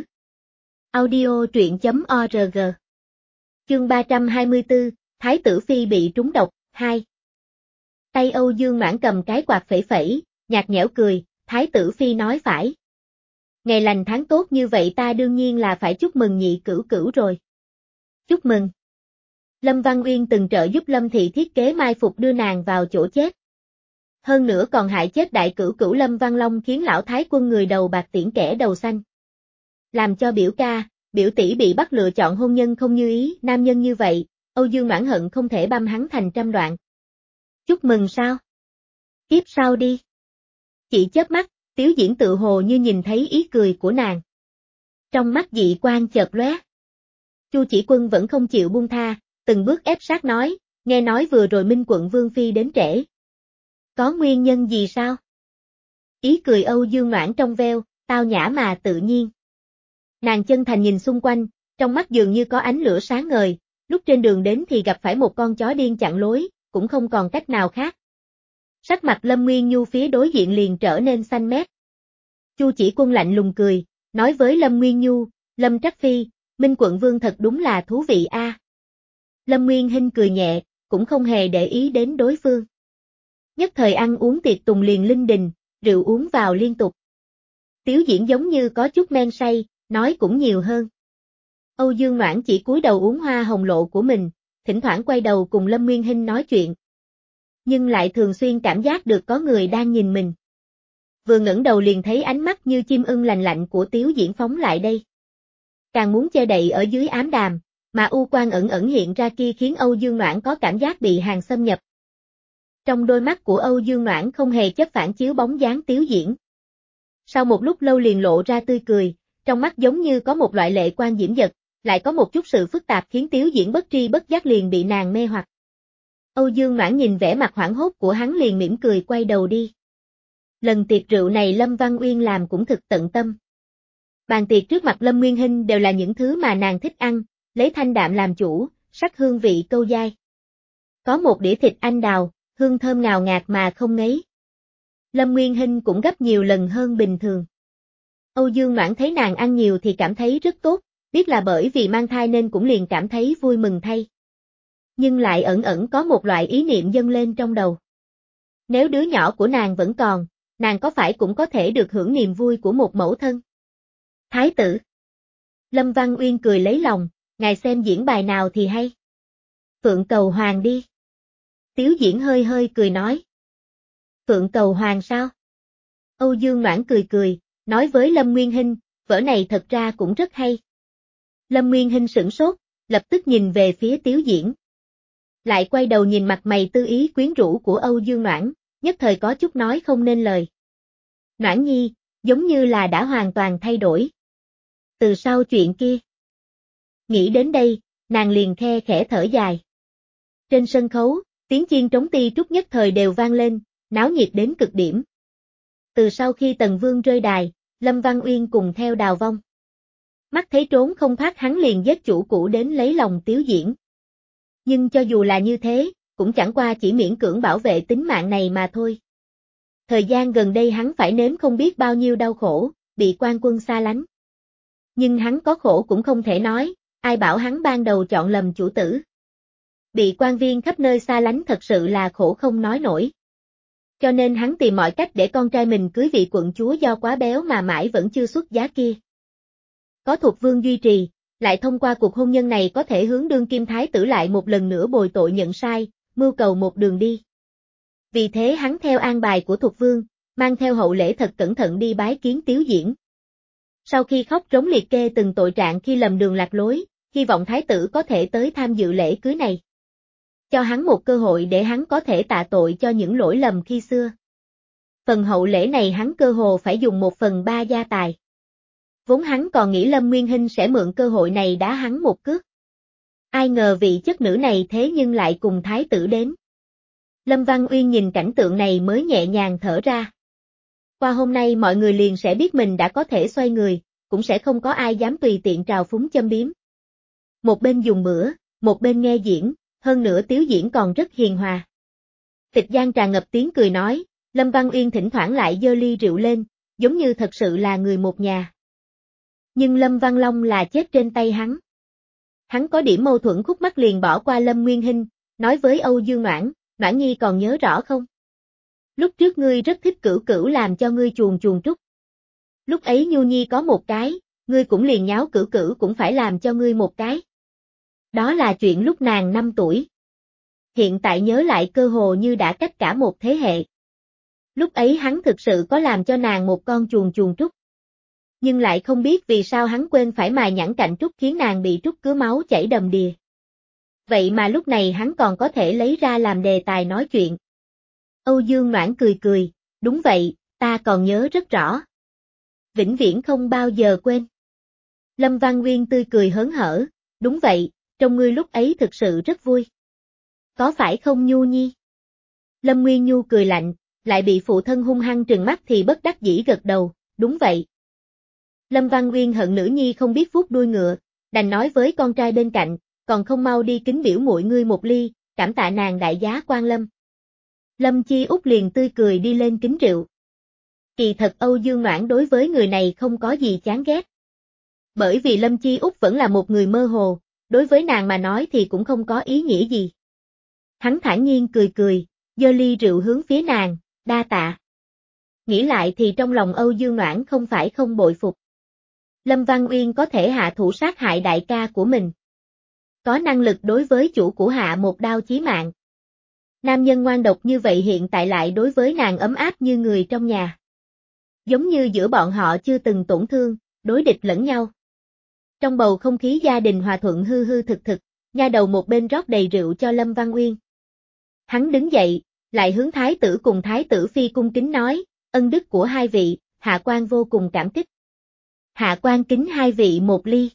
Audio truyện chấm org. Chương ba trăm hai mươi tư, Thái tử Phi bị trúng độc, hai. Tay Âu Dương Noãn cầm cái quạt phẩy phẩy, nhạt nhẽo cười, Thái tử Phi nói phải. Ngày lành tháng tốt như vậy ta đương nhiên là phải chúc mừng nhị cửu cửu rồi. Chúc mừng. Lâm Văn Uyên từng trợ giúp Lâm Thị thiết kế mai phục đưa nàng vào chỗ chết. Hơn nữa còn hại chết đại cửu cửu Lâm Văn Long khiến lão thái quân người đầu bạc tiễn kẻ đầu xanh. Làm cho biểu ca, biểu tỷ bị bắt lựa chọn hôn nhân không như ý, nam nhân như vậy, Âu Dương Noãn hận không thể băm hắn thành trăm đoạn. Chúc mừng sao? Kiếp sau đi. Chỉ chớp mắt, Tiếu Diễn tự hồ như nhìn thấy ý cười của nàng. Trong mắt dị quan chợt lóe. Chu Chỉ Quân vẫn không chịu buông tha, từng bước ép sát nói, nghe nói vừa rồi Minh quận Vương Phi đến trễ. Có nguyên nhân gì sao? Ý cười Âu Dương Noãn trong veo, tao nhã mà tự nhiên. Nàng chân thành nhìn xung quanh, trong mắt dường như có ánh lửa sáng ngời, lúc trên đường đến thì gặp phải một con chó điên chặn lối, cũng không còn cách nào khác. Sắc mặt Lâm Nguyên Nhu phía đối diện liền trở nên xanh mét. Chu Chỉ Quân lạnh lùng cười, nói với Lâm Nguyên Nhu, Lâm Trắc Phi, Minh Quận Vương thật đúng là thú vị a. À. Lâm Nguyên Hinh cười nhẹ, cũng không hề để ý đến đối phương. Nhất thời ăn uống tiệc tùng liền linh đình, rượu uống vào liên tục. Tiếu Diễn giống như có chút men say, nói cũng nhiều hơn. Âu Dương Noãn chỉ cúi đầu uống hoa hồng lộ của mình, thỉnh thoảng quay đầu cùng Lâm Nguyên Hinh nói chuyện. Nhưng lại thường xuyên cảm giác được có người đang nhìn mình. Vừa ngẩng đầu liền thấy ánh mắt như chim ưng lành lạnh của Tiếu Diễn phóng lại đây. Càng muốn che đậy ở dưới ám đàm, mà u quang ẩn ẩn hiện ra kia khiến Âu Dương Noãn có cảm giác bị hàng xâm nhập. Trong đôi mắt của Âu Dương Noãn không hề chấp phản chiếu bóng dáng Tiếu Diễn. Sau một lúc lâu liền lộ ra tươi cười, trong mắt giống như có một loại lệ quan diễm dật, lại có một chút sự phức tạp khiến Tiếu Diễn bất tri bất giác liền bị nàng mê hoặc. Âu Dương Noãn nhìn vẻ mặt hoảng hốt của hắn liền mỉm cười quay đầu đi. Lần tiệc rượu này Lâm Văn Uyên làm cũng thực tận tâm. Bàn tiệc trước mặt Lâm Nguyên Hinh đều là những thứ mà nàng thích ăn, lấy thanh đạm làm chủ, sắc hương vị câu dai. Có một đĩa thịt anh đào, hương thơm ngào ngạt mà không ngấy. Lâm Nguyên Hinh cũng gấp nhiều lần hơn bình thường. Âu Dương Noãn thấy nàng ăn nhiều thì cảm thấy rất tốt, biết là bởi vì mang thai nên cũng liền cảm thấy vui mừng thay. Nhưng lại ẩn ẩn có một loại ý niệm dâng lên trong đầu. Nếu đứa nhỏ của nàng vẫn còn, nàng có phải cũng có thể được hưởng niềm vui của một mẫu thân? Thái tử. Lâm Văn Uyên cười lấy lòng, ngài xem diễn bài nào thì hay. Phượng Cầu Hoàng đi. Tiếu Diễn hơi hơi cười nói. Phượng Cầu Hoàng sao? Âu Dương Noãn cười cười, nói với Lâm Nguyên Hinh, vở này thật ra cũng rất hay. Lâm Nguyên Hinh sửng sốt, lập tức nhìn về phía Tiếu Diễn. Lại quay đầu nhìn mặt mày tư ý quyến rũ của Âu Dương Noãn, nhất thời có chút nói không nên lời. Noãn nhi, giống như là đã hoàn toàn thay đổi. Từ sau chuyện kia. Nghĩ đến đây, nàng liền khe khẽ thở dài. Trên sân khấu, tiếng chiên trống ti trúc nhất thời đều vang lên, náo nhiệt đến cực điểm. Từ sau khi Tần Vương rơi đài, Lâm Văn Uyên cùng theo Đào Vong. Mắt thấy trốn không thoát hắn liền giết chủ cũ đến lấy lòng Tiếu Diễn. Nhưng cho dù là như thế, cũng chẳng qua chỉ miễn cưỡng bảo vệ tính mạng này mà thôi. Thời gian gần đây hắn phải nếm không biết bao nhiêu đau khổ, bị quan quân xa lánh. Nhưng hắn có khổ cũng không thể nói, ai bảo hắn ban đầu chọn lầm chủ tử. Bị quan viên khắp nơi xa lánh thật sự là khổ không nói nổi. Cho nên hắn tìm mọi cách để con trai mình cưới vị quận chúa do quá béo mà mãi vẫn chưa xuất giá kia. Có Thục Vương duy trì, lại thông qua cuộc hôn nhân này có thể hướng đương kim thái tử lại một lần nữa bồi tội nhận sai, mưu cầu một đường đi. Vì thế hắn theo an bài của Thục Vương, mang theo hậu lễ thật cẩn thận đi bái kiến Tiếu Diễn. Sau khi khóc rống liệt kê từng tội trạng khi lầm đường lạc lối, hy vọng thái tử có thể tới tham dự lễ cưới này. Cho hắn một cơ hội để hắn có thể tạ tội cho những lỗi lầm khi xưa. Phần hậu lễ này hắn cơ hồ phải dùng một phần ba gia tài. Vốn hắn còn nghĩ Lâm Nguyên Hinh sẽ mượn cơ hội này đá hắn một cước. Ai ngờ vị chất nữ này thế nhưng lại cùng thái tử đến. Lâm Văn Uyên nhìn cảnh tượng này mới nhẹ nhàng thở ra. Qua hôm nay mọi người liền sẽ biết mình đã có thể xoay người, cũng sẽ không có ai dám tùy tiện trào phúng châm biếm. Một bên dùng bữa, một bên nghe diễn, hơn nữa Tiếu Diễn còn rất hiền hòa. Tịch Giang tràn ngập tiếng cười nói, Lâm Văn Uyên thỉnh thoảng lại giơ ly rượu lên, giống như thật sự là người một nhà. Nhưng Lâm Văn Long là chết trên tay hắn. Hắn có điểm mâu thuẫn khúc mắc liền bỏ qua Lâm Nguyên Hinh, nói với Âu Dương Noãn, Noãn nhi còn nhớ rõ không? Lúc trước ngươi rất thích Cửu Cửu làm cho ngươi chuồn chuồn trúc. Lúc ấy Nhu Nhi có một cái, ngươi cũng liền nháo Cửu Cửu cũng phải làm cho ngươi một cái. Đó là chuyện lúc nàng năm tuổi. Hiện tại nhớ lại cơ hồ như đã cách cả một thế hệ. Lúc ấy hắn thực sự có làm cho nàng một con chuồn chuồn trúc. Nhưng lại không biết vì sao hắn quên phải mài nhẵn cạnh trúc khiến nàng bị trúc cứ máu chảy đầm đìa. Vậy mà lúc này hắn còn có thể lấy ra làm đề tài nói chuyện. Âu Dương Noãn cười cười, đúng vậy, ta còn nhớ rất rõ. Vĩnh viễn không bao giờ quên. Lâm Văn Uyên tươi cười hớn hở, đúng vậy, trong ngươi lúc ấy thực sự rất vui. Có phải không Nhu Nhi? Lâm Nguyên Nhu cười lạnh, lại bị phụ thân hung hăng trừng mắt thì bất đắc dĩ gật đầu, đúng vậy. Lâm Văn Uyên hận nữ nhi không biết vuốt đuôi ngựa, đành nói với con trai bên cạnh, còn không mau đi kính biểu muội ngươi một ly, cảm tạ nàng đại giá quan lâm. Lâm Chi Úc liền tươi cười đi lên kính rượu. Kỳ thật Âu Dương Noãn đối với người này không có gì chán ghét. Bởi vì Lâm Chi Úc vẫn là một người mơ hồ, đối với nàng mà nói thì cũng không có ý nghĩa gì. Hắn thản nhiên cười cười, giơ ly rượu hướng phía nàng, đa tạ. Nghĩ lại thì trong lòng Âu Dương Noãn không phải không bội phục. Lâm Văn Uyên có thể hạ thủ sát hại đại ca của mình. Có năng lực đối với chủ của hạ một đao chí mạng. Nam nhân ngoan độc như vậy hiện tại lại đối với nàng ấm áp như người trong nhà. Giống như giữa bọn họ chưa từng tổn thương, đối địch lẫn nhau. Trong bầu không khí gia đình hòa thuận hư hư thực thực, nha đầu một bên rót đầy rượu cho Lâm Văn Uyên. Hắn đứng dậy, lại hướng thái tử cùng thái tử phi cung kính nói, ân đức của hai vị, hạ quan vô cùng cảm kích. Hạ quan kính hai vị một ly.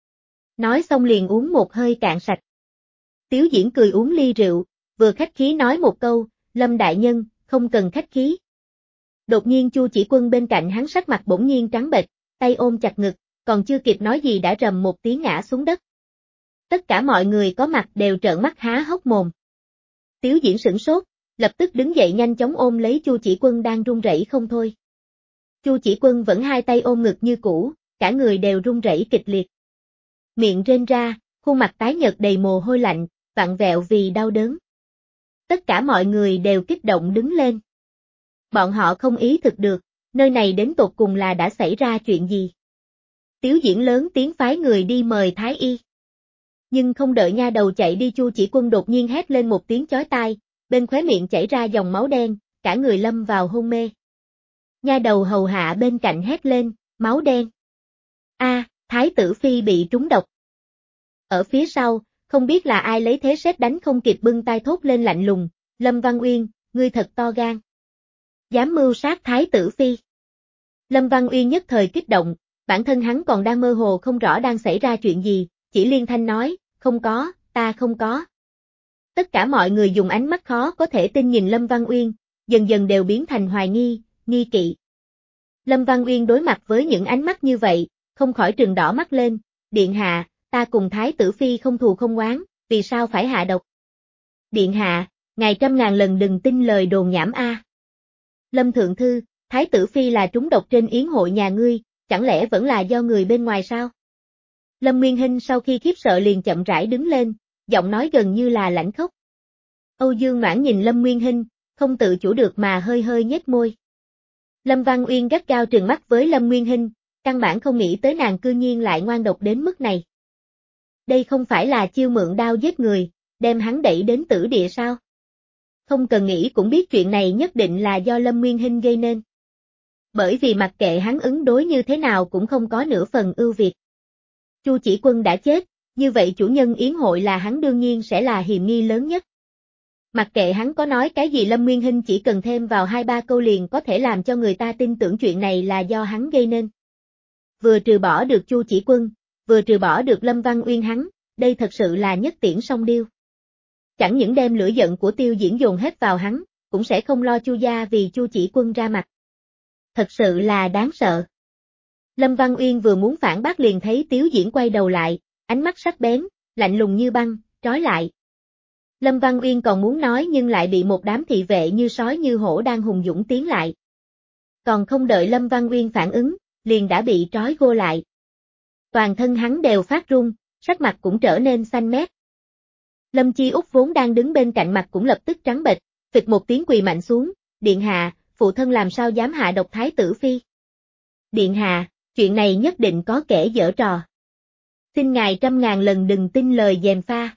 Nói xong liền uống một hơi cạn sạch. Tiếu Diễn cười uống ly rượu, vừa khách khí nói một câu, Lâm đại nhân, không cần khách khí. Đột nhiên Chu Chỉ Quân bên cạnh hắn sắc mặt bỗng nhiên trắng bệch, tay ôm chặt ngực, còn chưa kịp nói gì đã rầm một tiếng ngã xuống đất. Tất cả mọi người có mặt đều trợn mắt há hốc mồm. Tiếu Diễn sửng sốt, lập tức đứng dậy nhanh chóng ôm lấy Chu Chỉ Quân đang run rẩy không thôi. Chu Chỉ Quân vẫn hai tay ôm ngực như cũ, cả người đều run rẩy kịch liệt. Miệng rên ra, khuôn mặt tái nhợt đầy mồ hôi lạnh, vặn vẹo vì đau đớn. Tất cả mọi người đều kích động đứng lên. Bọn họ không ý thực được, nơi này đến tột cùng là đã xảy ra chuyện gì. Tiếu Diễn lớn tiếng phái người đi mời Thái Y. Nhưng không đợi nha đầu chạy đi Chu Chỉ Quân đột nhiên hét lên một tiếng chói tai, bên khóe miệng chảy ra dòng máu đen, cả người lâm vào hôn mê. Nha đầu hầu hạ bên cạnh hét lên, máu đen. A, Thái tử phi bị trúng độc. Ở phía sau, không biết là ai lấy thế sét đánh không kịp bưng tay thốt lên lạnh lùng, Lâm Văn Uyên, ngươi thật to gan. Dám mưu sát Thái tử phi. Lâm Văn Uyên nhất thời kích động, bản thân hắn còn đang mơ hồ không rõ đang xảy ra chuyện gì, chỉ liên thanh nói, không có, ta không có. Tất cả mọi người dùng ánh mắt khó có thể tin nhìn Lâm Văn Uyên, dần dần đều biến thành hoài nghi, nghi kỵ. Lâm Văn Uyên đối mặt với những ánh mắt như vậy, không khỏi trừng đỏ mắt lên, điện hạ, ta cùng Thái tử phi không thù không oán, vì sao phải hạ độc? Điện hạ, ngài trăm ngàn lần đừng tin lời đồn nhảm a. Lâm thượng thư, Thái tử phi là trúng độc trên yến hội nhà ngươi, chẳng lẽ vẫn là do người bên ngoài sao? Lâm Nguyên Hinh sau khi khiếp sợ liền chậm rãi đứng lên, giọng nói gần như là lãnh khốc. Âu Dương Noãn nhìn Lâm Nguyên Hinh, không tự chủ được mà hơi hơi nhếch môi. Lâm Văn Uyên gắt gao trừng mắt với Lâm Nguyên Hinh, căn bản không nghĩ tới nàng cư nhiên lại ngoan độc đến mức này. Đây không phải là chiêu mượn đao giết người, đem hắn đẩy đến tử địa sao? Không cần nghĩ cũng biết chuyện này nhất định là do Lâm Nguyên Hinh gây nên. Bởi vì mặc kệ hắn ứng đối như thế nào cũng không có nửa phần ưu việt. Chu Chỉ Quân đã chết, như vậy chủ nhân yến hội là hắn đương nhiên sẽ là hiềm nghi lớn nhất. Mặc kệ hắn có nói cái gì Lâm Nguyên Hinh chỉ cần thêm vào hai ba câu liền có thể làm cho người ta tin tưởng chuyện này là do hắn gây nên. Vừa trừ bỏ được Chu Chỉ Quân, vừa trừ bỏ được Lâm Văn Uyên hắn, đây thật sự là nhất tiễn song điêu. Chẳng những đem lửa giận của Tiêu Diễn dồn hết vào hắn, cũng sẽ không lo Chu gia vì Chu Chỉ Quân ra mặt. Thật sự là đáng sợ. Lâm Văn Uyên vừa muốn phản bác liền thấy Tiếu Diễn quay đầu lại, ánh mắt sắc bén, lạnh lùng như băng, trói lại. Lâm Văn Uyên còn muốn nói nhưng lại bị một đám thị vệ như sói như hổ đang hùng dũng tiến lại. Còn không đợi Lâm Văn Uyên phản ứng, liền đã bị trói gô lại. Toàn thân hắn đều phát run, sắc mặt cũng trở nên xanh mét. Lâm Chi Úc vốn đang đứng bên cạnh mặt cũng lập tức trắng bệch, phịch một tiếng quỳ mạnh xuống, điện hạ, phụ thân làm sao dám hạ độc Thái tử phi. Điện hạ, chuyện này nhất định có kẻ giở trò. Xin ngài trăm ngàn lần đừng tin lời gièm pha.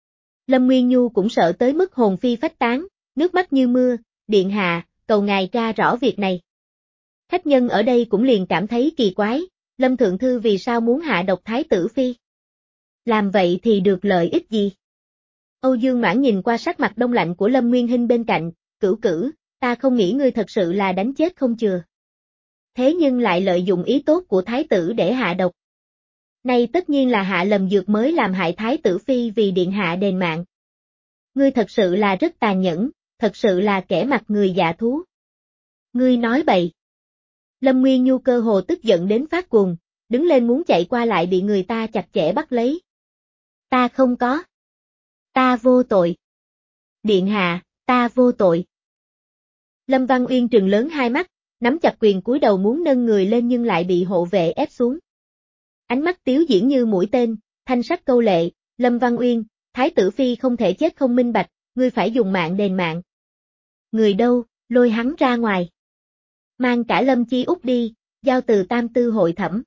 Lâm Nguyên Nhu cũng sợ tới mức hồn phi phách tán, nước mắt như mưa, điện hạ, cầu ngài tra rõ việc này. Khách nhân ở đây cũng liền cảm thấy kỳ quái, Lâm Thượng Thư vì sao muốn hạ độc Thái tử phi? Làm vậy thì được lợi ích gì? Âu Dương Noãn nhìn qua sắc mặt đông lạnh của Lâm Nguyên Hinh bên cạnh, cửu cửu, ta không nghĩ ngươi thật sự là đánh chết không chừa. Thế nhưng lại lợi dụng ý tốt của Thái tử để hạ độc. Này tất nhiên là hạ lầm dược mới làm hại Thái tử phi vì điện hạ đền mạng. Ngươi thật sự là rất tàn nhẫn, thật sự là kẻ mặt người dạ thú. Ngươi nói bậy. Lâm Nguyên Nhu cơ hồ tức giận đến phát cuồng, đứng lên muốn chạy qua lại bị người ta chặt chẽ bắt lấy. Ta không có. Ta vô tội. Điện hạ, ta vô tội. Lâm Văn Uyên trừng lớn hai mắt, nắm chặt quyền cúi đầu muốn nâng người lên nhưng lại bị hộ vệ ép xuống. Ánh mắt Tiếu Diễn như mũi tên, thanh sắc câu lệ, Lâm Văn Uyên, Thái tử Phi không thể chết không minh bạch, ngươi phải dùng mạng đền mạng. Người đâu, lôi hắn ra ngoài. Mang cả Lâm Chi Út đi, giao từ tam tư hội thẩm.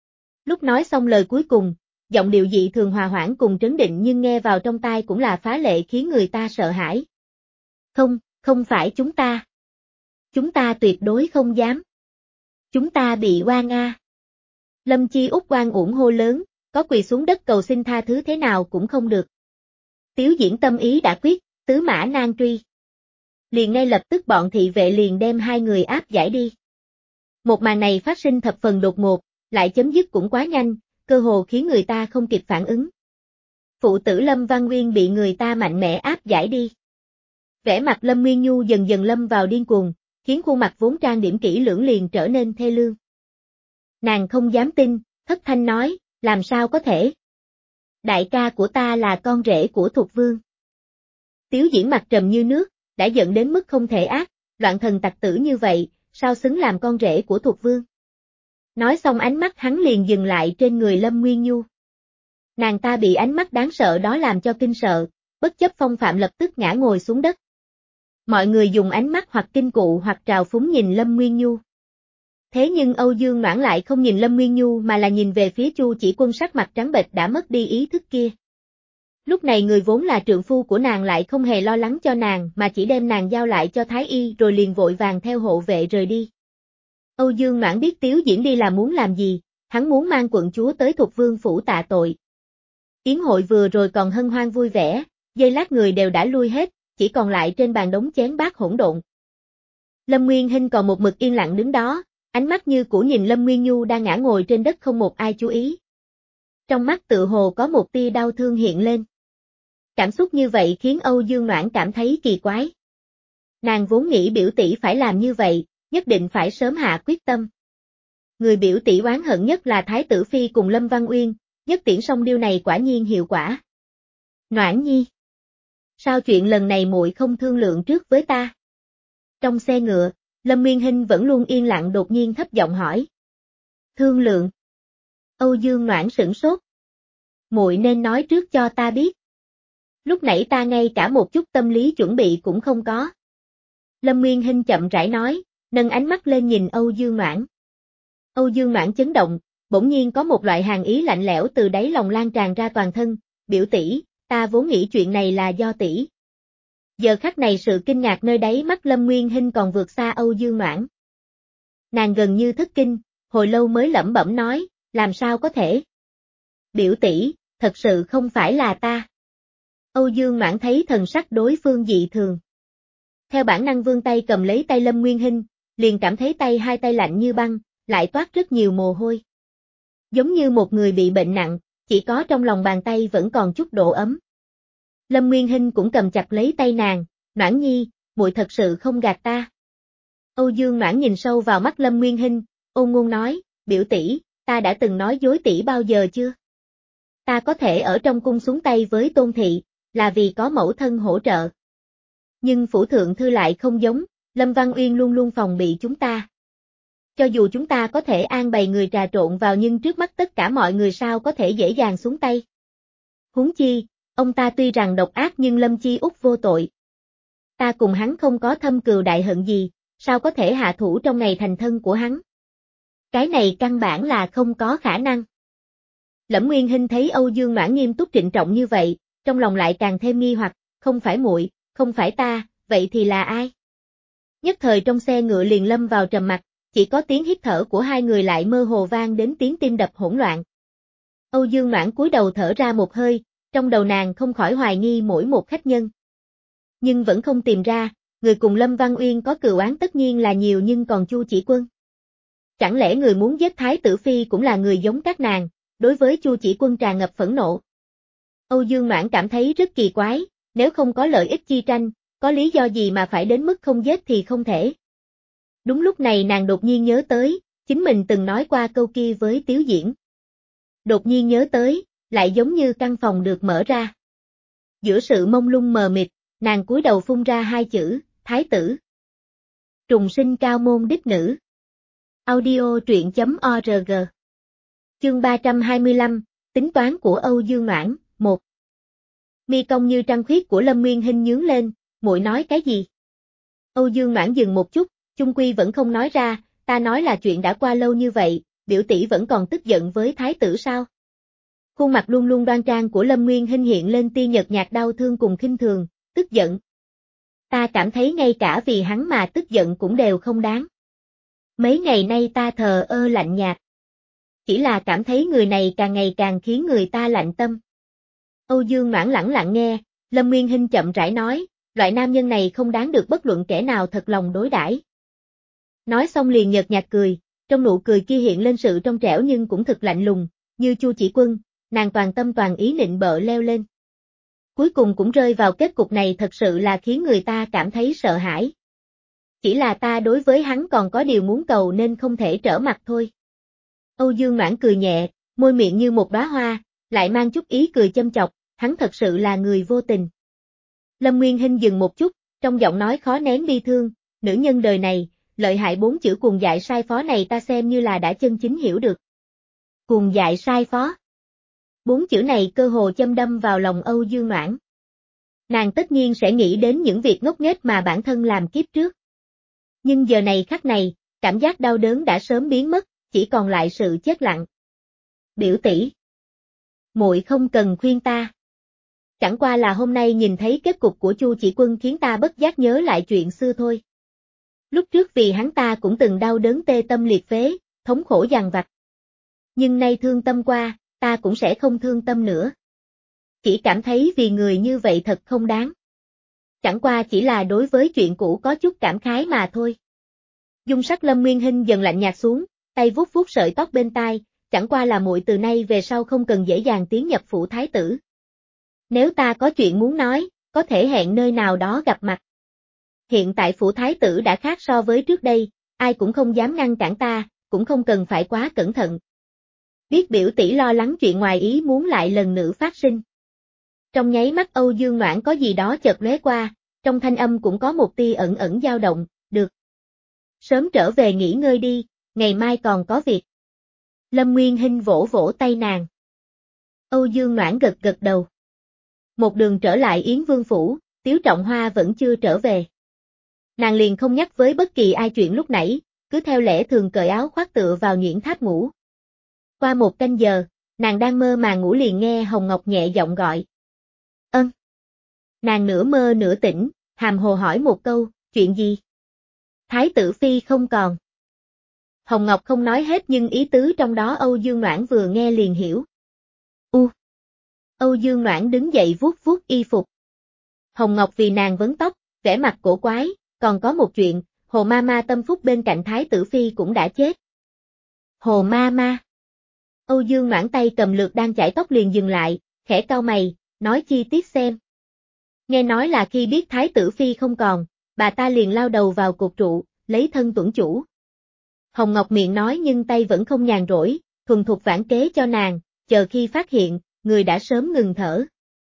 Lúc nói xong lời cuối cùng, giọng điệu dị thường hòa hoãn cùng trấn định nhưng nghe vào trong tai cũng là phá lệ khiến người ta sợ hãi. Không, không phải chúng ta. Chúng ta tuyệt đối không dám. Chúng ta bị oan a. Lâm Chi Út oan uổng hô lớn, có quỳ xuống đất cầu xin tha thứ thế nào cũng không được. Tiếu Diễn tâm ý đã quyết, tứ mã nan truy. Liền ngay lập tức bọn thị vệ liền đem hai người áp giải đi. Một màn này phát sinh thập phần đột ngột, lại chấm dứt cũng quá nhanh, cơ hồ khiến người ta không kịp phản ứng. Phụ tử Lâm Văn Uyên bị người ta mạnh mẽ áp giải đi. Vẻ mặt Lâm Nguyên Nhu dần dần lâm vào điên cuồng, khiến khuôn mặt vốn trang điểm kỹ lưỡng liền trở nên thê lương. Nàng không dám tin, thất thanh nói, làm sao có thể? Đại ca của ta là con rể của Thục Vương. Tiếu Diễn mặt trầm như nước, đã giận đến mức không thể ác, loạn thần tặc tử như vậy, sao xứng làm con rể của Thục Vương? Nói xong ánh mắt hắn liền dừng lại trên người Lâm Nguyên Nhu. Nàng ta bị ánh mắt đáng sợ đó làm cho kinh sợ, bất chấp phong phạm lập tức ngã ngồi xuống đất. Mọi người dùng ánh mắt hoặc kinh cụ hoặc trào phúng nhìn Lâm Nguyên Nhu. Thế nhưng Âu Dương Noãn lại không nhìn Lâm Nguyên Nhu mà là nhìn về phía Chu Chỉ Quân sắc mặt trắng bệch đã mất đi ý thức kia. Lúc này người vốn là trượng phu của nàng lại không hề lo lắng cho nàng mà chỉ đem nàng giao lại cho Thái Y rồi liền vội vàng theo hộ vệ rời đi. Âu Dương Noãn biết Tiếu Diễn đi là muốn làm gì, hắn muốn mang quận chúa tới Thục Vương phủ tạ tội. Yến hội vừa rồi còn hân hoan vui vẻ, giây lát người đều đã lui hết, chỉ còn lại trên bàn đống chén bát hỗn độn. Lâm Nguyên Hinh còn một mực yên lặng đứng đó, ánh mắt như cũ nhìn Lâm Nguyên Nhu đang ngã ngồi trên đất không một ai chú ý. Trong mắt tự hồ có một tia đau thương hiện lên. Cảm xúc như vậy khiến Âu Dương Noãn cảm thấy kỳ quái. Nàng vốn nghĩ biểu tỷ phải làm như vậy, nhất định phải sớm hạ quyết tâm. Người biểu tỷ oán hận nhất là Thái tử Phi cùng Lâm Văn Uyên, nhất tiễn song điêu này quả nhiên hiệu quả. Noãn nhi. Sao chuyện lần này muội không thương lượng trước với ta? Trong xe ngựa, Lâm Nguyên Hinh vẫn luôn yên lặng đột nhiên thấp giọng hỏi. Thương lượng. Âu Dương Noãn sửng sốt. Muội nên nói trước cho ta biết. Lúc nãy ta ngay cả một chút tâm lý chuẩn bị cũng không có. Lâm Nguyên Hinh chậm rãi nói, nâng ánh mắt lên nhìn Âu Dương Noãn. Âu Dương Noãn chấn động, bỗng nhiên có một loại hàn ý lạnh lẽo từ đáy lòng lan tràn ra toàn thân, biểu tỷ, ta vốn nghĩ chuyện này là do tỷ. Giờ khắc này sự kinh ngạc nơi đáy mắt Lâm Nguyên Hinh còn vượt xa Âu Dương Noãn. Nàng gần như thất kinh, hồi lâu mới lẩm bẩm nói, làm sao có thể? Biểu tỷ, thật sự không phải là ta. Âu Dương Noãn thấy thần sắc đối phương dị thường. Theo bản năng vươn tay cầm lấy tay Lâm Nguyên Hinh, liền cảm thấy tay hai tay lạnh như băng, lại toát rất nhiều mồ hôi. Giống như một người bị bệnh nặng, chỉ có trong lòng bàn tay vẫn còn chút độ ấm. Lâm Nguyên Hinh cũng cầm chặt lấy tay nàng, Noãn nhi, muội thật sự không gạt ta. Âu Dương Noãn nhìn sâu vào mắt Lâm Nguyên Hinh, ôn ngôn nói, biểu tỷ, ta đã từng nói dối tỷ bao giờ chưa? Ta có thể ở trong cung xuống tay với Tôn thị, là vì có mẫu thân hỗ trợ. Nhưng phủ thượng thư lại không giống, Lâm Văn Uyên luôn luôn phòng bị chúng ta. Cho dù chúng ta có thể an bày người trà trộn vào nhưng trước mắt tất cả mọi người sao có thể dễ dàng xuống tay. Huống chi, ông ta tuy rằng độc ác nhưng Lâm Chi Út vô tội. Ta cùng hắn không có thâm cừu đại hận gì, sao có thể hạ thủ trong ngày thành thân của hắn. Cái này căn bản là không có khả năng. Lẫm Nguyên Hinh thấy Âu Dương Noãn nghiêm túc trịnh trọng như vậy, trong lòng lại càng thêm nghi hoặc, không phải muội, không phải ta, vậy thì là ai? Nhất thời trong xe ngựa liền lâm vào trầm mặc, chỉ có tiếng hít thở của hai người lại mơ hồ vang đến tiếng tim đập hỗn loạn. Âu Dương Noãn cúi đầu thở ra một hơi, trong đầu nàng không khỏi hoài nghi mỗi một khách nhân. Nhưng vẫn không tìm ra, người cùng Lâm Văn Uyên có cừu oán tất nhiên là nhiều nhưng còn Chu Chỉ Quân. Chẳng lẽ người muốn giết Thái tử Phi cũng là người giống các nàng, đối với Chu Chỉ Quân tràn ngập phẫn nộ. Âu Dương Noãn cảm thấy rất kỳ quái, nếu không có lợi ích chi tranh, có lý do gì mà phải đến mức không giết thì không thể. Đúng lúc này nàng đột nhiên nhớ tới, chính mình từng nói qua câu kia với Tiếu Diễn. Đột nhiên nhớ tới, lại giống như căn phòng được mở ra. Giữa sự mông lung mờ mịt, nàng cúi đầu phun ra hai chữ, thái tử. Trùng sinh cao môn đích nữ. Audio truyện chấm org. Chương ba trăm hai mươi lăm, tính toán của Âu Dương Noãn, một. Mi cong như trăng khuyết của Lâm Nguyên Hinh nhướng lên, muội nói cái gì? Âu Dương Noãn dừng một chút, chung quy vẫn không nói ra, ta nói là chuyện đã qua lâu như vậy, biểu tỷ vẫn còn tức giận với thái tử sao? Khuôn mặt luôn luôn đoan trang của Lâm Nguyên Hinh hiện lên tia nhợt nhạt đau thương cùng khinh thường, tức giận. Ta cảm thấy ngay cả vì hắn mà tức giận cũng đều không đáng. Mấy ngày nay ta thờ ơ lạnh nhạt. Chỉ là cảm thấy người này càng ngày càng khiến người ta lạnh tâm. Âu Dương Noãn lẳng lặng nghe, Lâm Nguyên Hinh chậm rãi nói, loại nam nhân này không đáng được bất luận kẻ nào thật lòng đối đãi. Nói xong liền nhợt nhạt cười, trong nụ cười kia hiện lên sự trong trẻo nhưng cũng thực lạnh lùng, như Chu Chỉ Quân, nàng toàn tâm toàn ý nịnh bợ leo lên. Cuối cùng cũng rơi vào kết cục này thật sự là khiến người ta cảm thấy sợ hãi. Chỉ là ta đối với hắn còn có điều muốn cầu nên không thể trở mặt thôi. Âu Dương Noãn cười nhẹ, môi miệng như một đóa hoa, lại mang chút ý cười châm chọc, hắn thật sự là người vô tình. Lâm Nguyên Hinh dừng một chút, trong giọng nói khó nén bi thương, nữ nhân đời này, lợi hại bốn chữ cuồng dại sai phó này ta xem như là đã chân chính hiểu được. Cuồng dại sai phó. Bốn chữ này cơ hồ châm đâm vào lòng Âu Dương Noãn. Nàng tất nhiên sẽ nghĩ đến những việc ngốc nghếch mà bản thân làm kiếp trước. Nhưng giờ này khắc này, cảm giác đau đớn đã sớm biến mất, chỉ còn lại sự chết lặng. Biểu tỷ, muội không cần khuyên ta. Chẳng qua là hôm nay nhìn thấy kết cục của Chu Chỉ Quân khiến ta bất giác nhớ lại chuyện xưa thôi. Lúc trước vì hắn ta cũng từng đau đớn tê tâm liệt phế, thống khổ dằn vặt. Nhưng nay thương tâm qua, ta cũng sẽ không thương tâm nữa. Chỉ cảm thấy vì người như vậy thật không đáng. Chẳng qua chỉ là đối với chuyện cũ có chút cảm khái mà thôi. Dung sắc Lâm Nguyên Hinh dần lạnh nhạt xuống, tay vuốt vuốt sợi tóc bên tai, chẳng qua là muội từ nay về sau không cần dễ dàng tiến nhập phủ thái tử. Nếu ta có chuyện muốn nói, có thể hẹn nơi nào đó gặp mặt. Hiện tại phủ thái tử đã khác so với trước đây, ai cũng không dám ngăn cản ta, cũng không cần phải quá cẩn thận. Biết biểu tỷ lo lắng chuyện ngoài ý muốn lại lần nữa phát sinh. Trong nháy mắt Âu Dương Noãn có gì đó chợt lóe qua, trong thanh âm cũng có một tia ẩn ẩn dao động, được. Sớm trở về nghỉ ngơi đi, ngày mai còn có việc. Lâm Nguyên Hinh vỗ vỗ tay nàng. Âu Dương Noãn gật gật đầu. Một đường trở lại Yến Vương Phủ, Tiếu Trọng Hoa vẫn chưa trở về. Nàng liền không nhắc với bất kỳ ai chuyện lúc nãy, cứ theo lẽ thường cởi áo khoác tựa vào nhuyễn tháp ngủ. Qua một canh giờ, nàng đang mơ màng ngủ liền nghe Hồng Ngọc nhẹ giọng gọi. Ân. Nàng nửa mơ nửa tỉnh, hàm hồ hỏi một câu, chuyện gì? Thái tử phi không còn. Hồng Ngọc không nói hết nhưng ý tứ trong đó Âu Dương Noãn vừa nghe liền hiểu. U. Âu Dương Noãn đứng dậy vuốt vuốt y phục. Hồng Ngọc vì nàng vấn tóc, vẻ mặt cổ quái, còn có một chuyện, Hồ Ma Ma tâm phúc bên cạnh Thái tử phi cũng đã chết. Hồ Ma Ma. Âu Dương Noãn tay cầm lược đang chải tóc liền dừng lại, khẽ cau mày, nói chi tiết xem. Nghe nói là khi biết Thái tử phi không còn, bà ta liền lao đầu vào cột trụ, lấy thân tuẫn chủ. Hồng Ngọc miệng nói nhưng tay vẫn không nhàn rỗi, thuần thục vãn kế cho nàng, chờ khi phát hiện, người đã sớm ngừng thở.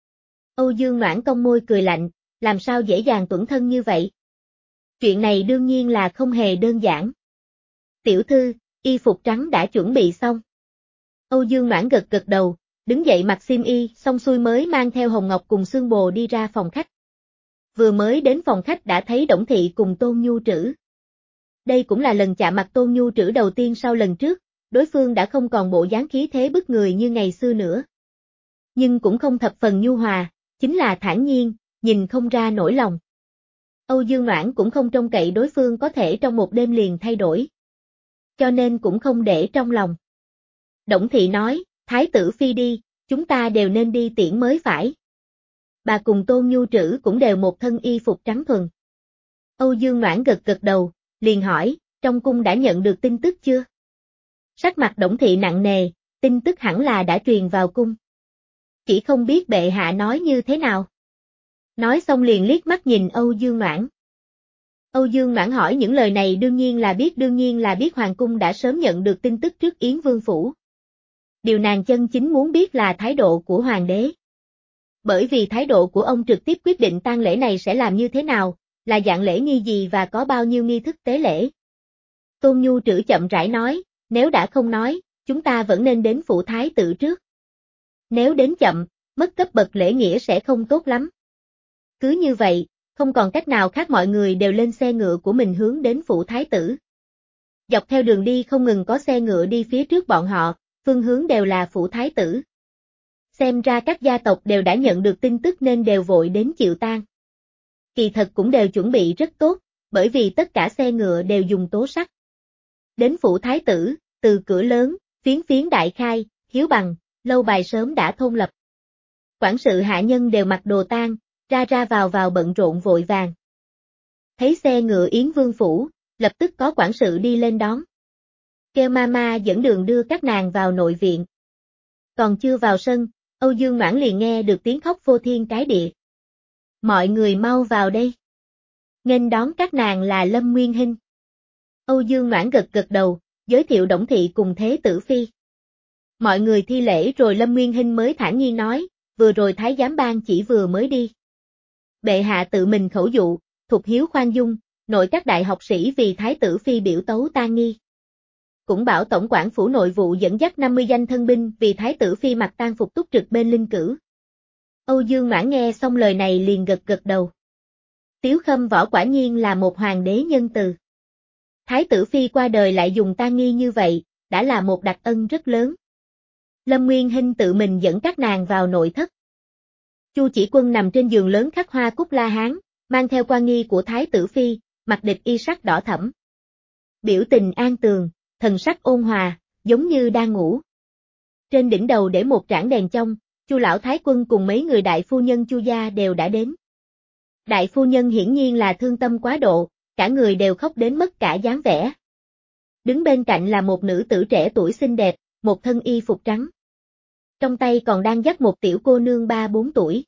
Âu Dương Noãn cong môi cười lạnh, làm sao dễ dàng tuẫn thân như vậy? Chuyện này đương nhiên là không hề đơn giản. Tiểu thư, y phục trắng đã chuẩn bị xong. Âu Dương Noãn gật gật đầu, đứng dậy mặc xiêm y, xong xuôi mới mang theo Hồng Ngọc cùng Xương Bồ đi ra phòng khách. Vừa mới đến phòng khách đã thấy Đổng Thị cùng Tôn Nhu Trữ. Đây cũng là lần chạm mặt Tôn Nhu Trữ đầu tiên sau lần trước, đối phương đã không còn bộ dáng khí thế bức người như ngày xưa nữa. Nhưng cũng không thập phần nhu hòa, chính là thản nhiên, nhìn không ra nỗi lòng. Âu Dương Noãn cũng không trông cậy đối phương có thể trong một đêm liền thay đổi. Cho nên cũng không để trong lòng. Đổng Thị nói, Thái tử phi đi, chúng ta đều nên đi tiễn mới phải. Bà cùng Tôn Nhu Trữ cũng đều một thân y phục trắng thuần. Âu Dương Noãn gật gật đầu, liền hỏi, trong cung đã nhận được tin tức chưa? Sắc mặt Đổng Thị nặng nề, tin tức hẳn là đã truyền vào cung. Chỉ không biết bệ hạ nói như thế nào. Nói xong liền liếc mắt nhìn Âu Dương Noãn. Âu Dương Noãn hỏi những lời này đương nhiên là biết đương nhiên là biết Hoàng cung đã sớm nhận được tin tức trước Yến Vương Phủ. Điều nàng chân chính muốn biết là thái độ của hoàng đế. Bởi vì thái độ của ông trực tiếp quyết định tang lễ này sẽ làm như thế nào, là dạng lễ nghi gì và có bao nhiêu nghi thức tế lễ. Tôn Nhu Trữ chậm rãi nói, nếu đã không nói, chúng ta vẫn nên đến phủ thái tử trước. Nếu đến chậm, mất cấp bậc lễ nghĩa sẽ không tốt lắm. Cứ như vậy, không còn cách nào khác, mọi người đều lên xe ngựa của mình hướng đến phủ thái tử. Dọc theo đường đi không ngừng có xe ngựa đi phía trước bọn họ, phương hướng đều là phủ thái tử. Xem ra các gia tộc đều đã nhận được tin tức nên đều vội đến chịu tang. Kỳ thật cũng đều chuẩn bị rất tốt, bởi vì tất cả xe ngựa đều dùng tố sắt. Đến phủ thái tử, từ cửa lớn, phiến phiến đại khai, hiếu bằng, lâu bài sớm đã thôn lập. Quản sự hạ nhân đều mặc đồ tang, ra ra vào vào bận rộn vội vàng. Thấy xe ngựa Yến Vương phủ, lập tức có quản sự đi lên đón. Kêu mama dẫn đường đưa các nàng vào nội viện. Còn chưa vào sân, Âu Dương Noãn liền nghe được tiếng khóc phô thiên cái địa. Mọi người mau vào đây. Nghênh đón các nàng là Lâm Nguyên Hinh. Âu Dương Noãn gật gật đầu, giới thiệu Đổng Thị cùng Thế Tử Phi. Mọi người thi lễ rồi Lâm Nguyên Hinh mới thản nhiên nói, vừa rồi Thái giám ban chỉ vừa mới đi. Bệ hạ tự mình khẩu dụ, thục hiếu khoan dung, nội các đại học sĩ vì Thái Tử Phi biểu tấu tang nghi. Cũng bảo tổng quản phủ nội vụ dẫn dắt năm mươi danh thân binh vì Thái Tử Phi mặc tang phục túc trực bên linh cữu. Âu Dương Noãn nghe xong lời này liền gật gật đầu. Tiếu Khâm Võ quả nhiên là một hoàng đế nhân từ. Thái Tử Phi qua đời lại dùng tang nghi như vậy, đã là một đặc ân rất lớn. Lâm Nguyên Hinh tự mình dẫn các nàng vào nội thất. Chu Chỉ Quân nằm trên giường lớn khắc hoa cúc la hán, mang theo quan nghi của Thái Tử Phi, mặc địch y sắc đỏ thẫm. Biểu tình an tường, thần sắc ôn hòa, giống như đang ngủ. Trên đỉnh đầu để một trảng đèn trong, Chu lão thái quân cùng mấy người đại phu nhân Chu gia đều đã đến. Đại phu nhân hiển nhiên là thương tâm quá độ, cả người đều khóc đến mất cả dáng vẻ. Đứng bên cạnh là một nữ tử trẻ tuổi xinh đẹp, một thân y phục trắng. Trong tay còn đang dắt một tiểu cô nương ba bốn tuổi.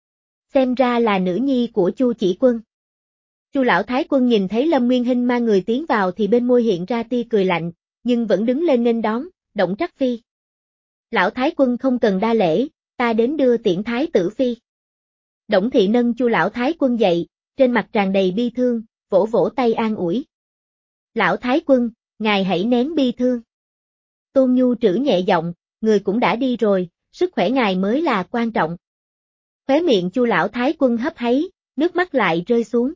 Xem ra là nữ nhi của Chu Chỉ Quân. Chu lão thái quân nhìn thấy Lâm Nguyên Hinh mang người tiến vào thì bên môi hiện ra tia cười lạnh, nhưng vẫn đứng lên nghênh đón, Đổng Trắc Phi. Lão thái quân không cần đa lễ, ta đến đưa tiễn Thái Tử Phi. Đổng Thị nâng Chu lão thái quân dậy, trên mặt tràn đầy bi thương, vỗ vỗ tay an ủi. Lão thái quân, ngài hãy nén bi thương. Tôn Nhu Trữ nhẹ giọng, người cũng đã đi rồi, sức khỏe ngài mới là quan trọng. Khóe miệng Chu lão thái quân hấp háy, nước mắt lại rơi xuống.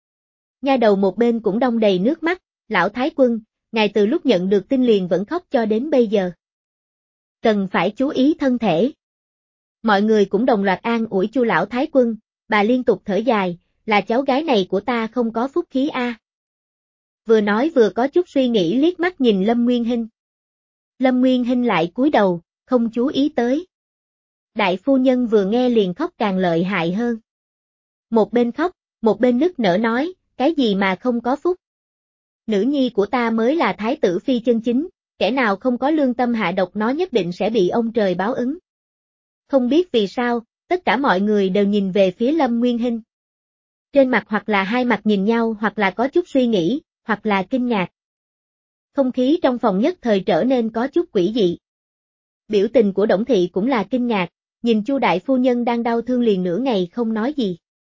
Nha đầu một bên cũng đong đầy nước mắt, lão thái quân, ngài từ lúc nhận được tin liền vẫn khóc cho đến bây giờ. Cần phải chú ý thân thể. Mọi người cũng đồng loạt an ủi Chu lão thái quân, bà liên tục thở dài, là cháu gái này của ta không có phúc khí a. Vừa nói vừa có chút suy nghĩ liếc mắt nhìn Lâm Nguyên Hinh. Lâm Nguyên Hinh lại cúi đầu, không chú ý tới. Đại phu nhân vừa nghe liền khóc càng lợi hại hơn. Một bên khóc, một bên nức nở nói, cái gì mà không có phúc. Nữ nhi của ta mới là Thái Tử Phi chân chính, kẻ nào không có lương tâm hạ độc nó nhất định sẽ bị ông trời báo ứng. Không biết vì sao, tất cả mọi người đều nhìn về phía Lâm Nguyên Hinh. Trên mặt hoặc là hai mặt nhìn nhau hoặc là có chút suy nghĩ, hoặc là kinh ngạc. Không khí trong phòng nhất thời trở nên có chút quỷ dị. Biểu tình của Đổng Thị cũng là kinh ngạc, nhìn Chu đại phu nhân đang đau thương liền nửa ngày không nói gì.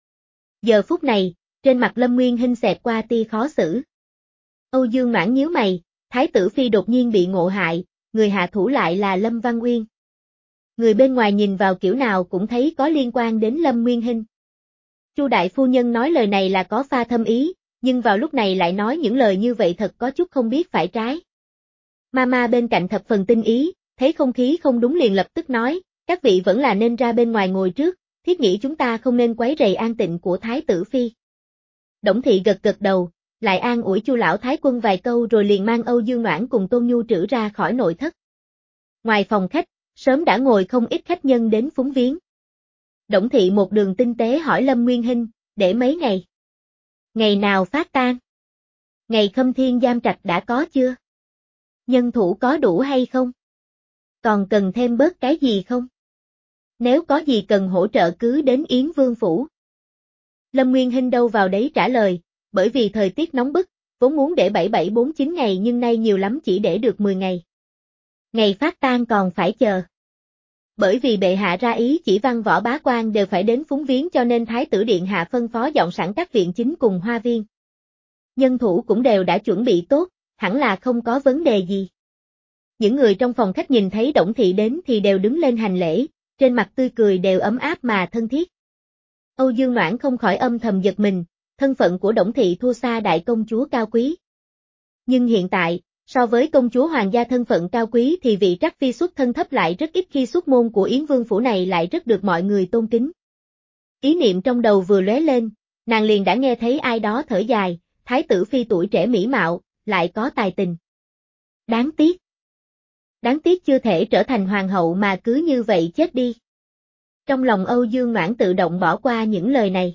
Giờ phút này, trên mặt Lâm Nguyên Hinh xẹt qua tia khó xử. Âu Dương Noãn nhíu mày, Thái Tử Phi đột nhiên bị ngộ hại, người hạ thủ lại là Lâm Văn Uyên. Người bên ngoài nhìn vào kiểu nào cũng thấy có liên quan đến Lâm Nguyên Hinh. Chu đại phu nhân nói lời này là có pha thâm ý, nhưng vào lúc này lại nói những lời như vậy thật có chút không biết phải trái. Mama bên cạnh thập phần tinh ý, thấy không khí không đúng liền lập tức nói, các vị vẫn là nên ra bên ngoài ngồi trước, thiết nghĩ chúng ta không nên quấy rầy an tịnh của Thái Tử Phi. Đổng Thị gật gật đầu, lại an ủi Chu lão thái quân vài câu rồi liền mang Âu Dương Noãn cùng Tôn Nhu Trữ ra khỏi nội thất. Ngoài phòng khách, sớm đã ngồi không ít khách nhân đến phúng viếng. Đổng Thị một đường tinh tế hỏi Lâm Nguyên Hinh, để mấy ngày? Ngày nào phát tang? Ngày Khâm Thiên giam trạch đã có chưa? Nhân thủ có đủ hay không? Còn cần thêm bớt cái gì không? Nếu có gì cần hỗ trợ cứ đến Yến Vương phủ. Lâm Nguyên Hinh đâu vào đấy trả lời, bởi vì thời tiết nóng bức, vốn muốn để bảy bảy bốn chín ngày nhưng nay nhiều lắm chỉ để được mười ngày. Ngày phát tang còn phải chờ. Bởi vì bệ hạ ra ý chỉ văn võ bá quan đều phải đến phúng viếng cho nên thái tử điện hạ phân phó dọn sẵn các viện chính cùng hoa viên. Nhân thủ cũng đều đã chuẩn bị tốt, hẳn là không có vấn đề gì. Những người trong phòng khách nhìn thấy Đổng Thị đến thì đều đứng lên hành lễ, trên mặt tươi cười đều ấm áp mà thân thiết. Âu Dương Noãn không khỏi âm thầm giật mình, thân phận của Đổng Thị thua xa đại công chúa cao quý. Nhưng hiện tại, so với công chúa hoàng gia thân phận cao quý thì vị Trắc Phi xuất thân thấp lại rất ít khi xuất môn của Yến Vương phủ này lại rất được mọi người tôn kính. Ý niệm trong đầu vừa lóe lên, nàng liền đã nghe thấy ai đó thở dài, thái tử phi tuổi trẻ mỹ mạo, lại có tài tình. Đáng tiếc. Đáng tiếc chưa thể trở thành hoàng hậu mà cứ như vậy chết đi. Trong lòng Âu Dương Noãn tự động bỏ qua những lời này.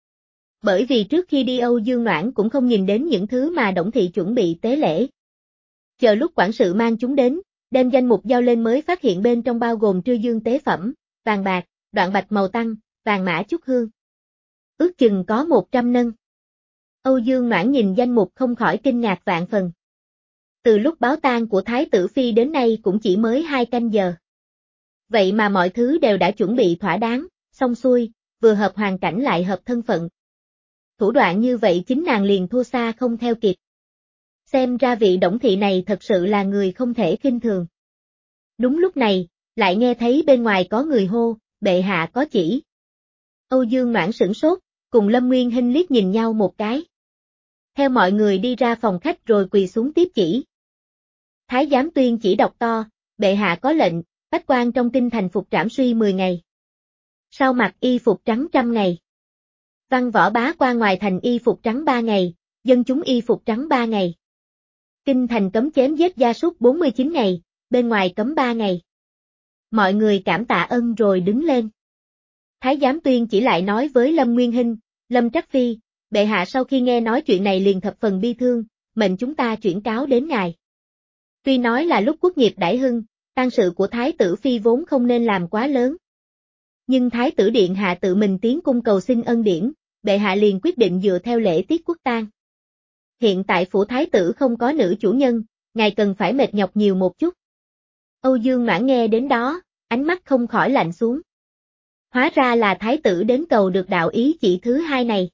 Bởi vì trước khi đi Âu Dương Noãn cũng không nhìn đến những thứ mà Đổng Thị chuẩn bị tế lễ. Chờ lúc quản sự mang chúng đến, đem danh mục giao lên mới phát hiện bên trong bao gồm trư dương tế phẩm, vàng bạc, đoạn bạch màu tăng, vàng mã chúc hương. Ước chừng có một trăm nâng. Âu Dương Noãn nhìn danh mục không khỏi kinh ngạc vạn phần. Từ lúc báo tang của Thái tử Phi đến nay cũng chỉ mới hai canh giờ. Vậy mà mọi thứ đều đã chuẩn bị thỏa đáng, xong xuôi, vừa hợp hoàn cảnh lại hợp thân phận. Thủ đoạn như vậy chính nàng liền thua xa không theo kịp. Xem ra vị Đổng Thị này thật sự là người không thể khinh thường. Đúng lúc này, lại nghe thấy bên ngoài có người hô, bệ hạ có chỉ. Âu Dương Noãn sửng sốt, cùng Lâm Nguyên Hinh liếc nhìn nhau một cái. Theo mọi người đi ra phòng khách rồi quỳ xuống tiếp chỉ. Thái giám tuyên chỉ đọc to, bệ hạ có lệnh, bách quan trong kinh thành phục trảm suy mười ngày. Sau mặc y phục trắng trăm ngày. Văn võ bá quan ngoài thành y phục trắng ba ngày, dân chúng y phục trắng ba ngày. Kinh thành cấm chém giết gia súc bốn mươi chín ngày, bên ngoài cấm ba ngày. Mọi người cảm tạ ân rồi đứng lên. Thái giám tuyên chỉ lại nói với Lâm Nguyên Hinh, Lâm Trắc Phi, bệ hạ sau khi nghe nói chuyện này liền thập phần bi thương, mệnh chúng ta chuyển cáo đến ngài. Tuy nói là lúc quốc nghiệp đại hưng, tang sự của Thái tử Phi vốn không nên làm quá lớn. Nhưng Thái tử Điện hạ tự mình tiến cung cầu xin ân điển, bệ hạ liền quyết định dựa theo lễ tiết quốc tang. Hiện tại phủ Thái tử không có nữ chủ nhân, ngài cần phải mệt nhọc nhiều một chút. Âu Dương Noãn nghe đến đó, ánh mắt không khỏi lạnh xuống. Hóa ra là Thái tử đến cầu được đạo ý chỉ thứ hai này.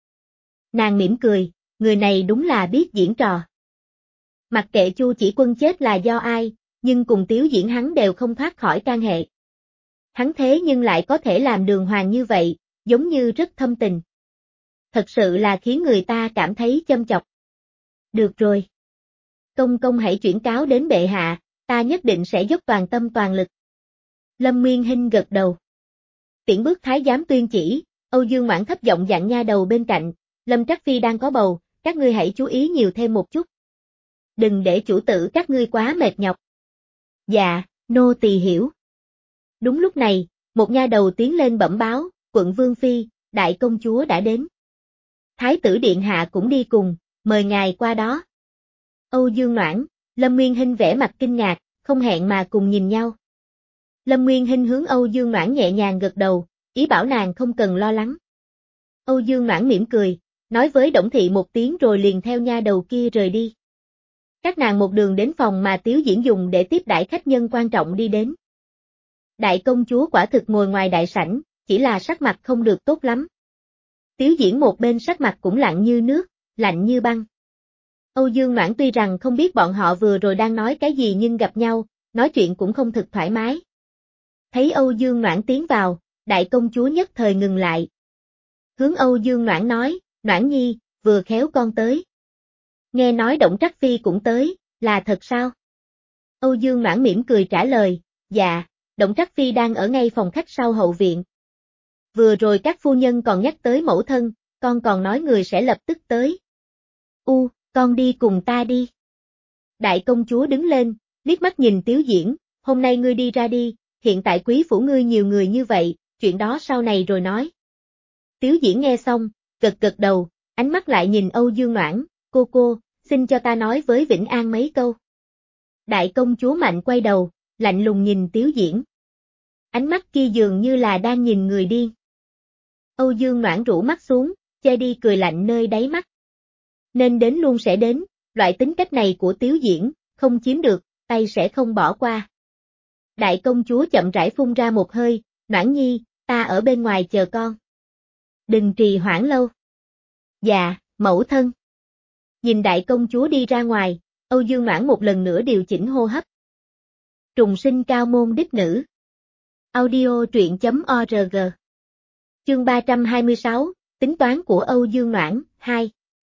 Nàng mỉm cười, người này đúng là biết diễn trò. Mặc kệ Chu Chỉ Quân chết là do ai, nhưng cùng Tiếu Diễn hắn đều không thoát khỏi can hệ. Hắn thế nhưng lại có thể làm đường hoàng như vậy, giống như rất thâm tình. Thật sự là khiến người ta cảm thấy châm chọc. Được rồi. Công công hãy chuyển cáo đến bệ hạ, ta nhất định sẽ dốc toàn tâm toàn lực. Lâm Nguyên Hinh gật đầu. Tiễn bước thái giám tuyên chỉ, Âu Dương Noãn thấp giọng dặn nha đầu bên cạnh, Lâm Trắc Phi đang có bầu, các ngươi hãy chú ý nhiều thêm một chút. Đừng để chủ tử các ngươi quá mệt nhọc. Dạ, nô tỳ hiểu. Đúng lúc này, một nha đầu tiến lên bẩm báo, quận Vương Phi, đại công chúa đã đến. Thái tử Điện hạ cũng đi cùng, mời ngài qua đó. Âu Dương Noãn, Lâm Nguyên Hinh vẻ mặt kinh ngạc, không hẹn mà cùng nhìn nhau. Lâm Nguyên Hinh hướng Âu Dương Noãn nhẹ nhàng gật đầu, ý bảo nàng không cần lo lắng. Âu Dương Noãn mỉm cười, nói với Đổng Thị một tiếng rồi liền theo nha đầu kia rời đi. Các nàng một đường đến phòng mà Tiếu Diễn dùng để tiếp đãi khách nhân quan trọng đi đến. Đại công chúa quả thực ngồi ngoài đại sảnh, chỉ là sắc mặt không được tốt lắm. Tiếu Diễn một bên sắc mặt cũng lặng như nước, lạnh như băng. Âu Dương Noãn tuy rằng không biết bọn họ vừa rồi đang nói cái gì nhưng gặp nhau, nói chuyện cũng không thực thoải mái. Thấy Âu Dương Noãn tiến vào, đại công chúa nhất thời ngừng lại. Hướng Âu Dương Noãn nói, Noãn nhi, vừa khéo con tới. Nghe nói Đổng Trắc Phi cũng tới, là thật sao? Âu Dương Noãn mỉm cười trả lời, dạ, Đổng Trắc Phi đang ở ngay phòng khách sau hậu viện. Vừa rồi các phu nhân còn nhắc tới mẫu thân, con còn nói người sẽ lập tức tới. U, con đi cùng ta đi. Đại công chúa đứng lên, liếc mắt nhìn Tiếu Diễn, hôm nay ngươi đi ra đi, hiện tại quý phủ ngươi nhiều người như vậy, chuyện đó sau này rồi nói. Tiếu Diễn nghe xong, gật gật đầu, ánh mắt lại nhìn Âu Dương Noãn, cô cô, xin cho ta nói với Vĩnh An mấy câu. Đại công chúa mạnh quay đầu, lạnh lùng nhìn Tiếu Diễn. Ánh mắt kia dường như là đang nhìn người điên. Âu Dương Noãn rũ mắt xuống, che đi cười lạnh nơi đáy mắt. Nên đến luôn sẽ đến, loại tính cách này của Tiếu Diễn, không chiếm được, tay sẽ không bỏ qua. Đại công chúa chậm rãi phun ra một hơi, Noãn Nhi, ta ở bên ngoài chờ con. Đừng trì hoãn lâu. Dạ, mẫu thân. Nhìn đại công chúa đi ra ngoài, Âu Dương Noãn một lần nữa điều chỉnh hô hấp. Trùng sinh cao môn đích nữ. Audio truyện chấm org. Chương ba trăm hai mươi sáu, tính toán của Âu Dương Noãn, hai.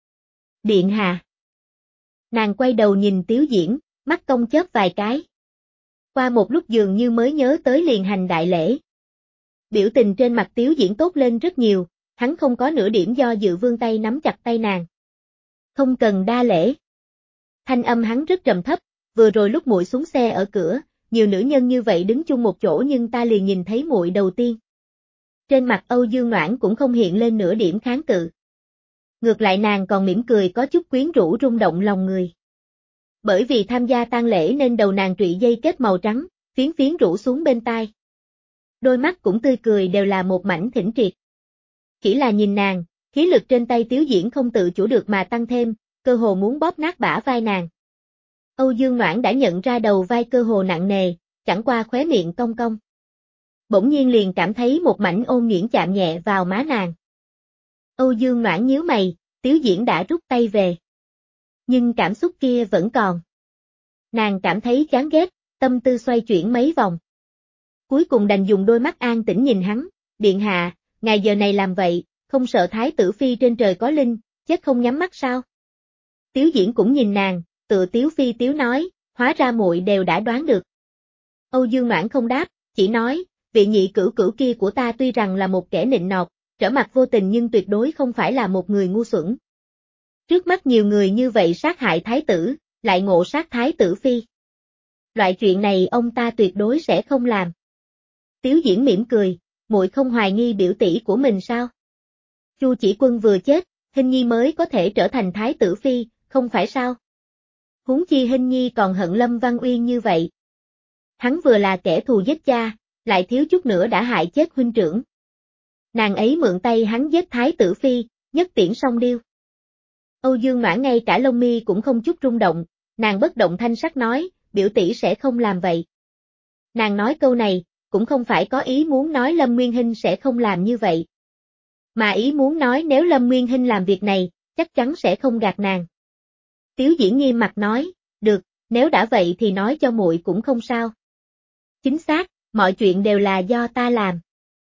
Điện hạ. Nàng quay đầu nhìn Tiếu Diễn, mắt cong chớp vài cái. Qua một lúc dường như mới nhớ tới liền hành đại lễ. Biểu tình trên mặt Tiếu Diễn tốt lên rất nhiều, hắn không có nửa điểm do dự vươn tay nắm chặt tay nàng. Không cần đa lễ. Thanh âm hắn rất trầm thấp, vừa rồi lúc muội xuống xe ở cửa, nhiều nữ nhân như vậy đứng chung một chỗ nhưng ta liền nhìn thấy muội đầu tiên. Trên mặt Âu Dương Noãn cũng không hiện lên nửa điểm kháng cự. Ngược lại nàng còn mỉm cười có chút quyến rũ rung động lòng người. Bởi vì tham gia tang lễ nên đầu nàng trụy dây kết màu trắng, phiến phiến rủ xuống bên tai. Đôi mắt cũng tươi cười đều là một mảnh thỉnh triệt. Chỉ là nhìn nàng, khí lực trên tay Tiếu Diễn không tự chủ được mà tăng thêm, cơ hồ muốn bóp nát bả vai nàng. Âu Dương Noãn đã nhận ra đầu vai cơ hồ nặng nề, chẳng qua khóe miệng cong cong. Bỗng nhiên liền cảm thấy một mảnh ôn nhuyễn chạm nhẹ vào má nàng. Âu Dương Noãn nhíu mày, Tiếu Diễn đã rút tay về. Nhưng cảm xúc kia vẫn còn. Nàng cảm thấy chán ghét, tâm tư xoay chuyển mấy vòng. Cuối cùng đành dùng đôi mắt an tĩnh nhìn hắn, điện hạ, ngài giờ này làm vậy, không sợ thái tử phi trên trời có linh, chết không nhắm mắt sao? Tiếu Diễn cũng nhìn nàng, tựa Tiếu phi tiếu nói, hóa ra muội đều đã đoán được. Âu Dương Noãn không đáp, chỉ nói, vị nhị cửu cửu kia của ta tuy rằng là một kẻ nịnh nọt, trở mặt vô tình nhưng tuyệt đối không phải là một người ngu xuẩn. Trước mắt nhiều người như vậy sát hại thái tử, lại ngộ sát thái tử phi. Loại chuyện này ông ta tuyệt đối sẽ không làm. Tiếu Diễn mỉm cười, muội không hoài nghi biểu tỷ của mình sao? Chu Chỉ Quân vừa chết, Hinh Nhi mới có thể trở thành thái tử phi, không phải sao? Huống chi Hinh Nhi còn hận Lâm Văn Uyên như vậy. Hắn vừa là kẻ thù giết cha, lại thiếu chút nữa đã hại chết huynh trưởng. Nàng ấy mượn tay hắn giết thái tử phi, nhất tiễn song điêu. Âu Dương Noãn ngay cả lông mi cũng không chút rung động, nàng bất động thanh sắc nói, biểu tỷ sẽ không làm vậy. Nàng nói câu này, cũng không phải có ý muốn nói Lâm Nguyên Hinh sẽ không làm như vậy. Mà ý muốn nói nếu Lâm Nguyên Hinh làm việc này, chắc chắn sẽ không gạt nàng. Tiếu Diễn nghiêm mặt nói, được, nếu đã vậy thì nói cho muội cũng không sao. Chính xác, mọi chuyện đều là do ta làm.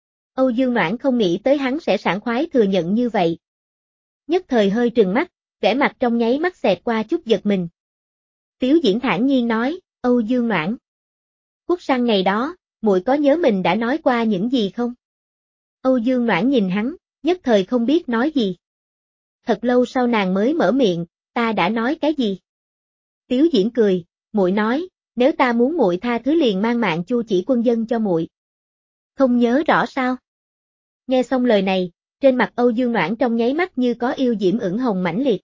Âu Dương Noãn không nghĩ tới hắn sẽ sảng khoái thừa nhận như vậy. Nhất thời hơi trừng mắt, vẻ mặt trong nháy mắt xẹt qua chút giật mình. Tiếu Diễn thản nhiên nói, Âu Dương Noãn. Quốc săn ngày đó, muội có nhớ mình đã nói qua những gì không? Âu Dương Noãn nhìn hắn, nhất thời không biết nói gì. Thật lâu sau nàng mới mở miệng, ta đã nói cái gì? Tiếu Diễn cười, muội nói, nếu ta muốn muội tha thứ liền mang mạng Chu Chỉ Quân dân cho muội. Không nhớ rõ sao? Nghe xong lời này, trên mặt Âu Dương Noãn trong nháy mắt như có yêu diễm ửng hồng mãnh liệt.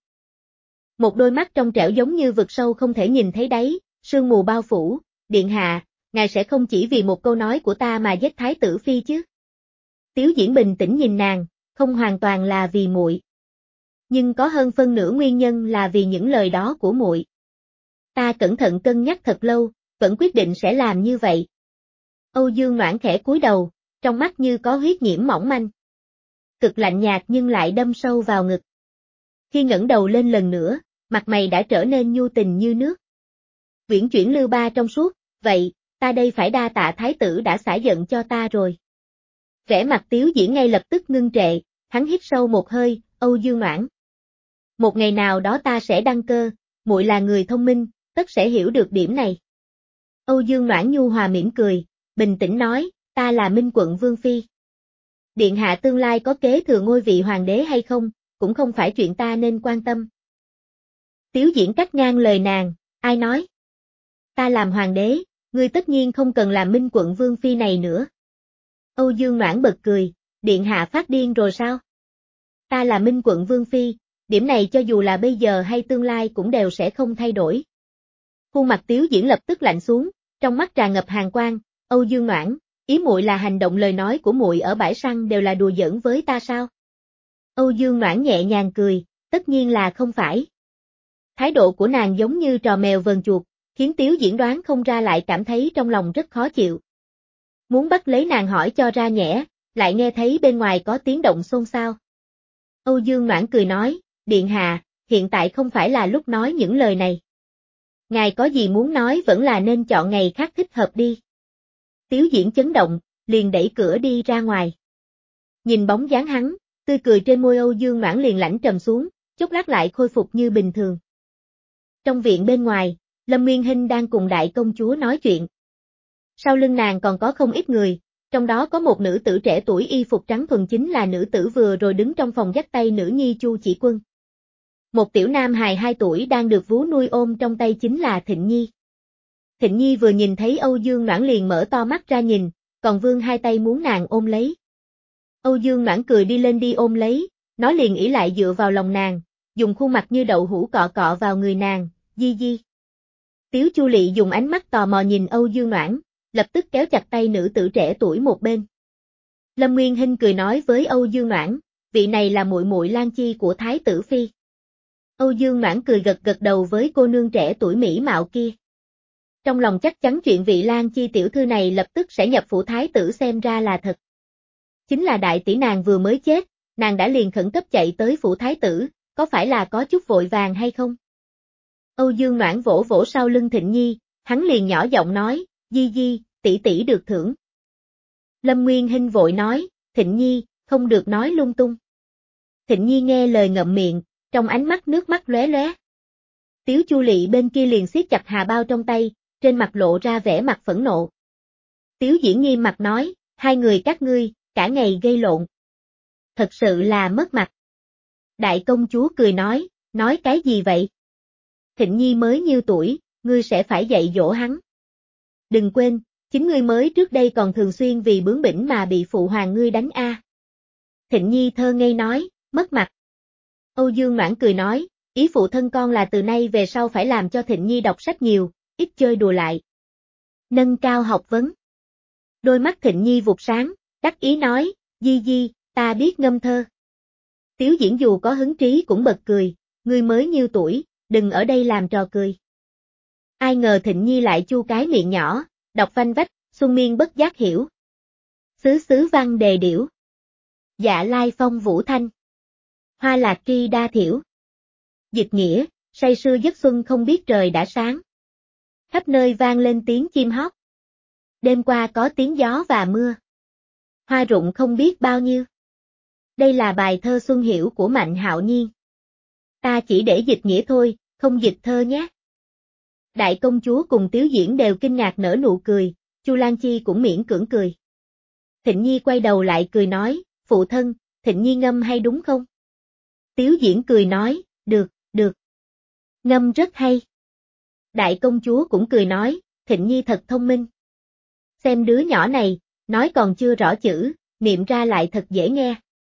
Một đôi mắt trong trẻo giống như vực sâu không thể nhìn thấy đáy, sương mù bao phủ, điện hạ, ngài sẽ không chỉ vì một câu nói của ta mà giết thái tử phi chứ? Tiếu Diễn bình tĩnh nhìn nàng, không hoàn toàn là vì muội, nhưng có hơn phân nửa nguyên nhân là vì những lời đó của muội. Ta cẩn thận cân nhắc thật lâu, vẫn quyết định sẽ làm như vậy. Âu Dương Noãn khẽ cúi đầu, trong mắt như có huyết nhiễm mỏng manh. Cực lạnh nhạt nhưng lại đâm sâu vào ngực. Khi ngẩng đầu lên lần nữa, mặt mày đã trở nên nhu tình như nước. Viễn chuyển lưu ba trong suốt, vậy, ta đây phải đa tạ thái tử đã xả giận cho ta rồi. Vẻ mặt Tiếu Diễn ngay lập tức ngưng trệ, hắn hít sâu một hơi, Âu Dương Noãn. Một ngày nào đó ta sẽ đăng cơ, muội là người thông minh, tất sẽ hiểu được điểm này. Âu Dương Noãn nhu hòa mỉm cười, bình tĩnh nói, ta là Minh Quận Vương Phi. Điện hạ tương lai có kế thừa ngôi vị hoàng đế hay không, cũng không phải chuyện ta nên quan tâm. Tiếu Diễn cắt ngang lời nàng, ai nói? Ta làm hoàng đế, ngươi tất nhiên không cần làm Minh Quận Vương Phi này nữa. Âu Dương Noãn bật cười, điện hạ phát điên rồi sao? Ta là Minh Quận Vương Phi, điểm này cho dù là bây giờ hay tương lai cũng đều sẽ không thay đổi. Khuôn mặt Tiếu Diễn lập tức lạnh xuống, trong mắt tràn ngập hàn quang, Âu Dương Noãn, ý muội là hành động lời nói của muội ở bãi săn đều là đùa giỡn với ta sao? Âu Dương Noãn nhẹ nhàng cười, tất nhiên là không phải. Thái độ của nàng giống như trò mèo vờn chuột, khiến Tiếu Diễn đoán không ra lại cảm thấy trong lòng rất khó chịu. Muốn bắt lấy nàng hỏi cho ra nhẽ, lại nghe thấy bên ngoài có tiếng động xôn xao. Âu Dương Noãn cười nói, Điện hạ, hiện tại không phải là lúc nói những lời này. Ngài có gì muốn nói vẫn là nên chọn ngày khác thích hợp đi. Tiếu Diễn chấn động, liền đẩy cửa đi ra ngoài. Nhìn bóng dáng hắn, tươi cười trên môi Âu Dương Noãn liền lãnh trầm xuống, chốc lát lại khôi phục như bình thường. Trong viện bên ngoài, Lâm Nguyên Hinh đang cùng đại công chúa nói chuyện. Sau lưng nàng còn có không ít người, trong đó có một nữ tử trẻ tuổi y phục trắng thuần chính là nữ tử vừa rồi đứng trong phòng dắt tay nữ nhi Chu Chỉ Quân. Một tiểu nam hài hai tuổi đang được vú nuôi ôm trong tay chính là Thịnh Nhi. Thịnh Nhi vừa nhìn thấy Âu Dương Noãn liền mở to mắt ra nhìn, còn vươn hai tay muốn nàng ôm lấy. Âu Dương Noãn cười đi lên đi ôm lấy, nó liền ỷ lại dựa vào lòng nàng, dùng khuôn mặt như đậu hũ cọ cọ vào người nàng, di di. Tiếu Chu Lị dùng ánh mắt tò mò nhìn Âu Dương Noãn, lập tức kéo chặt tay nữ tử trẻ tuổi một bên. Lâm Nguyên Hinh cười nói với Âu Dương Noãn, vị này là muội muội Lan Chi của Thái tử Phi. Âu Dương Noãn cười gật gật đầu với cô nương trẻ tuổi mỹ mạo kia. Trong lòng chắc chắn chuyện vị Lan Chi tiểu thư này lập tức sẽ nhập phủ Thái tử xem ra là thật. Chính là đại tỷ nàng vừa mới chết, nàng đã liền khẩn cấp chạy tới phủ Thái tử, có phải là có chút vội vàng hay không? Âu Dương Noãn vỗ vỗ sau lưng Thịnh Nhi, hắn liền nhỏ giọng nói, di di, tỷ tỷ được thưởng. Lâm Nguyên Hinh vội nói, Thịnh Nhi, không được nói lung tung. Thịnh Nhi nghe lời ngậm miệng, trong ánh mắt nước mắt lóe lóe. Tiếu Chu Lị bên kia liền siết chặt hà bao trong tay, trên mặt lộ ra vẻ mặt phẫn nộ. Tiếu Diễn nghiêm mặt nói, hai người các ngươi, cả ngày gây lộn. Thật sự là mất mặt. Đại công chúa cười nói, nói cái gì vậy? Thịnh Nhi mới nhiêu tuổi, ngươi sẽ phải dạy dỗ hắn. Đừng quên, chính ngươi mới trước đây còn thường xuyên vì bướng bỉnh mà bị phụ hoàng ngươi đánh a. Thịnh Nhi thơ ngây nói, mất mặt. Âu Dương Noãn cười nói, ý phụ thân con là từ nay về sau phải làm cho Thịnh Nhi đọc sách nhiều, ít chơi đùa lại. Nâng cao học vấn. Đôi mắt Thịnh Nhi vụt sáng, đắc ý nói, di di, ta biết ngâm thơ. Tiếu Diễn dù có hứng trí cũng bật cười, ngươi mới nhiêu tuổi, đừng ở đây làm trò cười. Ai ngờ Thịnh Nhi lại chu cái miệng nhỏ, đọc phanh vách, Xuân Miên bất giác hiểu. Xứ xứ văn đề điểu. Dạ lai phong vũ thanh. Hoa lạc tri đa thiểu. Dịch nghĩa, say sưa giấc xuân không biết trời đã sáng. Khắp nơi vang lên tiếng chim hót. Đêm qua có tiếng gió và mưa. Hoa rụng không biết bao nhiêu. Đây là bài thơ Xuân Hiểu của Mạnh Hạo Nhiên. Ta chỉ để dịch nghĩa thôi, không dịch thơ nhé. Đại công chúa cùng Tiếu Diễn đều kinh ngạc nở nụ cười, Chu Lan Chi cũng miễn cưỡng cười. Thịnh Nhi quay đầu lại cười nói, phụ thân, Thịnh Nhi ngâm hay đúng không? Tiếu Diễn cười nói, được, được. Ngâm rất hay. Đại công chúa cũng cười nói, Thịnh Nhi thật thông minh. Xem đứa nhỏ này, nói còn chưa rõ chữ, niệm ra lại thật dễ nghe.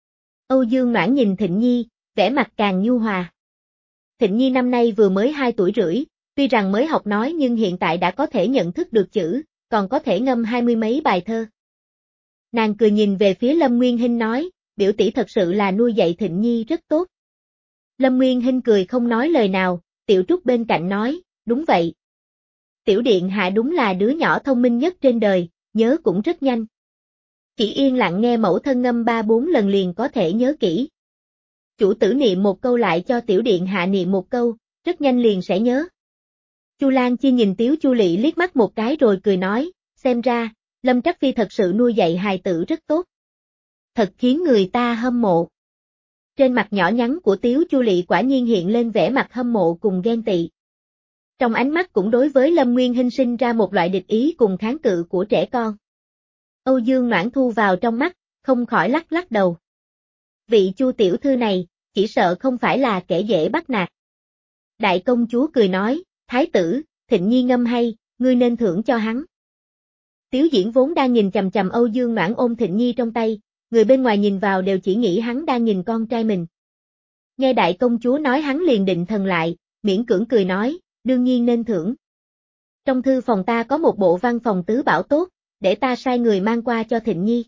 Âu Dương Noãn nhìn Thịnh Nhi, vẻ mặt càng nhu hòa. Thịnh Nhi năm nay vừa mới hai tuổi rưỡi, tuy rằng mới học nói nhưng hiện tại đã có thể nhận thức được chữ, còn có thể ngâm hai mươi mấy bài thơ. Nàng cười nhìn về phía Lâm Nguyên Hinh nói, biểu tỷ thật sự là nuôi dạy Thịnh Nhi rất tốt. Lâm Nguyên Hinh cười không nói lời nào, Tiểu Trúc bên cạnh nói, đúng vậy. Tiểu điện hạ đúng là đứa nhỏ thông minh nhất trên đời, nhớ cũng rất nhanh. Chỉ yên lặng nghe mẫu thân ngâm ba bốn lần liền có thể nhớ kỹ. Chủ tử niệm một câu lại cho tiểu điện hạ niệm một câu, rất nhanh liền sẽ nhớ. Chu Lan Chi nhìn Tiếu Chu Lị liếc mắt một cái rồi cười nói, xem ra, Lâm Trắc Phi thật sự nuôi dạy hài tử rất tốt. Thật khiến người ta hâm mộ. Trên mặt nhỏ nhắn của Tiếu Chu Lị quả nhiên hiện lên vẻ mặt hâm mộ cùng ghen tị. Trong ánh mắt cũng đối với Lâm Nguyên Hinh sinh ra một loại địch ý cùng kháng cự của trẻ con. Âu Dương Noãn thu vào trong mắt, không khỏi lắc lắc đầu. Vị Chu tiểu thư này, chỉ sợ không phải là kẻ dễ bắt nạt. Đại công chúa cười nói, thái tử, Thịnh Nhi ngâm hay, ngươi nên thưởng cho hắn. Tiếu Diễn vốn đang nhìn chằm chằm Âu Dương Noãn ôm Thịnh Nhi trong tay, người bên ngoài nhìn vào đều chỉ nghĩ hắn đang nhìn con trai mình. Nghe đại công chúa nói hắn liền định thần lại, miễn cưỡng cười nói, đương nhiên nên thưởng. Trong thư phòng ta có một bộ văn phòng tứ bảo tốt, để ta sai người mang qua cho Thịnh Nhi.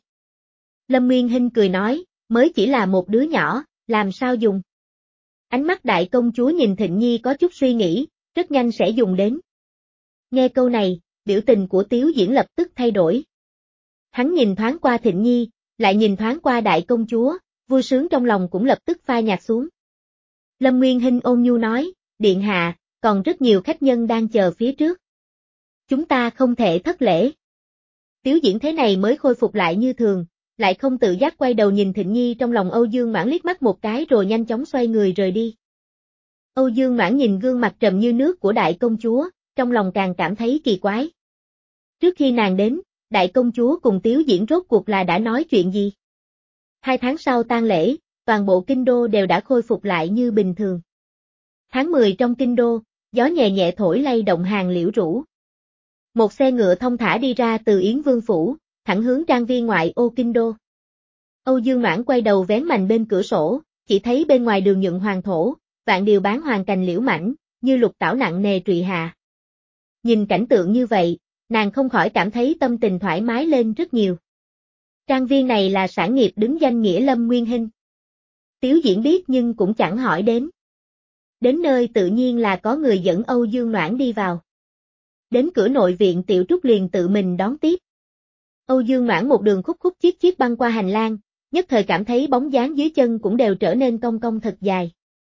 Lâm Nguyên Hinh cười nói, mới chỉ là một đứa nhỏ, làm sao dùng. Ánh mắt đại công chúa nhìn Thịnh Nhi có chút suy nghĩ, rất nhanh sẽ dùng đến. Nghe câu này, biểu tình của Tiếu Diễn lập tức thay đổi. Hắn nhìn thoáng qua Thịnh Nhi, lại nhìn thoáng qua đại công chúa, vui sướng trong lòng cũng lập tức phai nhạt xuống. Lâm Nguyên Hinh ôn nhu nói, điện hạ, còn rất nhiều khách nhân đang chờ phía trước. Chúng ta không thể thất lễ. Tiếu Diễn thế này mới khôi phục lại như thường, lại không tự giác quay đầu nhìn Thịnh Nhi trong lòng Âu Dương Mãn liếc mắt một cái rồi nhanh chóng xoay người rời đi. Âu Dương Mãn nhìn gương mặt trầm như nước của đại công chúa, trong lòng càng cảm thấy kỳ quái. Trước khi nàng đến, đại công chúa cùng Tiếu Diễn rốt cuộc là đã nói chuyện gì? Hai tháng sau tang lễ, toàn bộ kinh đô đều đã khôi phục lại như bình thường. Tháng mười trong kinh đô, gió nhẹ nhẹ thổi lay động hàng liễu rủ. Một xe ngựa thông thả đi ra từ Yến Vương Phủ, thẳng hướng trang viên ngoại ô kinh đô. Âu Dương Mãn quay đầu vén mành bên cửa sổ, chỉ thấy bên ngoài đường nhuận hoàng thổ, vạn điều bán hoàng cành liễu mảnh, như lục tảo nặng nề trụy hạ. Nhìn cảnh tượng như vậy, nàng không khỏi cảm thấy tâm tình thoải mái lên rất nhiều. Trang viên này là sản nghiệp đứng danh nghĩa Lâm Nguyên Hinh. Tiếu Diễn biết nhưng cũng chẳng hỏi đến. Đến nơi tự nhiên là có người dẫn Âu Dương Noãn đi vào. Đến cửa nội viện Tiểu Trúc liền tự mình đón tiếp. Âu Dương Noãn một đường khúc khúc chiết chiết băng qua hành lang, nhất thời cảm thấy bóng dáng dưới chân cũng đều trở nên cong cong thật dài.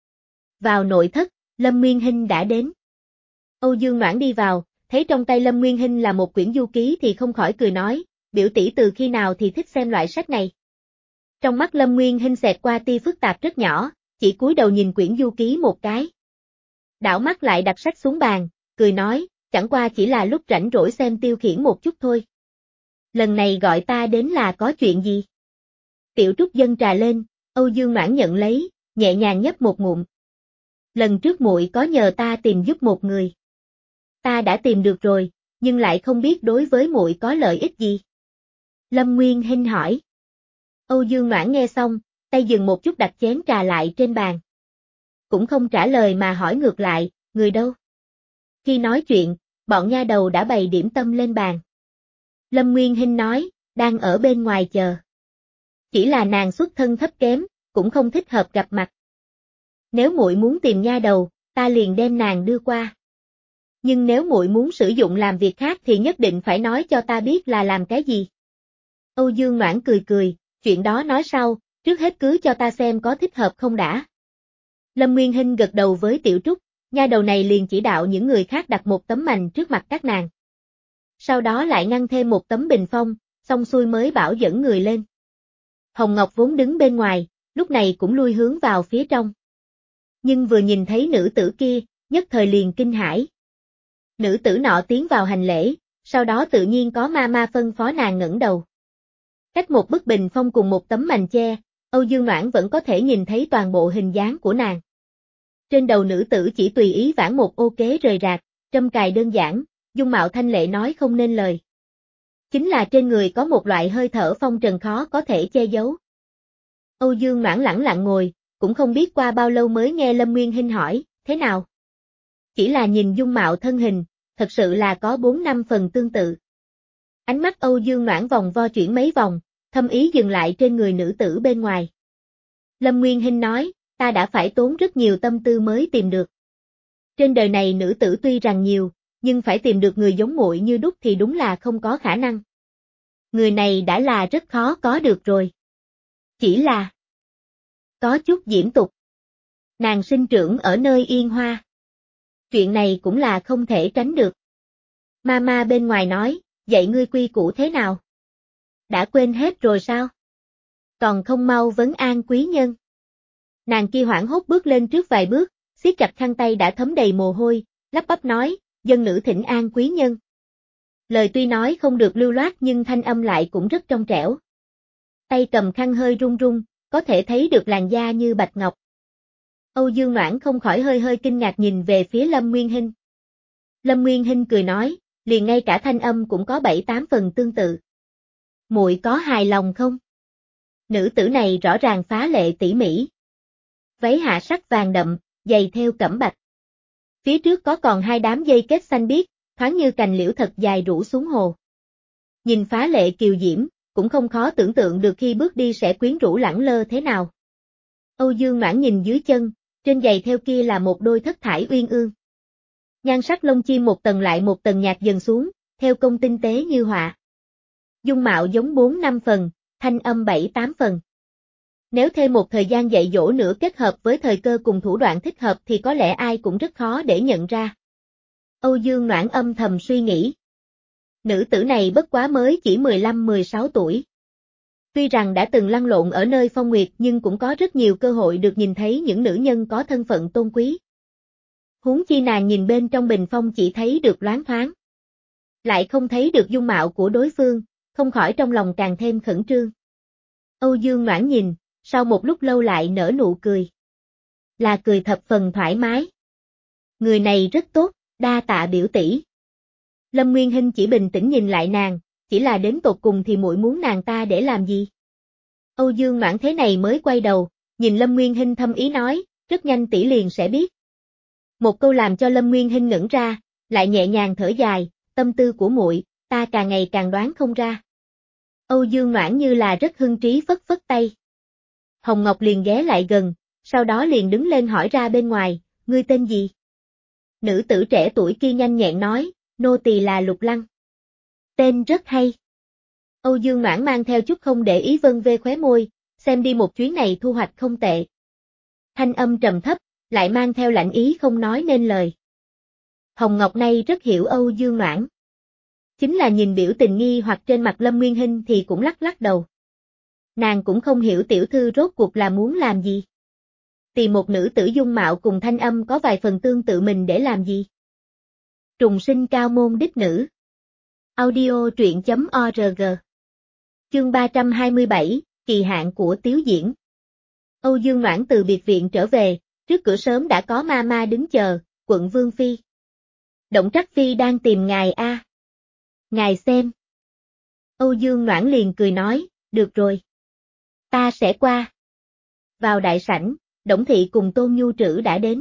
Vào nội thất, Lâm Nguyên Hinh đã đến. Âu Dương Noãn đi vào, thấy trong tay Lâm Nguyên Hinh là một quyển du ký thì không khỏi cười nói, biểu tỷ từ khi nào thì thích xem loại sách này. Trong mắt Lâm Nguyên Hinh xẹt qua tia phức tạp rất nhỏ, chỉ cúi đầu nhìn quyển du ký một cái. Đảo mắt lại đặt sách xuống bàn, cười nói, chẳng qua chỉ là lúc rảnh rỗi xem tiêu khiển một chút thôi. Lần này gọi ta đến là có chuyện gì? Tiểu Trúc dâng trà lên, Âu Dương Noãn nhận lấy, nhẹ nhàng nhấp một ngụm. Lần trước muội có nhờ ta tìm giúp một người. Ta đã tìm được rồi, nhưng lại không biết đối với muội có lợi ích gì. Lâm Nguyên Hinh hỏi. Âu Dương Noãn nghe xong, tay dừng một chút đặt chén trà lại trên bàn. Cũng không trả lời mà hỏi ngược lại, người đâu? Khi nói chuyện, bọn nha đầu đã bày điểm tâm lên bàn. Lâm Nguyên Hinh nói, đang ở bên ngoài chờ. Chỉ là nàng xuất thân thấp kém, cũng không thích hợp gặp mặt. Nếu muội muốn tìm nha đầu, ta liền đem nàng đưa qua. Nhưng nếu muội muốn sử dụng làm việc khác thì nhất định phải nói cho ta biết là làm cái gì. Âu Dương Noãn cười cười, chuyện đó nói sau, trước hết cứ cho ta xem có thích hợp không đã. Lâm Nguyên Hinh gật đầu với Tiểu Trúc, nha đầu này liền chỉ đạo những người khác đặt một tấm mành trước mặt các nàng. Sau đó lại ngăn thêm một tấm bình phong, xong xuôi mới bảo dẫn người lên. Hồng Ngọc vốn đứng bên ngoài, lúc này cũng lui hướng vào phía trong. Nhưng vừa nhìn thấy nữ tử kia, nhất thời liền kinh hãi. Nữ tử nọ tiến vào hành lễ, sau đó tự nhiên có ma ma phân phó nàng ngẩng đầu. Cách một bức bình phong cùng một tấm mành che, Âu Dương Noãn vẫn có thể nhìn thấy toàn bộ hình dáng của nàng. Trên đầu nữ tử chỉ tùy ý vãn một ô kế rời rạc, trâm cài đơn giản, dung mạo thanh lệ nói không nên lời. Chính là trên người có một loại hơi thở phong trần khó có thể che giấu. Âu Dương Noãn lẳng lặng ngồi, cũng không biết qua bao lâu mới nghe Lâm Nguyên Hinh hỏi, thế nào? Chỉ là nhìn dung mạo thân hình, thật sự là có bốn năm phần tương tự. Ánh mắt Âu Dương Noãn vòng vo chuyển mấy vòng, thâm ý dừng lại trên người nữ tử bên ngoài. Lâm Nguyên Hinh nói, ta đã phải tốn rất nhiều tâm tư mới tìm được. Trên đời này nữ tử tuy rằng nhiều, nhưng phải tìm được người giống muội như đúc thì đúng là không có khả năng. Người này đã là rất khó có được rồi. Chỉ là có chút diễm tục. Nàng sinh trưởng ở nơi Yên Hoa. Chuyện này cũng là không thể tránh được. Mama bên ngoài nói, dạy ngươi quy củ thế nào? Đã quên hết rồi sao? Còn không mau vấn an quý nhân. Nàng kia hoảng hốt bước lên trước vài bước, siết chặt khăn tay đã thấm đầy mồ hôi, lắp bắp nói, dân nữ thỉnh an quý nhân. Lời tuy nói không được lưu loát nhưng thanh âm lại cũng rất trong trẻo. Tay cầm khăn hơi run run, có thể thấy được làn da như bạch ngọc. Âu Dương Noãn không khỏi hơi hơi kinh ngạc nhìn về phía Lâm Nguyên Hinh. Lâm Nguyên Hinh cười nói, liền ngay cả thanh âm cũng có bảy tám phần tương tự. Muội có hài lòng không? Nữ tử này rõ ràng phá lệ tỉ mỉ. Váy hạ sắc vàng đậm, giày thêu cẩm bạch. Phía trước có còn hai đám dây kết xanh biếc, thoáng như cành liễu thật dài rủ xuống hồ. Nhìn phá lệ kiều diễm, cũng không khó tưởng tượng được khi bước đi sẽ quyến rũ lẳng lơ thế nào. Âu Dương Noãn nhìn dưới chân, trên giày thêu kia là một đôi thất thải uyên ương. Nhan sắc lông chim một tầng lại một tầng nhạt dần xuống, theo công tinh tế như họa. Dung mạo giống bốn năm phần, thanh âm bảy tám phần. Nếu thêm một thời gian dạy dỗ nữa kết hợp với thời cơ cùng thủ đoạn thích hợp thì có lẽ ai cũng rất khó để nhận ra. Âu Dương Noãn âm thầm suy nghĩ. Nữ tử này bất quá mới chỉ mười lăm mười sáu tuổi. Tuy rằng đã từng lăn lộn ở nơi phong nguyệt nhưng cũng có rất nhiều cơ hội được nhìn thấy những nữ nhân có thân phận tôn quý. Huống chi nàng nhìn bên trong bình phong chỉ thấy được loáng thoáng. Lại không thấy được dung mạo của đối phương, không khỏi trong lòng càng thêm khẩn trương. Âu Dương Noãn nhìn, sau một lúc lâu lại nở nụ cười. Là cười thập phần thoải mái. Người này rất tốt, đa tạ biểu tỷ. Lâm Nguyên Hinh chỉ bình tĩnh nhìn lại nàng, chỉ là đến tột cùng thì muội muốn nàng ta để làm gì? Âu Dương Noãn thế này mới quay đầu, nhìn Lâm Nguyên Hinh thâm ý nói, rất nhanh tỷ liền sẽ biết. Một câu làm cho Lâm Nguyên Hinh ngẩn ra, lại nhẹ nhàng thở dài, tâm tư của muội, ta càng ngày càng đoán không ra. Âu Dương Noãn như là rất hưng trí phất phất tay. Hồng Ngọc liền ghé lại gần, sau đó liền đứng lên hỏi ra bên ngoài, ngươi tên gì? Nữ tử trẻ tuổi kia nhanh nhẹn nói, nô tỳ là Lục Lăng. Tên rất hay. Âu Dương Noãn mang theo chút không để ý vân vê khóe môi, xem đi một chuyến này thu hoạch không tệ. Thanh âm trầm thấp, lại mang theo lạnh ý không nói nên lời. Hồng Ngọc nay rất hiểu Âu Dương Noãn. Chính là nhìn biểu tình nghi hoặc trên mặt Lâm Nguyên Hinh thì cũng lắc lắc đầu. Nàng cũng không hiểu tiểu thư rốt cuộc là muốn làm gì. Tìm một nữ tử dung mạo cùng thanh âm có vài phần tương tự mình để làm gì. Trùng sinh cao môn đích nữ. Audio truyện chấm org. Chương ba trăm hai mươi bảy, kỳ hạn của Tiếu Diễn. Âu Dương Noãn từ biệt viện trở về, trước cửa sớm đã có ma ma đứng chờ, quận Vương Phi. Động Trắc Phi đang tìm ngài a. Ngài xem. Âu Dương Noãn liền cười nói, được rồi. Ta sẽ qua. Vào đại sảnh, Đổng Thị cùng Tôn Nhu Trữ đã đến.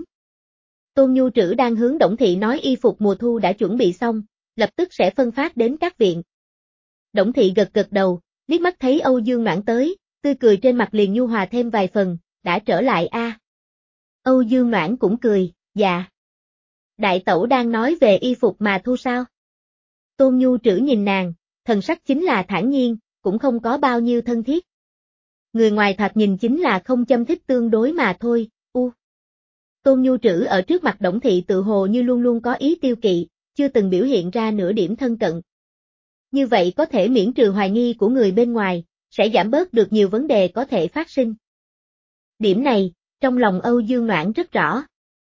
Tôn Nhu Trữ đang hướng Đổng Thị nói y phục mùa thu đã chuẩn bị xong, lập tức sẽ phân phát đến các viện. Đổng Thị gật gật đầu, liếc mắt thấy Âu Dương Noãn tới, tươi cười trên mặt liền nhu hòa thêm vài phần, đã trở lại a. À. Âu Dương Noãn cũng cười, dạ. Đại tẩu đang nói về y phục mà thu sao? Tôn Nhu Trữ nhìn nàng, thần sắc chính là thản nhiên, cũng không có bao nhiêu thân thiết. Người ngoài thoạt nhìn chính là không châm thích tương đối mà thôi, u. Tôn Nhu Trữ ở trước mặt Đổng Thị tự hồ như luôn luôn có ý tiêu kỵ, chưa từng biểu hiện ra nửa điểm thân cận. Như vậy có thể miễn trừ hoài nghi của người bên ngoài, sẽ giảm bớt được nhiều vấn đề có thể phát sinh. Điểm này, trong lòng Âu Dương Noãn rất rõ.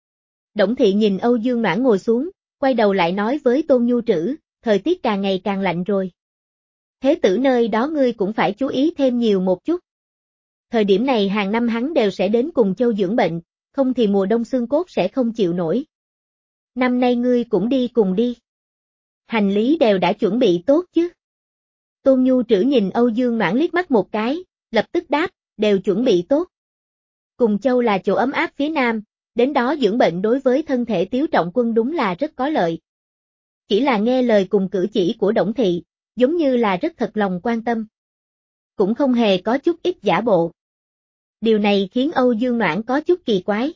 Đổng Thị nhìn Âu Dương Noãn ngồi xuống, quay đầu lại nói với Tôn Nhu Trữ, thời tiết càng ngày càng lạnh rồi. Thế tử nơi đó ngươi cũng phải chú ý thêm nhiều một chút. Thời điểm này hàng năm hắn đều sẽ đến cùng châu dưỡng bệnh, không thì mùa đông xương cốt sẽ không chịu nổi. Năm nay ngươi cũng đi cùng đi. Hành lý đều đã chuẩn bị tốt chứ. Tôn Nhu Trữ nhìn Âu Dương Noãn liếc mắt một cái, lập tức đáp, đều chuẩn bị tốt. Cùng châu là chỗ ấm áp phía nam, đến đó dưỡng bệnh đối với thân thể Tiếu Trọng Quân đúng là rất có lợi. Chỉ là nghe lời cùng cử chỉ của Đổng Thị, giống như là rất thật lòng quan tâm. Cũng không hề có chút ít giả bộ. Điều này khiến Âu Dương Noãn có chút kỳ quái.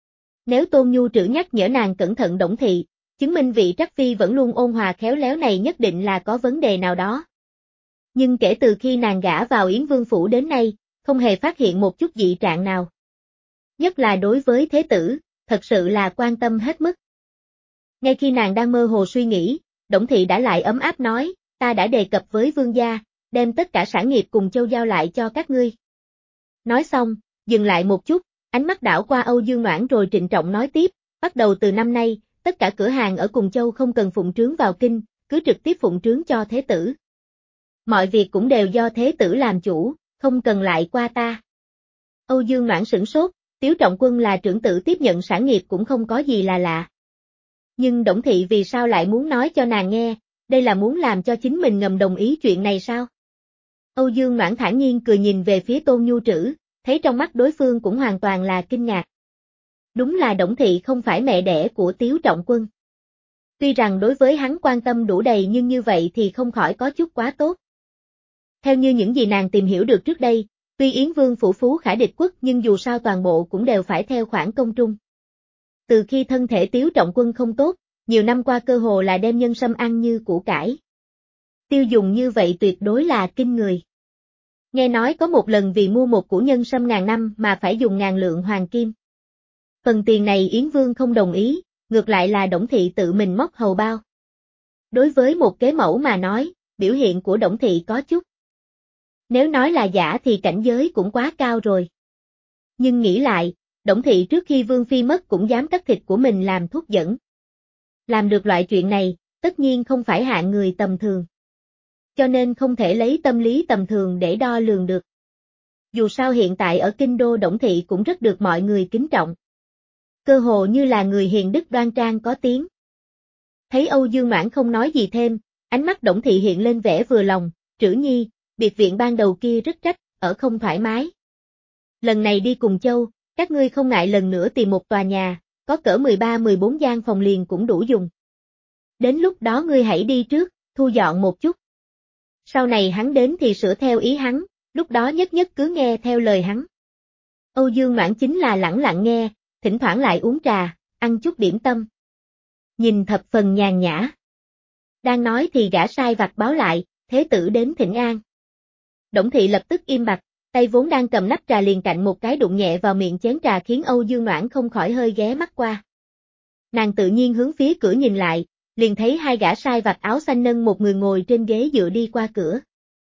Nếu Tôn Nhu Trữ nhắc nhở nàng cẩn thận Đổng Thị, chứng minh vị Trắc Phi vẫn luôn ôn hòa khéo léo này nhất định là có vấn đề nào đó. Nhưng kể từ khi nàng gả vào Yến Vương Phủ đến nay, không hề phát hiện một chút dị trạng nào. Nhất là đối với thế tử, thật sự là quan tâm hết mức. Ngay khi nàng đang mơ hồ suy nghĩ, Đổng Thị đã lại ấm áp nói, ta đã đề cập với vương gia, đem tất cả sản nghiệp cùng châu giao lại cho các ngươi. Nói xong, dừng lại một chút, ánh mắt đảo qua Âu Dương Noãn rồi trịnh trọng nói tiếp, bắt đầu từ năm nay, tất cả cửa hàng ở cùng châu không cần phụng trướng vào kinh, cứ trực tiếp phụng trướng cho thế tử. Mọi việc cũng đều do thế tử làm chủ, không cần lại qua ta. Âu Dương Noãn sửng sốt, Tiếu Trọng Quân là trưởng tử tiếp nhận sản nghiệp cũng không có gì là lạ. Nhưng Đổng Thị vì sao lại muốn nói cho nàng nghe, đây là muốn làm cho chính mình ngầm đồng ý chuyện này sao? Âu Dương Noãn thản nhiên cười nhìn về phía Tôn Nhu Trữ, thấy trong mắt đối phương cũng hoàn toàn là kinh ngạc. Đúng là Đổng Thị không phải mẹ đẻ của Tiếu Trọng Quân. Tuy rằng đối với hắn quan tâm đủ đầy nhưng như vậy thì không khỏi có chút quá tốt. Theo như những gì nàng tìm hiểu được trước đây, tuy Yến Vương phủ phú khả địch quốc nhưng dù sao toàn bộ cũng đều phải theo khoản công trung. Từ khi thân thể Tiếu Trọng Quân không tốt, nhiều năm qua cơ hồ là đem nhân sâm ăn như củ cải. Tiêu dùng như vậy tuyệt đối là kinh người. Nghe nói có một lần vì mua một củ nhân sâm ngàn năm mà phải dùng ngàn lượng hoàng kim. Phần tiền này Yến Vương không đồng ý, ngược lại là Đổng Thị tự mình móc hầu bao. Đối với một kế mẫu mà nói, biểu hiện của Đổng Thị có chút. Nếu nói là giả thì cảnh giới cũng quá cao rồi. Nhưng nghĩ lại, Đổng Thị trước khi Vương Phi mất cũng dám cắt thịt của mình làm thuốc dẫn. Làm được loại chuyện này, tất nhiên không phải hạng người tầm thường. Cho nên không thể lấy tâm lý tầm thường để đo lường được. Dù sao hiện tại ở Kinh Đô Đổng Thị cũng rất được mọi người kính trọng. Cơ hồ như là người hiền đức đoan trang có tiếng. Thấy Âu Dương Noãn không nói gì thêm, ánh mắt Đổng Thị hiện lên vẻ vừa lòng, Trữ Nhi, biệt viện ban đầu kia rất trách, ở không thoải mái. Lần này đi cùng Châu, các ngươi không ngại lần nữa tìm một tòa nhà, có cỡ mười ba mười bốn gian phòng liền cũng đủ dùng. Đến lúc đó ngươi hãy đi trước, thu dọn một chút. Sau này hắn đến thì sửa theo ý hắn, lúc đó nhất nhất cứ nghe theo lời hắn. Âu Dương Noãn chính là lẳng lặng nghe, thỉnh thoảng lại uống trà, ăn chút điểm tâm. Nhìn thập phần nhàn nhã. Đang nói thì gã sai vặt báo lại, thế tử đến thỉnh an. Đổng Thị lập tức im bặt, tay vốn đang cầm nắp trà liền cạnh một cái đụng nhẹ vào miệng chén trà khiến Âu Dương Noãn không khỏi hơi ghé mắt qua. Nàng tự nhiên hướng phía cửa nhìn lại, liền thấy hai gã sai vặt áo xanh nâng một người ngồi trên ghế dựa đi qua cửa.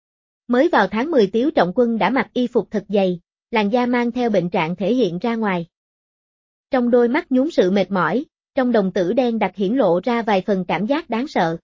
Mới vào tháng mười Tiếu Trọng Quân đã mặc y phục thật dày, làn da mang theo bệnh trạng thể hiện ra ngoài. Trong đôi mắt nhún sự mệt mỏi, trong đồng tử đen đặc hiển lộ ra vài phần cảm giác đáng sợ.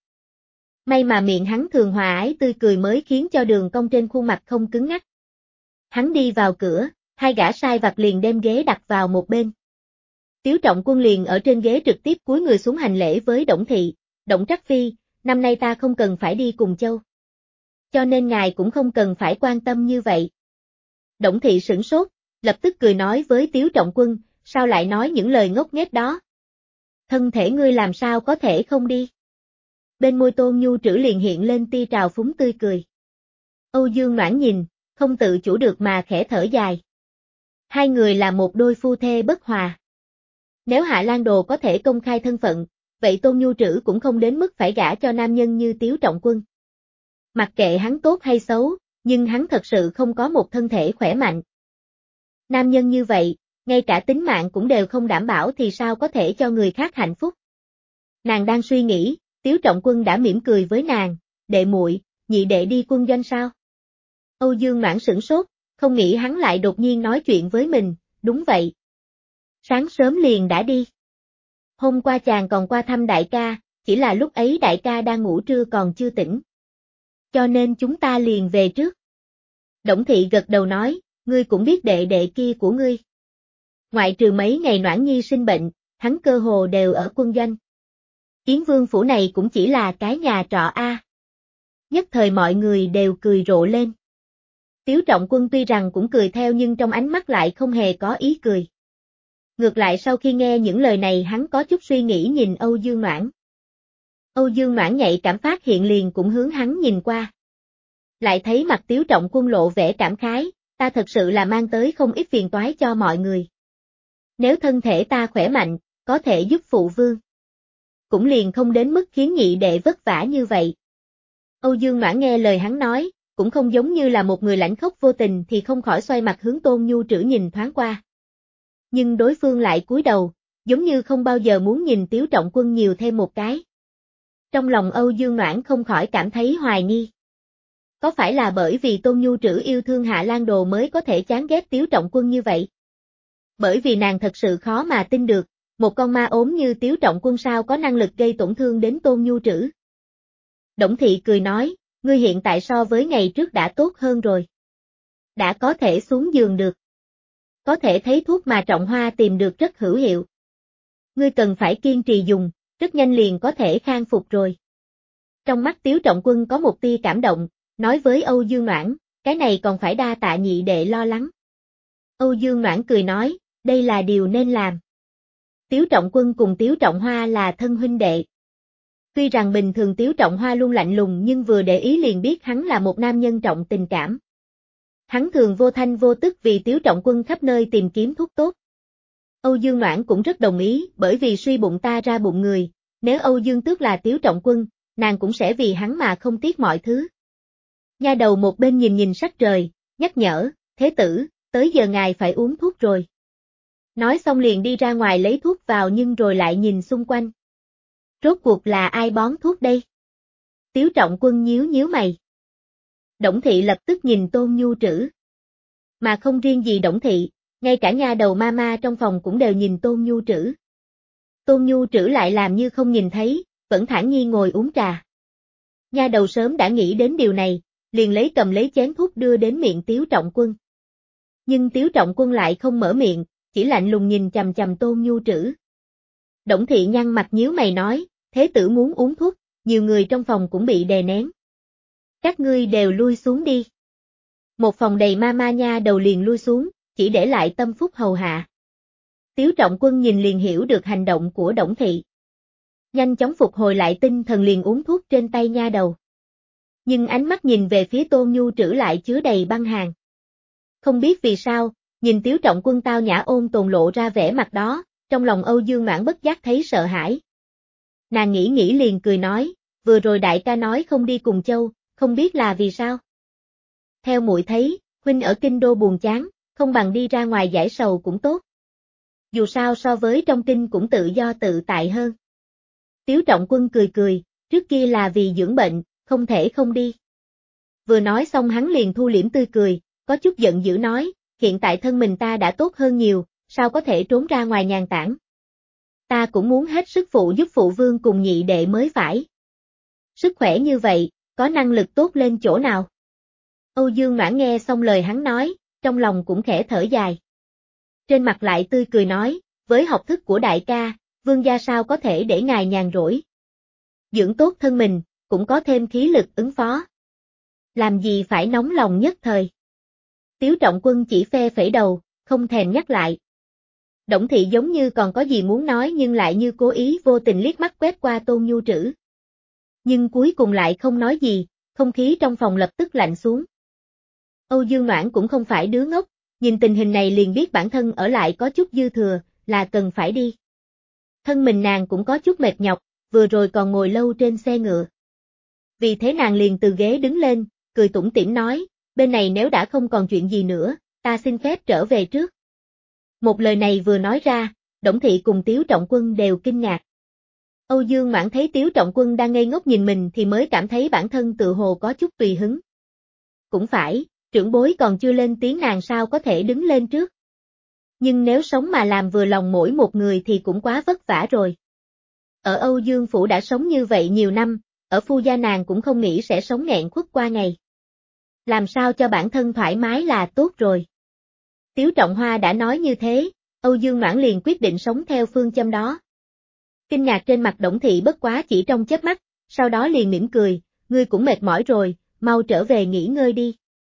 May mà miệng hắn thường hòa ái tươi cười mới khiến cho đường cong trên khuôn mặt không cứng ngắc. Hắn đi vào cửa, hai gã sai vặt liền đem ghế đặt vào một bên. Tiếu Trọng Quân liền ở trên ghế trực tiếp cúi người xuống hành lễ với Đổng Thị, Đổng Trắc Phi, năm nay ta không cần phải đi cùng Châu. Cho nên ngài cũng không cần phải quan tâm như vậy. Đổng Thị sửng sốt, lập tức cười nói với Tiếu Trọng Quân, sao lại nói những lời ngốc nghếch đó? Thân thể ngươi làm sao có thể không đi? Bên môi Tôn Nhu Trữ liền hiện lên tia trào phúng tươi cười. Âu Dương Noãn nhìn, không tự chủ được mà khẽ thở dài. Hai người là một đôi phu thê bất hòa. Nếu Hạ Lan Đồ có thể công khai thân phận, vậy Tôn Nhu Trữ cũng không đến mức phải gả cho nam nhân như Tiếu Trọng Quân. Mặc kệ hắn tốt hay xấu, nhưng hắn thật sự không có một thân thể khỏe mạnh. Nam nhân như vậy, ngay cả tính mạng cũng đều không đảm bảo thì sao có thể cho người khác hạnh phúc. Nàng đang suy nghĩ, Tiếu Trọng Quân đã mỉm cười với nàng, đệ muội, nhị đệ đi quân doanh sao? Âu Dương Noãn sửng sốt, không nghĩ hắn lại đột nhiên nói chuyện với mình, đúng vậy. Sáng sớm liền đã đi. Hôm qua chàng còn qua thăm đại ca, chỉ là lúc ấy đại ca đang ngủ trưa còn chưa tỉnh. Cho nên chúng ta liền về trước. Đổng Thị gật đầu nói, ngươi cũng biết đệ đệ kia của ngươi. Ngoại trừ mấy ngày Noãn Nhi sinh bệnh, hắn cơ hồ đều ở quân doanh. Yến Vương phủ này cũng chỉ là cái nhà trọ a. Nhất thời mọi người đều cười rộ lên. Tiếu Trọng Quân tuy rằng cũng cười theo nhưng trong ánh mắt lại không hề có ý cười. Ngược lại sau khi nghe những lời này hắn có chút suy nghĩ nhìn Âu Dương Noãn. Âu Dương Noãn nhạy cảm phát hiện liền cũng hướng hắn nhìn qua. Lại thấy mặt Tiếu Trọng Quân lộ vẻ cảm khái, ta thật sự là mang tới không ít phiền toái cho mọi người. Nếu thân thể ta khỏe mạnh, có thể giúp phụ vương. Cũng liền không đến mức khiến nhị đệ vất vả như vậy. Âu Dương Noãn nghe lời hắn nói, cũng không giống như là một người lãnh khốc vô tình thì không khỏi xoay mặt hướng Tôn Nhu Trữ nhìn thoáng qua. Nhưng đối phương lại cúi đầu, giống như không bao giờ muốn nhìn Tiếu Trọng Quân nhiều thêm một cái. Trong lòng Âu Dương Noãn không khỏi cảm thấy hoài nghi. Có phải là bởi vì Tôn Nhu Trữ yêu thương Hạ Lan Đồ mới có thể chán ghét Tiếu Trọng Quân như vậy? Bởi vì nàng thật sự khó mà tin được, một con ma ốm như Tiếu Trọng Quân sao có năng lực gây tổn thương đến Tôn Nhu Trữ. Đổng Thị cười nói, ngươi hiện tại so với ngày trước đã tốt hơn rồi. Đã có thể xuống giường được. Có thể thấy thuốc mà Trọng Hoa tìm được rất hữu hiệu. Ngươi cần phải kiên trì dùng, rất nhanh liền có thể khang phục rồi. Trong mắt Tiếu Trọng Quân có một tia cảm động, nói với Âu Dương Noãn, cái này còn phải đa tạ nhị đệ lo lắng. Âu Dương Noãn cười nói, đây là điều nên làm. Tiếu Trọng Quân cùng Tiếu Trọng Hoa là thân huynh đệ. Tuy rằng bình thường Tiếu Trọng Hoa luôn lạnh lùng nhưng vừa để ý liền biết hắn là một nam nhân trọng tình cảm. Hắn thường vô thanh vô tức vì Tiếu Trọng Quân khắp nơi tìm kiếm thuốc tốt. Âu Dương Noãn cũng rất đồng ý bởi vì suy bụng ta ra bụng người, nếu Âu Dương Tước là Tiếu Trọng Quân, nàng cũng sẽ vì hắn mà không tiếc mọi thứ. Nha đầu một bên nhìn nhìn sắc trời, nhắc nhở, thế tử, tới giờ ngài phải uống thuốc rồi. Nói xong liền đi ra ngoài lấy thuốc vào nhưng rồi lại nhìn xung quanh. Rốt cuộc là ai bón thuốc đây? Tiếu Trọng Quân nhíu nhíu mày. Đổng Thị lập tức nhìn Tôn Nhu Trữ. Mà không riêng gì Đổng Thị, ngay cả nha đầu mama trong phòng cũng đều nhìn Tôn Nhu Trữ. Tôn Nhu Trữ lại làm như không nhìn thấy, vẫn thản nhiên ngồi uống trà. Nha đầu sớm đã nghĩ đến điều này, liền lấy cầm lấy chén thuốc đưa đến miệng Tiếu Trọng Quân. Nhưng Tiếu Trọng Quân lại không mở miệng, chỉ lạnh lùng nhìn chằm chằm Tôn Nhu Trữ. Đổng Thị nhăn mặt nhíu mày nói, thế tử muốn uống thuốc, nhiều người trong phòng cũng bị đè nén. Các ngươi đều lui xuống đi. Một phòng đầy ma ma nha đầu liền lui xuống, chỉ để lại Tâm Phúc hầu hạ. Tiếu Trọng Quân nhìn liền hiểu được hành động của Đổng Thị. Nhanh chóng phục hồi lại tinh thần liền uống thuốc trên tay nha đầu. Nhưng ánh mắt nhìn về phía Tôn Nhu Trữ lại chứa đầy băng hàn. Không biết vì sao, nhìn Tiếu Trọng Quân tao nhã ôn tồn lộ ra vẻ mặt đó, trong lòng Âu Dương Noãn bất giác thấy sợ hãi. Nàng nghĩ nghĩ liền cười nói, vừa rồi đại ca nói không đi cùng Châu, không biết là vì sao. Theo muội thấy, huynh ở kinh đô buồn chán, không bằng đi ra ngoài giải sầu cũng tốt. Dù sao so với trong kinh cũng tự do tự tại hơn. Tiếu Trọng Quân cười cười, trước kia là vì dưỡng bệnh, không thể không đi. Vừa nói xong hắn liền thu liễm tươi cười, có chút giận dữ nói, hiện tại thân mình ta đã tốt hơn nhiều, sao có thể trốn ra ngoài nhàn tản. Ta cũng muốn hết sức phụ giúp phụ vương cùng nhị đệ mới phải. Sức khỏe như vậy, có năng lực tốt lên chỗ nào? Âu Dương Noãn nghe xong lời hắn nói, trong lòng cũng khẽ thở dài. Trên mặt lại tươi cười nói, với học thức của đại ca, vương gia sao có thể để ngài nhàn rỗi. Dưỡng tốt thân mình, cũng có thêm khí lực ứng phó. Làm gì phải nóng lòng nhất thời. Tiếu Trọng Quân chỉ phe phẩy đầu, không thèm nhắc lại. Đổng Thị giống như còn có gì muốn nói nhưng lại như cố ý vô tình liếc mắt quét qua Tôn Nhu Trữ. Nhưng cuối cùng lại không nói gì, không khí trong phòng lập tức lạnh xuống. Âu Dương Noãn cũng không phải đứa ngốc, nhìn tình hình này liền biết bản thân ở lại có chút dư thừa, là cần phải đi. Thân mình nàng cũng có chút mệt nhọc, vừa rồi còn ngồi lâu trên xe ngựa. Vì thế nàng liền từ ghế đứng lên, cười tủm tỉm nói, bên này nếu đã không còn chuyện gì nữa, ta xin phép trở về trước. Một lời này vừa nói ra, Đổng Thị cùng Tiếu Trọng Quân đều kinh ngạc. Âu Dương Noãn thấy Tiếu Trọng Quân đang ngây ngốc nhìn mình thì mới cảm thấy bản thân tự hồ có chút tùy hứng. Cũng phải, trưởng bối còn chưa lên tiếng nàng sao có thể đứng lên trước. Nhưng nếu sống mà làm vừa lòng mỗi một người thì cũng quá vất vả rồi. Ở Âu Dương Phủ đã sống như vậy nhiều năm, ở phu gia nàng cũng không nghĩ sẽ sống nghẹn khuất qua ngày. Làm sao cho bản thân thoải mái là tốt rồi. Tiếu Trọng Hoa đã nói như thế, Âu Dương Noãn liền quyết định sống theo phương châm đó. Kinh ngạc trên mặt Đổng Thị bất quá chỉ trong chớp mắt, sau đó liền mỉm cười, ngươi cũng mệt mỏi rồi, mau trở về nghỉ ngơi đi.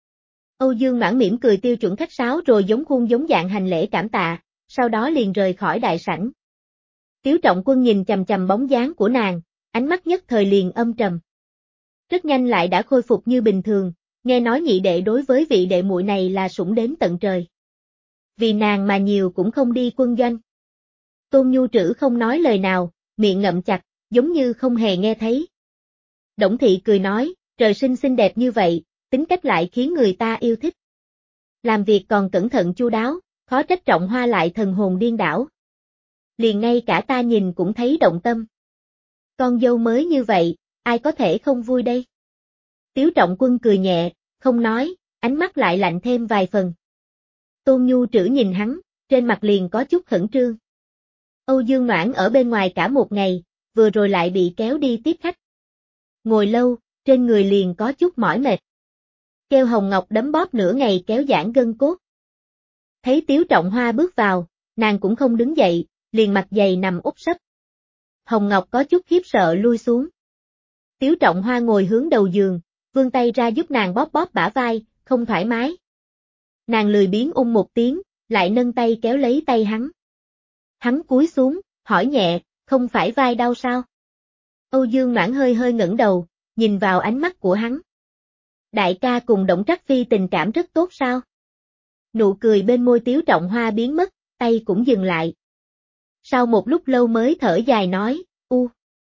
Âu Dương Noãn mỉm cười tiêu chuẩn khách sáo rồi giống khuôn giống dạng hành lễ cảm tạ, sau đó liền rời khỏi đại sảnh. Tiếu Trọng Quân nhìn chằm chằm bóng dáng của nàng, ánh mắt nhất thời liền âm trầm. Rất nhanh lại đã khôi phục như bình thường, nghe nói nhị đệ đối với vị đệ muội này là sủng đến tận trời. Vì nàng mà nhiều cũng không đi quân doanh. Tôn Nhu Trữ không nói lời nào, miệng ngậm chặt, giống như không hề nghe thấy. Đổng Thị cười nói, trời sinh xinh đẹp như vậy, tính cách lại khiến người ta yêu thích. Làm việc còn cẩn thận chu đáo, khó trách Trọng Hoa lại thần hồn điên đảo. Liền ngay cả ta nhìn cũng thấy động tâm. Con dâu mới như vậy, ai có thể không vui đây? Tiếu Trọng Quân cười nhẹ, không nói, ánh mắt lại lạnh thêm vài phần. Tôn Nhu Trữ nhìn hắn, trên mặt liền có chút khẩn trương. Âu Dương Noãn ở bên ngoài cả một ngày, vừa rồi lại bị kéo đi tiếp khách. Ngồi lâu, trên người liền có chút mỏi mệt. Kêu Hồng Ngọc đấm bóp nửa ngày kéo giãn gân cốt. Thấy Tiếu Trọng Hoa bước vào, nàng cũng không đứng dậy, liền mặt dày nằm úp sấp. Hồng Ngọc có chút khiếp sợ lui xuống. Tiếu Trọng Hoa ngồi hướng đầu giường, vươn tay ra giúp nàng bóp bóp bả vai, không thoải mái. Nàng lười biếng ung một tiếng, lại nâng tay kéo lấy tay hắn. Hắn cúi xuống, hỏi nhẹ, không phải vai đau sao? Âu Dương Noãn hơi hơi ngẩng đầu, nhìn vào ánh mắt của hắn. Đại ca cùng Đổng Trắc Phi tình cảm rất tốt sao? Nụ cười bên môi Tiếu Trọng Hoa biến mất, tay cũng dừng lại. Sau một lúc lâu mới thở dài nói, u.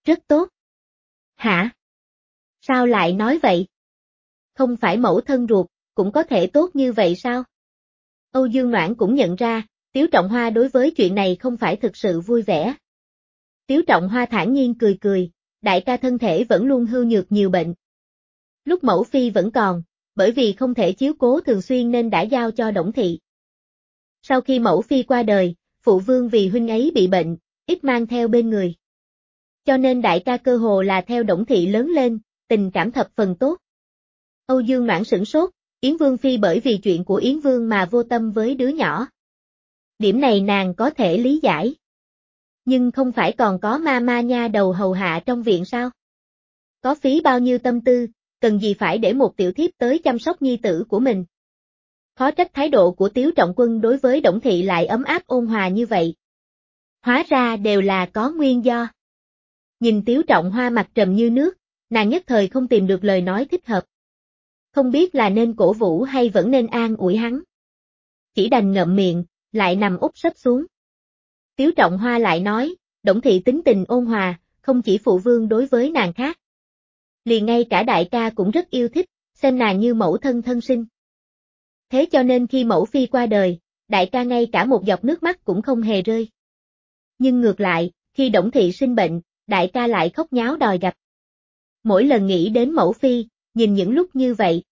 Rất tốt. Hả? Sao lại nói vậy? Không phải mẫu thân ruột, cũng có thể tốt như vậy sao? Âu Dương Noãn cũng nhận ra, Tiếu Trọng Hoa đối với chuyện này không phải thực sự vui vẻ. Tiếu Trọng Hoa thản nhiên cười cười, đại ca thân thể vẫn luôn hư nhược nhiều bệnh. Lúc mẫu phi vẫn còn, bởi vì không thể chiếu cố thường xuyên nên đã giao cho Đổng Thị. Sau khi mẫu phi qua đời, phụ vương vì huynh ấy bị bệnh, ít mang theo bên người. Cho nên đại ca cơ hồ là theo Đổng Thị lớn lên, tình cảm thập phần tốt. Âu Dương Noãn sửng sốt, Yến Vương phi bởi vì chuyện của Yến Vương mà vô tâm với đứa nhỏ. Điểm này nàng có thể lý giải. Nhưng không phải còn có ma ma nha đầu hầu hạ trong viện sao? Có phí bao nhiêu tâm tư, cần gì phải để một tiểu thiếp tới chăm sóc nhi tử của mình. Khó trách thái độ của Tiếu Trọng Quân đối với Đổng Thị lại ấm áp ôn hòa như vậy. Hóa ra đều là có nguyên do. Nhìn Tiếu Trọng Hoa mặt trầm như nước, nàng nhất thời không tìm được lời nói thích hợp. Không biết là nên cổ vũ hay vẫn nên an ủi hắn. Chỉ đành ngậm miệng, lại nằm úp sấp xuống. Tiếu Trọng Hoa lại nói, Đổng Thị tính tình ôn hòa, không chỉ phụ vương đối với nàng khác. Liền ngay cả đại ca cũng rất yêu thích, xem nàng như mẫu thân thân sinh. Thế cho nên khi mẫu phi qua đời, đại ca ngay cả một giọt nước mắt cũng không hề rơi. Nhưng ngược lại, khi Đổng Thị sinh bệnh, đại ca lại khóc nháo đòi gặp. Mỗi lần nghĩ đến mẫu phi, nhìn những lúc như vậy.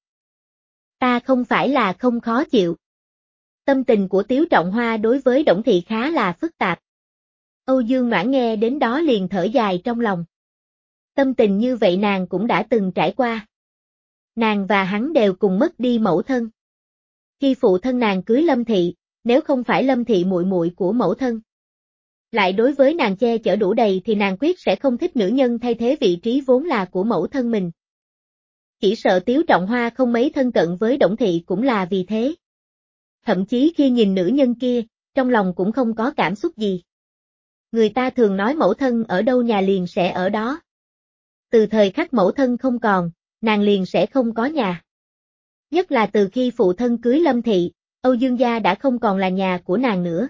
Ta không phải là không khó chịu. Tâm tình của Tiếu Trọng Hoa đối với Đổng Thị khá là phức tạp. Âu Dương Noãn nghe đến đó liền thở dài trong lòng. Tâm tình như vậy nàng cũng đã từng trải qua. Nàng và hắn đều cùng mất đi mẫu thân. Khi phụ thân nàng cưới Lâm Thị, nếu không phải Lâm Thị muội muội của mẫu thân, lại đối với nàng che chở đủ đầy thì nàng quyết sẽ không thích nữ nhân thay thế vị trí vốn là của mẫu thân mình. Chỉ sợ Tiếu Trọng Hoa không mấy thân cận với Đổng Thị cũng là vì thế. Thậm chí khi nhìn nữ nhân kia, trong lòng cũng không có cảm xúc gì. Người ta thường nói mẫu thân ở đâu nhà liền sẽ ở đó. Từ thời khắc mẫu thân không còn, nàng liền sẽ không có nhà. Nhất là từ khi phụ thân cưới Lâm Thị, Âu Dương gia đã không còn là nhà của nàng nữa.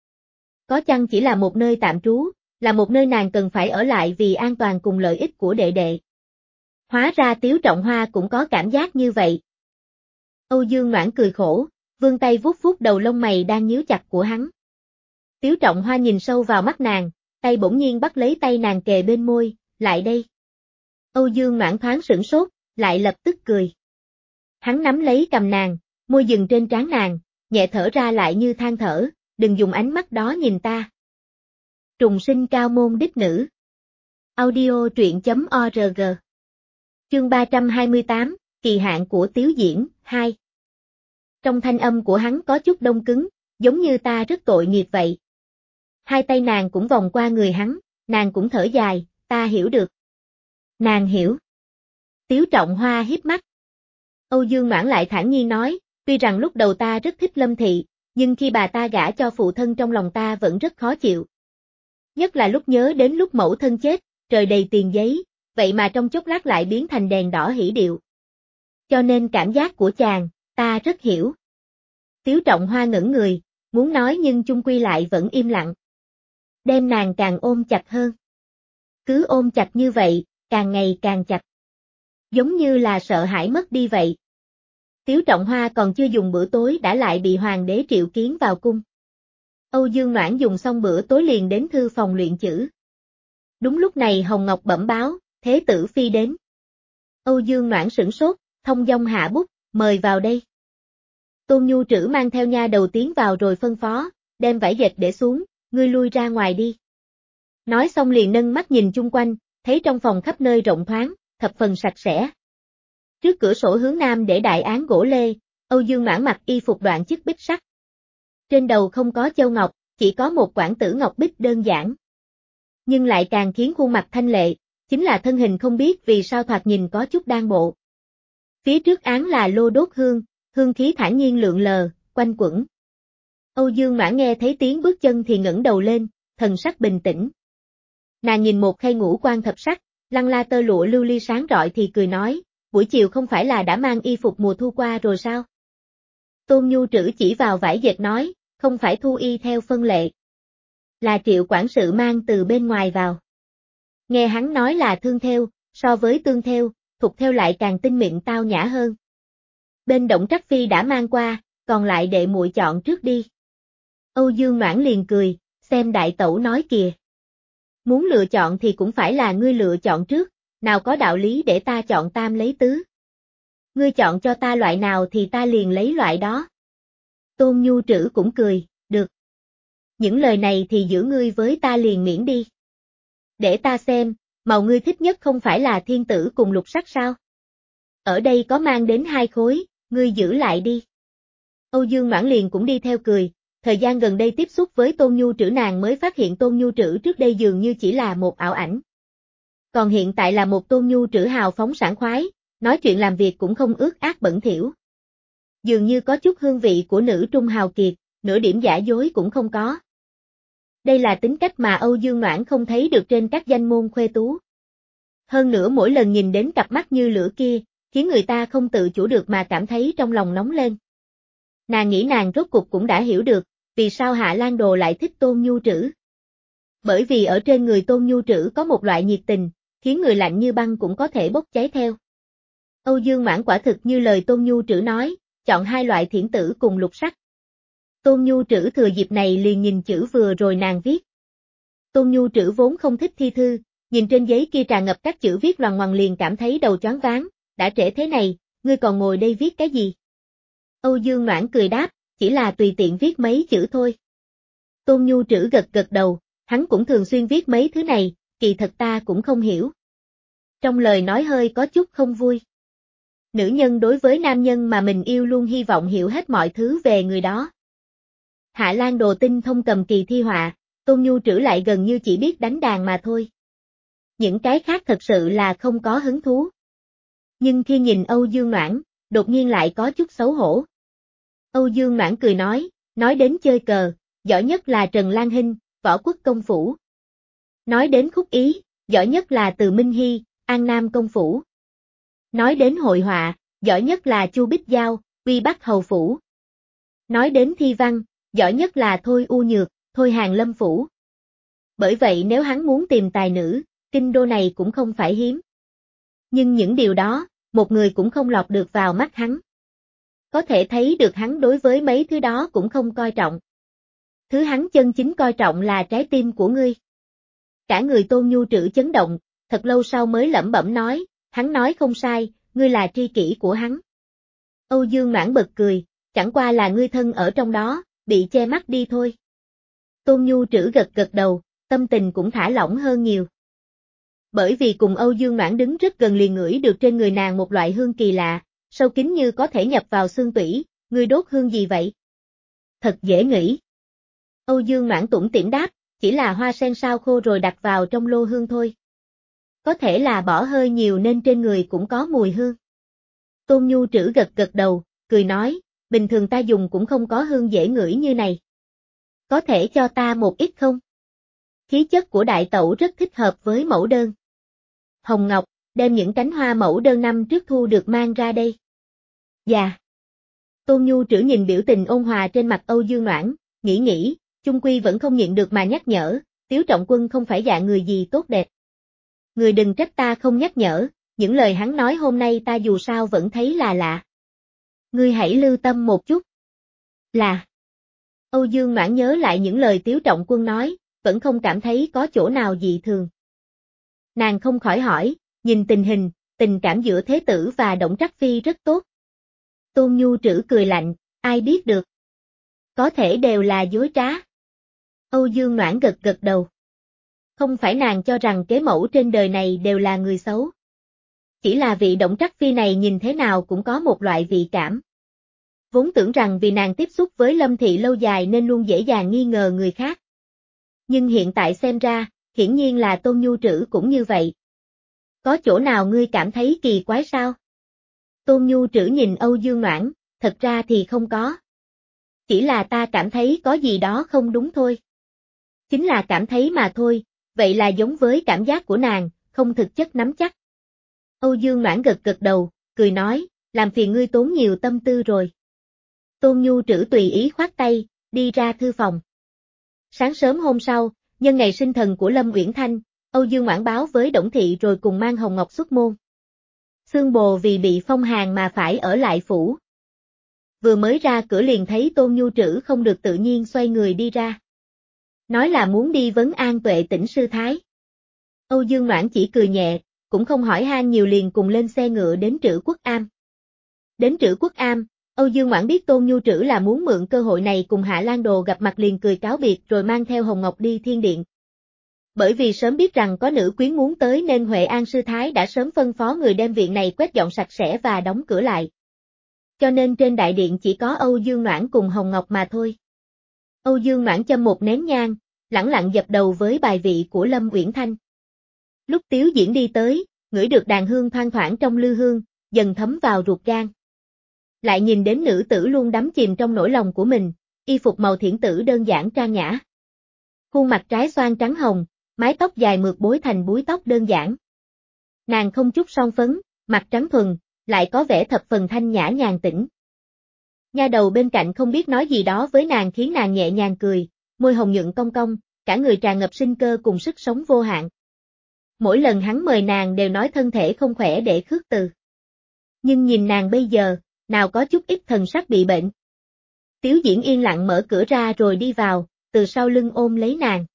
Có chăng chỉ là một nơi tạm trú, là một nơi nàng cần phải ở lại vì an toàn cùng lợi ích của đệ đệ. Hóa ra Tiếu Trọng Hoa cũng có cảm giác như vậy. Âu Dương Noãn cười khổ, vươn tay vuốt vuốt đầu lông mày đang nhíu chặt của hắn. Tiếu Trọng Hoa nhìn sâu vào mắt nàng, tay bỗng nhiên bắt lấy tay nàng kề bên môi, lại đây. Âu Dương Noãn thoáng sửng sốt, lại lập tức cười. Hắn nắm lấy cầm nàng, môi dừng trên trán nàng, nhẹ thở ra lại như than thở, đừng dùng ánh mắt đó nhìn ta. Trùng sinh cao môn đích nữ. Audio truyện chấm org. Chương ba trăm hai mươi tám, kỳ hạn của Tiếu Diễn, hai. Trong thanh âm của hắn có chút đông cứng, giống như ta rất tội nghiệp vậy. Hai tay nàng cũng vòng qua người hắn, nàng cũng thở dài, ta hiểu được. Nàng hiểu. Tiếu Trọng Hoa híp mắt. Âu Dương Noãn lại thản nhiên nói, tuy rằng lúc đầu ta rất thích Lâm Thị, nhưng khi bà ta gả cho phụ thân trong lòng ta vẫn rất khó chịu. Nhất là lúc nhớ đến lúc mẫu thân chết, trời đầy tiền giấy, vậy mà trong chốc lát lại biến thành đèn đỏ hỉ điệu. Cho nên cảm giác của chàng, ta rất hiểu. Tiếu Trọng Hoa ngẩn người, muốn nói nhưng chung quy lại vẫn im lặng. Đem nàng càng ôm chặt hơn. Cứ ôm chặt như vậy, càng ngày càng chặt. Giống như là sợ hãi mất đi vậy. Tiếu Trọng Hoa còn chưa dùng bữa tối đã lại bị hoàng đế triệu kiến vào cung. Âu Dương Noãn dùng xong bữa tối liền đến thư phòng luyện chữ. Đúng lúc này Hồng Ngọc bẩm báo, thế tử phi đến. Âu Dương Noãn sửng sốt, thông dong hạ bút, mời vào đây. Tôn Nhu Trữ mang theo nha đầu tiến vào rồi phân phó, đem vải dệt để xuống, ngươi lui ra ngoài đi. Nói xong liền nâng mắt nhìn chung quanh, thấy trong phòng khắp nơi rộng thoáng, thập phần sạch sẽ. Trước cửa sổ hướng nam để đại án gỗ lê, Âu Dương Noãn mặc y phục đoạn chức bích sắc. Trên đầu không có châu ngọc, chỉ có một quản tử ngọc bích đơn giản. Nhưng lại càng khiến khuôn mặt thanh lệ, chính là thân hình không biết vì sao thoạt nhìn có chút đang bộ. Phía trước án là lô đốt hương, hương khí thản nhiên lượn lờ, quanh quẩn. Âu Dương Noãn nghe thấy tiếng bước chân thì ngẩng đầu lên, thần sắc bình tĩnh. Nàng nhìn một khay ngũ quan thập sắc, lăng la tơ lụa lưu ly sáng rọi thì cười nói, buổi chiều không phải là đã mang y phục mùa thu qua rồi sao? Tôn Nhu Trữ chỉ vào vải dệt nói, không phải thu y theo phân lệ. Là Triệu quản sự mang từ bên ngoài vào. Nghe hắn nói là thương thêu, so với tương thêu, thục thêu lại càng tinh mịn tao nhã hơn. Bên Động Trắc Phi đã mang qua, còn lại đệ muội chọn trước đi. Âu Dương Noãn liền cười, xem đại tẩu nói kìa. Muốn lựa chọn thì cũng phải là ngươi lựa chọn trước, nào có đạo lý để ta chọn tam lấy tứ. Ngươi chọn cho ta loại nào thì ta liền lấy loại đó. Tôn Nhu Trữ cũng cười, được. Những lời này thì giữ ngươi với ta liền miễn đi. Để ta xem, màu ngươi thích nhất không phải là thiên tử cùng lục sắc sao? Ở đây có mang đến hai khối, ngươi giữ lại đi. Âu Dương Noãn liền cũng đi theo cười, thời gian gần đây tiếp xúc với Tôn Nhu Trữ nàng mới phát hiện Tôn Nhu Trữ trước đây dường như chỉ là một ảo ảnh. Còn hiện tại là một Tôn Nhu Trữ hào phóng sảng khoái, nói chuyện làm việc cũng không ước ác bẩn thỉu. Dường như có chút hương vị của nữ trung hào kiệt, nửa điểm giả dối cũng không có. Đây là tính cách mà Âu Dương Noãn không thấy được trên các danh môn khuê tú. Hơn nữa mỗi lần nhìn đến cặp mắt như lửa kia, khiến người ta không tự chủ được mà cảm thấy trong lòng nóng lên. Nàng nghĩ nàng rốt cục cũng đã hiểu được, vì sao Hạ Lan Đồ lại thích Tôn Nhu Trữ. Bởi vì ở trên người Tôn Nhu Trữ có một loại nhiệt tình, khiến người lạnh như băng cũng có thể bốc cháy theo. Âu Dương Noãn quả thực như lời Tôn Nhu Trữ nói, chọn hai loại thiển tử cùng lục sắc. Tôn Nhu Trữ thừa dịp này liền nhìn chữ vừa rồi nàng viết. Tôn Nhu Trữ vốn không thích thi thư, nhìn trên giấy kia tràn ngập các chữ viết loằng ngoằng liền cảm thấy đầu choáng váng, đã trễ thế này, ngươi còn ngồi đây viết cái gì? Âu Dương Noãn cười đáp, chỉ là tùy tiện viết mấy chữ thôi. Tôn Nhu Trữ gật gật đầu, hắn cũng thường xuyên viết mấy thứ này, kỳ thật ta cũng không hiểu. Trong lời nói hơi có chút không vui. Nữ nhân đối với nam nhân mà mình yêu luôn hy vọng hiểu hết mọi thứ về người đó. Hạ Lan Đồ tinh thông cầm kỳ thi họa, Tôn Nhu Trữ lại gần như chỉ biết đánh đàn mà thôi. Những cái khác thật sự là không có hứng thú. Nhưng khi nhìn Âu Dương Noãn, đột nhiên lại có chút xấu hổ. Âu Dương Noãn cười nói, nói đến chơi cờ, giỏi nhất là Trần Lan Hinh, Võ Quốc Công Phủ. Nói đến khúc ý, giỏi nhất là Từ Minh Hy, An Nam Công Phủ. Nói đến hội họa, giỏi nhất là Chu Bích Giao, Uy Bắc Hầu Phủ. Nói đến thi văn, giỏi nhất là Thôi U Nhược, Thôi Hàng Lâm Phủ. Bởi vậy nếu hắn muốn tìm tài nữ, kinh đô này cũng không phải hiếm. Nhưng những điều đó, một người cũng không lọt được vào mắt hắn. Có thể thấy được hắn đối với mấy thứ đó cũng không coi trọng. Thứ hắn chân chính coi trọng là trái tim của ngươi. Cả người Tôn Nhu Trữ chấn động, thật lâu sau mới lẩm bẩm nói, hắn nói không sai, ngươi là tri kỷ của hắn. Âu Dương Noãn bật cười, chẳng qua là ngươi thân ở trong đó, bị che mắt đi thôi. Tôn Nhu Trữ gật gật đầu, tâm tình cũng thả lỏng hơn nhiều. Bởi vì cùng Âu Dương Noãn đứng rất gần liền ngửi được trên người nàng một loại hương kỳ lạ, sâu kín như có thể nhập vào xương tủy, ngươi đốt hương gì vậy? Thật dễ nghĩ. Âu Dương Noãn tủm tỉm đáp, chỉ là hoa sen sao khô rồi đặt vào trong lô hương thôi. Có thể là bỏ hơi nhiều nên trên người cũng có mùi hương. Tôn Nhu Trữ gật gật đầu, cười nói, bình thường ta dùng cũng không có hương dễ ngửi như này. Có thể cho ta một ít không? Khí chất của đại tẩu rất thích hợp với mẫu đơn. Hồng Ngọc, đem những cánh hoa mẫu đơn năm trước thu được mang ra đây. Dạ. Tôn Nhu Trữ nhìn biểu tình ôn hòa trên mặt Âu Dương Noãn, nghĩ nghĩ, chung quy vẫn không nhịn được mà nhắc nhở, Tiếu Trọng Quân không phải dạng người gì tốt đẹp. Người đừng trách ta không nhắc nhở, những lời hắn nói hôm nay ta dù sao vẫn thấy là lạ. Ngươi hãy lưu tâm một chút. Là. Âu Dương Noãn nhớ lại những lời Tiếu Trọng Quân nói, vẫn không cảm thấy có chỗ nào dị thường. Nàng không khỏi hỏi, nhìn tình hình, tình cảm giữa Thế Tử và Động Trắc Phi rất tốt. Tôn Nhu Trữ cười lạnh, ai biết được. Có thể đều là dối trá. Âu Dương Noãn gật gật đầu. Không phải nàng cho rằng kế mẫu trên đời này đều là người xấu. Chỉ là vị Động Trắc Phi này nhìn thế nào cũng có một loại vị cảm. Vốn tưởng rằng vì nàng tiếp xúc với Lâm Thị lâu dài nên luôn dễ dàng nghi ngờ người khác. Nhưng hiện tại xem ra, hiển nhiên là Tôn Nhu Trữ cũng như vậy. Có chỗ nào ngươi cảm thấy kỳ quái sao? Tôn Nhu Trữ nhìn Âu Dương Noãn, thật ra thì không có. Chỉ là ta cảm thấy có gì đó không đúng thôi. Chính là cảm thấy mà thôi, vậy là giống với cảm giác của nàng, không thực chất nắm chắc. Âu Dương Noãn gật gật đầu, cười nói, làm phiền ngươi tốn nhiều tâm tư rồi. Tôn Nhu Trữ tùy ý khoát tay, đi ra thư phòng. Sáng sớm hôm sau, nhân ngày sinh thần của Lâm Uyển Thanh, Âu Dương Ngoãn báo với Đổng Thị rồi cùng mang Hồng Ngọc xuất môn. Xương Bồ vì bị phong hàn mà phải ở lại phủ. Vừa mới ra cửa liền thấy Tôn Nhu Trữ không được tự nhiên xoay người đi ra. Nói là muốn đi vấn an Tuệ Tĩnh sư thái. Âu Dương Ngoãn chỉ cười nhẹ, cũng không hỏi han nhiều liền cùng lên xe ngựa đến Trữ Quốc Am. Đến Trữ Quốc Am, Âu Dương Ngoãn biết Tôn Nhu Trữ là muốn mượn cơ hội này cùng Hạ Lan Đồ gặp mặt liền cười cáo biệt rồi mang theo Hồng Ngọc đi thiên điện. Bởi vì sớm biết rằng có nữ quyến muốn tới nên Huệ An sư thái đã sớm phân phó người đem viện này quét dọn sạch sẽ và đóng cửa lại. Cho nên trên đại điện chỉ có Âu Dương Noãn cùng Hồng Ngọc mà thôi. Âu Dương Noãn châm một nén nhang, lẳng lặng dập đầu với bài vị của Lâm Uyển Thanh. Lúc Tiếu Diễn đi tới, ngửi được đàn hương thoang thoảng trong lư hương, dần thấm vào ruột gan. Lại nhìn đến nữ tử luôn đắm chìm trong nỗi lòng của mình, y phục màu thiển tử đơn giản trang nhã. Khuôn mặt trái xoan trắng hồng, mái tóc dài mượt búi thành búi tóc đơn giản. Nàng không chút son phấn, mặt trắng thuần, lại có vẻ thập phần thanh nhã nhàn tĩnh. Nha đầu bên cạnh không biết nói gì đó với nàng khiến nàng nhẹ nhàng cười, môi hồng nhuận cong cong, cả người tràn ngập sinh cơ cùng sức sống vô hạn. Mỗi lần hắn mời nàng đều nói thân thể không khỏe để khước từ. Nhưng nhìn nàng bây giờ, nào có chút ít thần sắc bị bệnh. Tiếu Diễn yên lặng mở cửa ra rồi đi vào, từ sau lưng ôm lấy nàng.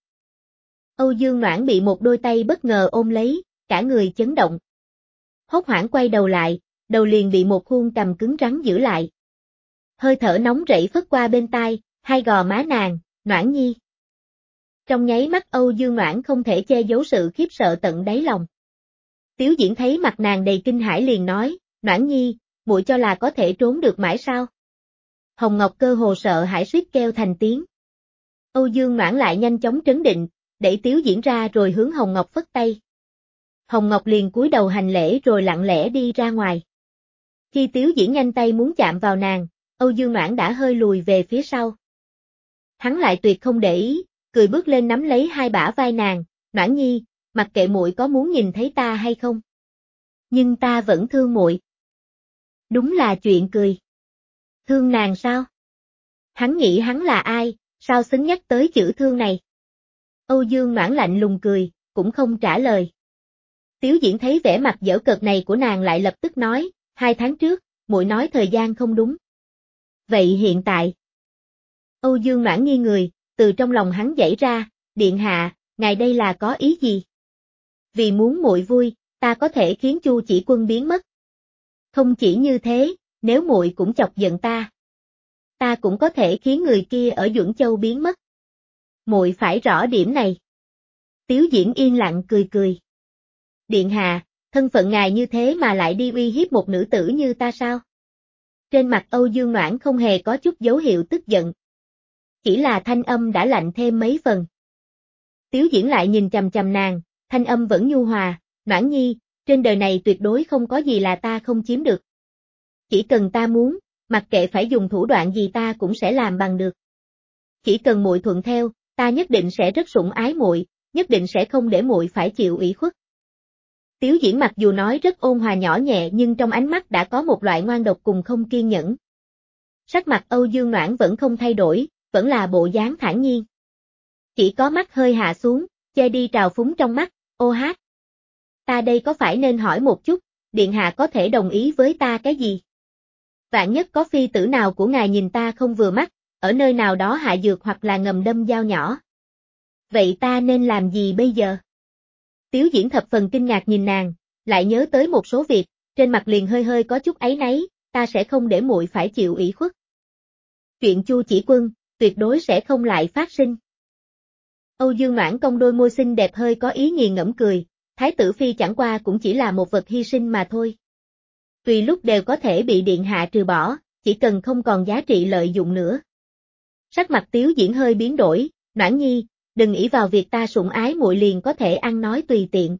Âu Dương Noãn bị một đôi tay bất ngờ ôm lấy, cả người chấn động. Hốt hoảng quay đầu lại, đầu liền bị một khuôn cầm cứng rắn giữ lại. Hơi thở nóng rẫy phất qua bên tai, hai gò má nàng, Noãn nhi. Trong nháy mắt Âu Dương Noãn không thể che giấu sự khiếp sợ tận đáy lòng. Tiếu Diễn thấy mặt nàng đầy kinh hãi liền nói, Noãn nhi, muội cho là có thể trốn được mãi sao? Hồng Ngọc cơ hồ sợ hãi suýt kêu thành tiếng. Âu Dương Noãn lại nhanh chóng trấn định, đẩy Tiếu Diễn ra rồi hướng Hồng Ngọc phất tay. Hồng Ngọc liền cúi đầu hành lễ rồi lặng lẽ đi ra ngoài. Khi Tiếu Diễn nhanh tay muốn chạm vào nàng, Âu Dương Noãn đã hơi lùi về phía sau. Hắn lại tuyệt không để ý, cười bước lên nắm lấy hai bả vai nàng, Noãn nhi, mặc kệ muội có muốn nhìn thấy ta hay không. Nhưng ta vẫn thương muội. Đúng là chuyện cười. Thương nàng sao? Hắn nghĩ hắn là ai, sao xứng nhắc tới chữ thương này? Âu Dương Noãn lạnh lùng cười, cũng không trả lời. Tiếu Diễn thấy vẻ mặt giễu cợt này của nàng lại lập tức nói, hai tháng trước, muội nói thời gian không đúng. Vậy hiện tại? Âu Dương Noãn nghi người, từ trong lòng hắn giãy ra, điện hạ, ngài đây là có ý gì? Vì muốn muội vui, ta có thể khiến Chu Chỉ Quân biến mất. Không chỉ như thế, nếu muội cũng chọc giận ta, ta cũng có thể khiến người kia ở Duẩn Châu biến mất. Muội phải rõ điểm này. Tiếu Diễn yên lặng cười cười. Điện hạ, thân phận ngài như thế mà lại đi uy hiếp một nữ tử như ta sao? Trên mặt Âu Dương Noãn không hề có chút dấu hiệu tức giận. Chỉ là thanh âm đã lạnh thêm mấy phần. Tiếu Diễn lại nhìn chằm chằm nàng, thanh âm vẫn nhu hòa, Noãn nhi, trên đời này tuyệt đối không có gì là ta không chiếm được. Chỉ cần ta muốn, mặc kệ phải dùng thủ đoạn gì ta cũng sẽ làm bằng được. Chỉ cần muội thuận theo, ta nhất định sẽ rất sủng ái muội, nhất định sẽ không để muội phải chịu ủy khuất. Tiếu Diễn mặc dù nói rất ôn hòa nhỏ nhẹ nhưng trong ánh mắt đã có một loại ngoan độc cùng không kiên nhẫn. Sắc mặt Âu Dương Noãn vẫn không thay đổi, vẫn là bộ dáng thản nhiên. Chỉ có mắt hơi hạ xuống, che đi trào phúng trong mắt, ô hát. Ta đây có phải nên hỏi một chút, điện hạ có thể đồng ý với ta cái gì? Vạn nhất có phi tử nào của ngài nhìn ta không vừa mắt, ở nơi nào đó hạ dược hoặc là ngầm đâm dao nhỏ. Vậy ta nên làm gì bây giờ? Tiếu Diễn thập phần kinh ngạc nhìn nàng, lại nhớ tới một số việc, trên mặt liền hơi hơi có chút áy náy, ta sẽ không để muội phải chịu ủy khuất. Chuyện Chu Chỉ Quân, tuyệt đối sẽ không lại phát sinh. Âu Dương Noãn cong đôi môi xinh đẹp hơi có ý nghiền ngẫm cười, Thái tử phi chẳng qua cũng chỉ là một vật hy sinh mà thôi. Tùy lúc đều có thể bị điện hạ trừ bỏ, chỉ cần không còn giá trị lợi dụng nữa. Sắc mặt Tiếu Diễn hơi biến đổi, Noãn nhi, đừng ỷ vào việc ta sủng ái muội liền có thể ăn nói tùy tiện.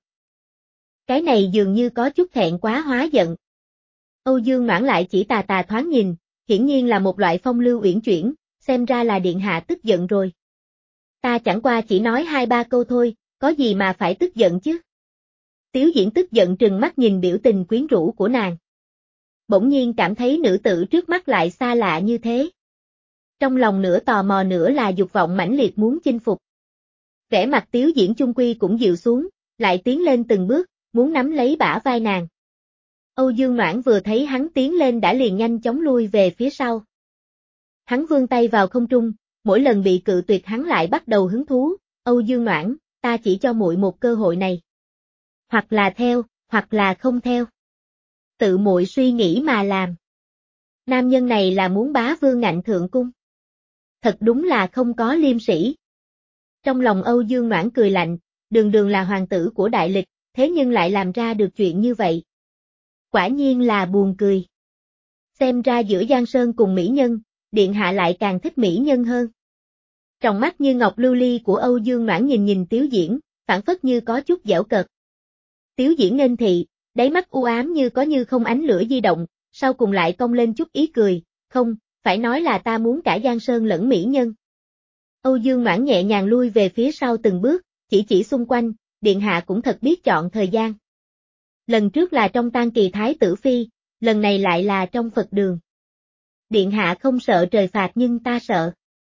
Cái này dường như có chút thẹn quá hóa giận. Âu Dương Noãn lại chỉ tà tà thoáng nhìn, hiển nhiên là một loại phong lưu uyển chuyển, xem ra là điện hạ tức giận rồi. Ta chẳng qua chỉ nói hai ba câu thôi, có gì mà phải tức giận chứ? Tiếu Diễn tức giận trừng mắt nhìn biểu tình quyến rũ của nàng. Bỗng nhiên cảm thấy nữ tử trước mắt lại xa lạ như thế. Trong lòng nửa tò mò nửa là dục vọng mãnh liệt muốn chinh phục. Vẻ mặt Tiếu Diễn chung quy cũng dịu xuống, lại tiến lên từng bước, muốn nắm lấy bả vai nàng. Âu Dương Noãn vừa thấy hắn tiến lên đã liền nhanh chóng lui về phía sau. Hắn vươn tay vào không trung, mỗi lần bị cự tuyệt hắn lại bắt đầu hứng thú, Âu Dương Noãn, ta chỉ cho muội một cơ hội này. Hoặc là theo, hoặc là không theo. Tự muội suy nghĩ mà làm. Nam nhân này là muốn bá vương ngạnh thượng cung. Thật đúng là không có liêm sỉ. Trong lòng Âu Dương Noãn cười lạnh, đường đường là hoàng tử của đại lịch, thế nhưng lại làm ra được chuyện như vậy. Quả nhiên là buồn cười. Xem ra giữa Giang Sơn cùng mỹ nhân, điện hạ lại càng thích mỹ nhân hơn. Tròng mắt như ngọc lưu ly của Âu Dương Noãn nhìn nhìn Tiếu Diễn, phảng phất như có chút giễu cợt. Tiếu Diễn nên thị, đáy mắt u ám như có như không ánh lửa di động, sau cùng lại cong lên chút ý cười, không, phải nói là ta muốn cả Giang Sơn lẫn mỹ nhân. Âu Dương Noãn nhẹ nhàng lui về phía sau từng bước, chỉ chỉ xung quanh, điện hạ cũng thật biết chọn thời gian. Lần trước là trong tang kỳ thái tử phi, lần này lại là trong Phật đường. Điện hạ không sợ trời phạt nhưng ta sợ.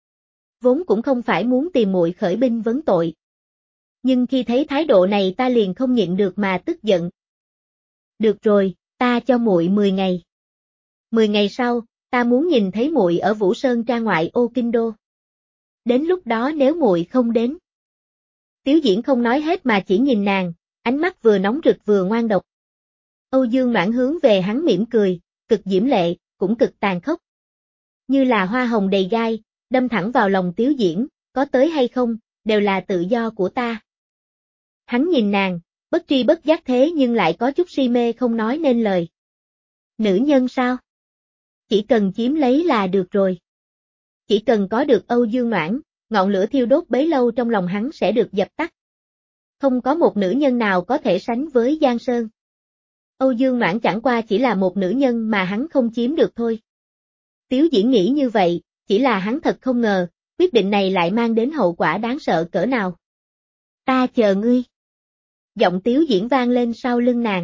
Vốn cũng không phải muốn tìm muội khởi binh vấn tội. Nhưng khi thấy thái độ này ta liền không nhịn được mà tức giận. Được rồi, ta cho muội mười ngày. mười ngày sau, ta muốn nhìn thấy muội ở Vũ Sơn tra ngoại ô kinh đô. Đến lúc đó nếu muội không đến. Tiếu Diễn không nói hết mà chỉ nhìn nàng, ánh mắt vừa nóng rực vừa ngoan độc. Âu Dương Noãn hướng về hắn mỉm cười, cực diễm lệ, cũng cực tàn khốc. Như là hoa hồng đầy gai, đâm thẳng vào lòng Tiếu Diễn, có tới hay không, đều là tự do của ta. Hắn nhìn nàng, bất tri bất giác thế nhưng lại có chút si mê không nói nên lời. Nữ nhân sao? Chỉ cần chiếm lấy là được rồi. Chỉ cần có được Âu Dương Noãn, ngọn lửa thiêu đốt bấy lâu trong lòng hắn sẽ được dập tắt. Không có một nữ nhân nào có thể sánh với Giang Sơn. Âu Dương Noãn chẳng qua chỉ là một nữ nhân mà hắn không chiếm được thôi. Tiếu Diễn nghĩ như vậy, chỉ là hắn thật không ngờ, quyết định này lại mang đến hậu quả đáng sợ cỡ nào. Ta chờ ngươi. Giọng Tiếu Diễn vang lên sau lưng nàng.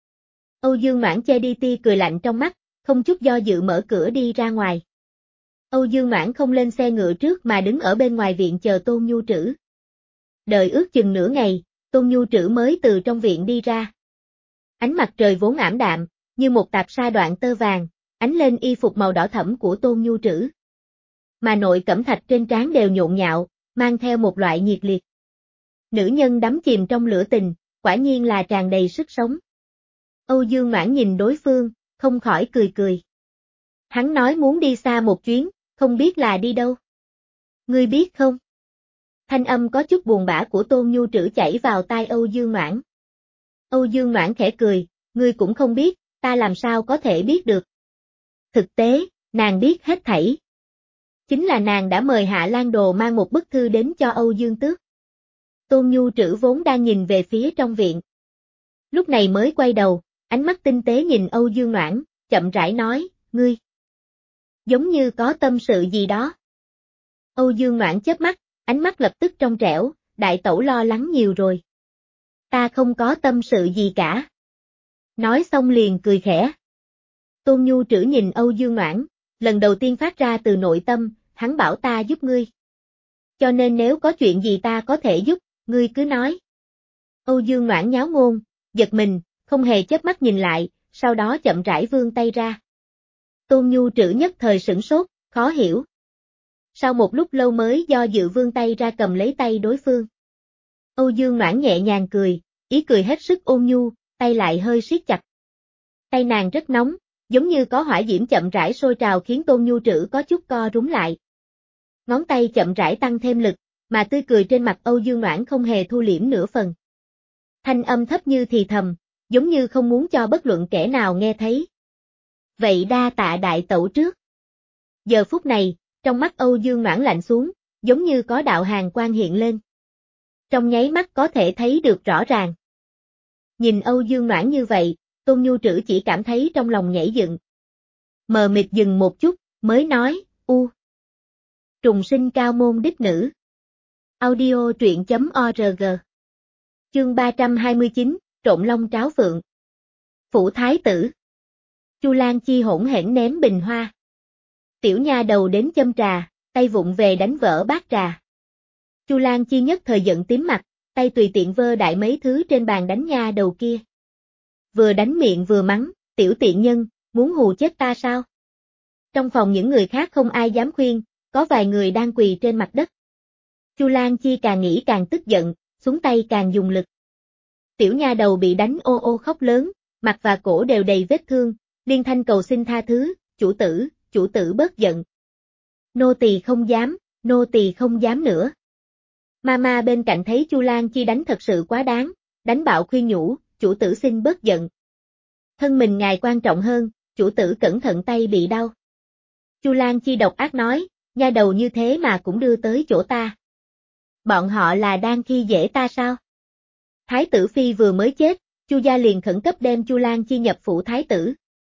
Âu Dương Noãn che đi tia cười lạnh trong mắt, không chút do dự mở cửa đi ra ngoài. Âu Dương Noãn không lên xe ngựa trước mà đứng ở bên ngoài viện chờ Tôn Nhu Trữ. Đợi ước chừng nửa ngày, Tôn Nhu Trữ mới từ trong viện đi ra. Ánh mặt trời vốn ảm đạm, như một tạp sa đoạn tơ vàng, ánh lên y phục màu đỏ thẫm của Tôn Nhu Trữ. Mà nội cẩm thạch trên trán đều nhộn nhạo, mang theo một loại nhiệt liệt. Nữ nhân đắm chìm trong lửa tình, quả nhiên là tràn đầy sức sống. Âu Dương Noãn nhìn đối phương, không khỏi cười cười. Hắn nói muốn đi xa một chuyến, không biết là đi đâu. Ngươi biết không? Thanh âm có chút buồn bã của Tôn Nhu Trữ chảy vào tai Âu Dương Noãn. Âu Dương Noãn khẽ cười, ngươi cũng không biết, ta làm sao có thể biết được. Thực tế, nàng biết hết thảy. Chính là nàng đã mời Hạ Lan Đồ mang một bức thư đến cho Âu Dương Tước. Tôn Nhu Trữ vốn đang nhìn về phía trong viện. Lúc này mới quay đầu, ánh mắt tinh tế nhìn Âu Dương Noãn, chậm rãi nói, ngươi. Giống như có tâm sự gì đó. Âu Dương Noãn chớp mắt, ánh mắt lập tức trong trẻo, đại tẩu lo lắng nhiều rồi. Ta không có tâm sự gì cả. Nói xong liền cười khẽ. Tôn Nhu Trữ nhìn Âu Dương Noãn, lần đầu tiên phát ra từ nội tâm, hắn bảo ta giúp ngươi. Cho nên nếu có chuyện gì ta có thể giúp, ngươi cứ nói. Âu Dương Noãn nháo ngôn, giật mình, không hề chớp mắt nhìn lại, sau đó chậm rãi vươn tay ra. Tôn Nhu Trữ nhất thời sửng sốt, khó hiểu. Sau một lúc lâu mới do dự vươn tay ra cầm lấy tay đối phương. Âu Dương Noãn nhẹ nhàng cười, ý cười hết sức ôn nhu, tay lại hơi siết chặt. Tay nàng rất nóng, giống như có hỏa diễm chậm rãi sôi trào khiến Tôn Nhu Trữ có chút co rúm lại. Ngón tay chậm rãi tăng thêm lực, mà tươi cười trên mặt Âu Dương Noãn không hề thu liễm nửa phần. Thanh âm thấp như thì thầm, giống như không muốn cho bất luận kẻ nào nghe thấy. Vậy đa tạ đại tẩu trước. Giờ phút này, trong mắt Âu Dương Noãn lạnh xuống, giống như có đạo hàn quang hiện lên. Trong nháy mắt có thể thấy được rõ ràng. Nhìn Âu Dương Noãn như vậy, Tôn Nhu Trữ chỉ cảm thấy trong lòng nhảy dựng. Mờ mịt dừng một chút, mới nói, u. Trùng sinh cao môn đích nữ. Audio truyện chấm org. Chương ba trăm hai mươi chín, trộn lông tráo phượng. Phủ thái tử. Chu Lan Chi hỗn hển ném bình hoa. Tiểu nha đầu đến châm trà, tay vụng về đánh vỡ bát trà. Chu Lan Chi nhất thời giận tím mặt, tay tùy tiện vơ đại mấy thứ trên bàn đánh nha đầu kia. Vừa đánh miệng vừa mắng, tiểu tiện nhân, muốn hù chết ta sao? Trong phòng những người khác không ai dám khuyên, có vài người đang quỳ trên mặt đất. Chu Lan Chi càng nghĩ càng tức giận, xuống tay càng dùng lực. Tiểu nha đầu bị đánh ô ô khóc lớn, mặt và cổ đều đầy vết thương, liên thanh cầu xin tha thứ, chủ tử, chủ tử bớt giận. Nô tỳ không dám, nô tỳ không dám nữa. Mama bên cạnh thấy Chu Lan Chi đánh thật sự quá đáng, đánh bạo khuyên nhủ, chủ tử xin bớt giận. Thân mình ngài quan trọng hơn, chủ tử cẩn thận tay bị đau. Chu Lan Chi độc ác nói, nha đầu như thế mà cũng đưa tới chỗ ta. Bọn họ là đang khi dễ ta sao? Thái tử phi vừa mới chết, Chu gia liền khẩn cấp đem Chu Lan Chi nhập phủ thái tử.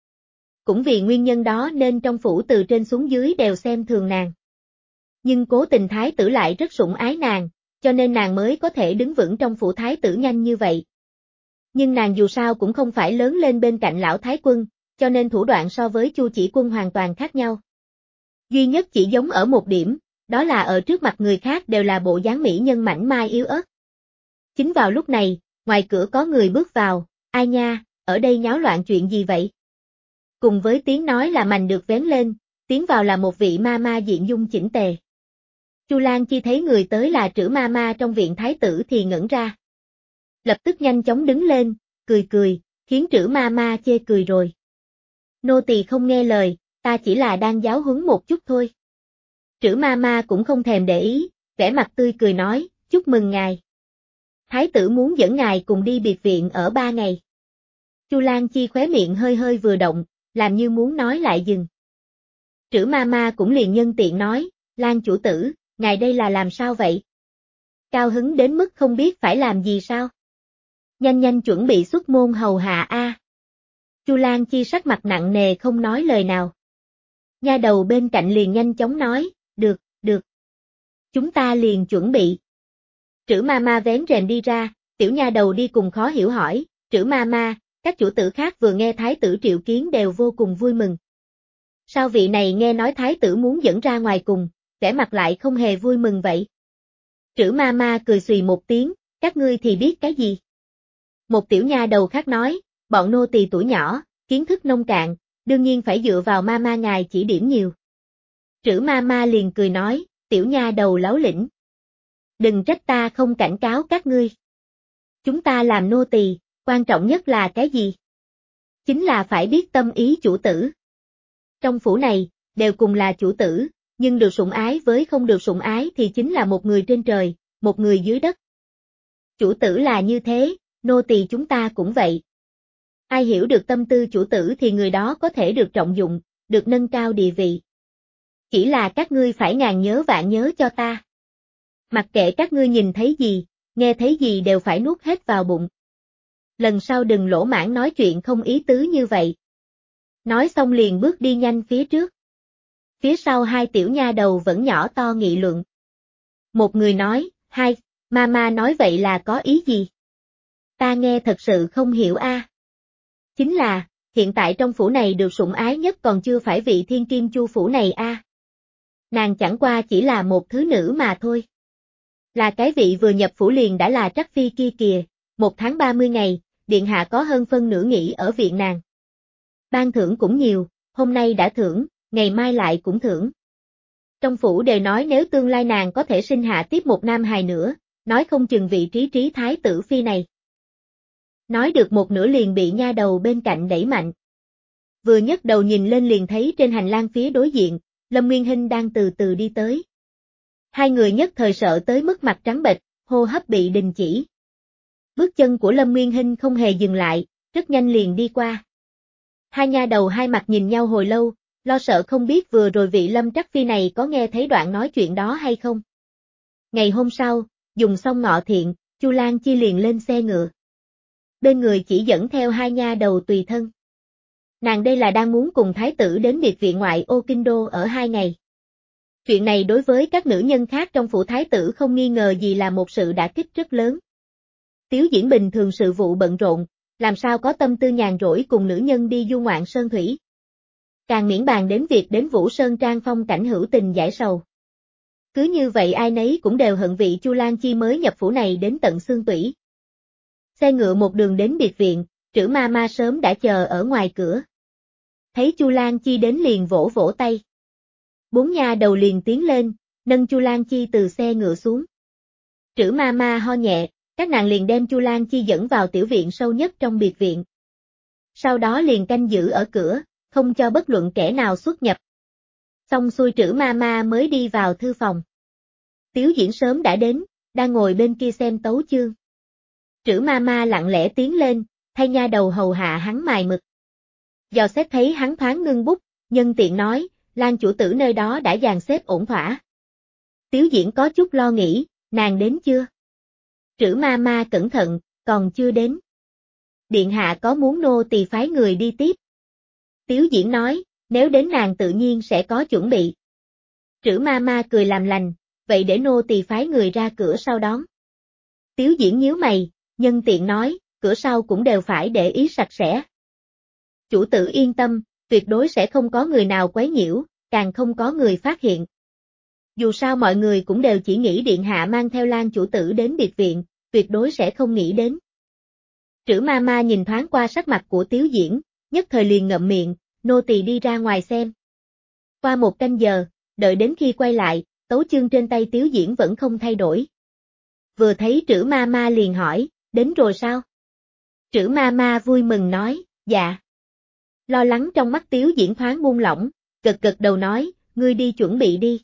Cũng vì nguyên nhân đó nên trong phủ từ trên xuống dưới đều xem thường nàng. Nhưng cố tình thái tử lại rất sủng ái nàng, cho nên nàng mới có thể đứng vững trong phủ thái tử nhanh như vậy. Nhưng nàng dù sao cũng không phải lớn lên bên cạnh lão thái quân, cho nên thủ đoạn so với Chu Chỉ Quân hoàn toàn khác nhau. Duy nhất chỉ giống ở một điểm, đó là ở trước mặt người khác đều là bộ dáng mỹ nhân mảnh mai yếu ớt. Chính vào lúc này, ngoài cửa có người bước vào, ai nha, ở đây nháo loạn chuyện gì vậy? Cùng với tiếng nói là mành được vén lên, tiến vào là một vị ma ma diện dung chỉnh tề. Chu Lan Chi thấy người tới là Trử ma ma trong viện thái tử thì ngẩn ra. Lập tức nhanh chóng đứng lên, cười cười, khiến Trử ma ma chê cười rồi. Nô tỳ không nghe lời, ta chỉ là đang giáo huấn một chút thôi. Trử ma ma cũng không thèm để ý, vẻ mặt tươi cười nói, chúc mừng ngài. Thái tử muốn dẫn ngài cùng đi biệt viện ở ba ngày. Chu Lan Chi khóe miệng hơi hơi vừa động, làm như muốn nói lại dừng. Trử ma ma cũng liền nhân tiện nói, Lan chủ tử, ngài đây là làm sao vậy? Cao hứng đến mức không biết phải làm gì sao? Nhanh nhanh chuẩn bị xuất môn hầu hạ a. Chu Lan Chi sắc mặt nặng nề không nói lời nào. Nha đầu bên cạnh liền nhanh chóng nói, được, được. Chúng ta liền chuẩn bị. Trử ma ma vén rèm đi ra, tiểu nha đầu đi cùng khó hiểu hỏi, Trử ma ma, các chủ tử khác vừa nghe thái tử triệu kiến đều vô cùng vui mừng. Sao vị này nghe nói thái tử muốn dẫn ra ngoài cùng, vẻ mặt lại không hề vui mừng vậy? Trử ma ma cười xùy một tiếng, các ngươi thì biết cái gì? Một tiểu nha đầu khác nói, bọn nô tỳ tuổi nhỏ, kiến thức nông cạn, đương nhiên phải dựa vào ma ma ngài chỉ điểm nhiều. Trử ma ma liền cười nói, tiểu nha đầu láo lĩnh. Đừng trách ta không cảnh cáo các ngươi. Chúng ta làm nô tỳ, quan trọng nhất là cái gì? Chính là phải biết tâm ý chủ tử. Trong phủ này, đều cùng là chủ tử, nhưng được sủng ái với không được sủng ái thì chính là một người trên trời, một người dưới đất. Chủ tử là như thế, nô tỳ chúng ta cũng vậy. Ai hiểu được tâm tư chủ tử thì người đó có thể được trọng dụng, được nâng cao địa vị. Chỉ là các ngươi phải ngàn nhớ vạn nhớ cho ta. Mặc kệ các ngươi nhìn thấy gì, nghe thấy gì đều phải nuốt hết vào bụng. Lần sau đừng lỗ mãng nói chuyện không ý tứ như vậy. Nói xong liền bước đi nhanh phía trước. Phía sau hai tiểu nha đầu vẫn nhỏ to nghị luận. Một người nói, hai, mama nói vậy là có ý gì? Ta nghe thật sự không hiểu a. À. Chính là, hiện tại trong phủ này được sủng ái nhất còn chưa phải vị thiên kim chu phủ này a. À. Nàng chẳng qua chỉ là một thứ nữ mà thôi. Là cái vị vừa nhập phủ liền đã là trắc phi kia kìa, một tháng ba mươi ngày, điện hạ có hơn phân nửa nghỉ ở viện nàng. Ban thưởng cũng nhiều, hôm nay đã thưởng, ngày mai lại cũng thưởng. Trong phủ đều nói nếu tương lai nàng có thể sinh hạ tiếp một nam hài nữa, nói không chừng vị trí trí thái tử phi này. Nói được một nửa liền bị nha đầu bên cạnh đẩy mạnh. Vừa nhấc đầu nhìn lên liền thấy trên hành lang phía đối diện, Lâm Nguyên Hinh đang từ từ đi tới. Hai người nhất thời sợ tới mức mặt trắng bệch, hô hấp bị đình chỉ. Bước chân của Lâm Nguyên Hinh không hề dừng lại, rất nhanh liền đi qua. Hai nha đầu hai mặt nhìn nhau hồi lâu, lo sợ không biết vừa rồi vị Lâm Trắc Phi này có nghe thấy đoạn nói chuyện đó hay không. Ngày hôm sau, dùng xong ngọ thiện, Chu Lan Chi liền lên xe ngựa. Bên người chỉ dẫn theo hai nha đầu tùy thân. Nàng đây là đang muốn cùng thái tử đến biệt viện ngoại ô kinh đô ở hai ngày. Chuyện này đối với các nữ nhân khác trong phủ thái tử không nghi ngờ gì là một sự đả kích rất lớn. Tiếu Diễn bình thường sự vụ bận rộn, làm sao có tâm tư nhàn rỗi cùng nữ nhân đi du ngoạn sơn thủy. Càng miễn bàn đến việc đến Vũ Sơn Trang phong cảnh hữu tình giải sầu. Cứ như vậy ai nấy cũng đều hận vị Chu Lang Chi mới nhập phủ này đến tận xương tủy. Xe ngựa một đường đến biệt viện, Trử ma ma sớm đã chờ ở ngoài cửa. Thấy Chu Lang Chi đến liền vỗ vỗ tay. Bốn nha đầu liền tiến lên, nâng Chu Lang Chi từ xe ngựa xuống. Trử ma ma ho nhẹ, các nàng liền đem Chu Lang Chi dẫn vào tiểu viện sâu nhất trong biệt viện. Sau đó liền canh giữ ở cửa, không cho bất luận kẻ nào xuất nhập. Xong xuôi Trử ma ma mới đi vào thư phòng. Tiếu Diễn sớm đã đến, đang ngồi bên kia xem tấu chương. Trử ma ma lặng lẽ tiến lên, thay nha đầu hầu hạ hắn mài mực. Dò xét thấy hắn thoáng ngưng bút, nhân tiện nói, Lang chủ tử nơi đó đã dàn xếp ổn thỏa. Tiếu Diễn có chút lo nghĩ, nàng đến chưa? Trử ma ma cẩn thận, còn chưa đến. Điện hạ có muốn nô tỳ phái người đi tiếp? Tiếu Diễn nói, nếu đến nàng tự nhiên sẽ có chuẩn bị. Trử ma ma cười làm lành, vậy để nô tỳ phái người ra cửa sau đón. Tiếu Diễn nhíu mày, nhân tiện nói, cửa sau cũng đều phải để ý sạch sẽ. Chủ tử yên tâm, tuyệt đối sẽ không có người nào quấy nhiễu, càng không có người phát hiện. Dù sao mọi người cũng đều chỉ nghĩ điện hạ mang theo Lang chủ tử đến biệt viện, tuyệt đối sẽ không nghĩ đến. Trử ma ma nhìn thoáng qua sắc mặt của Tiếu Diễn, nhất thời liền ngậm miệng, nô tỳ đi ra ngoài xem. Qua một canh giờ, đợi đến khi quay lại, tấu chương trên tay Tiếu Diễn vẫn không thay đổi. Vừa thấy Trử ma ma liền hỏi, đến rồi sao? Trử ma ma vui mừng nói, dạ. Lo lắng trong mắt Tiếu Diễn thoáng buông lỏng, gật gật đầu nói, ngươi đi chuẩn bị đi.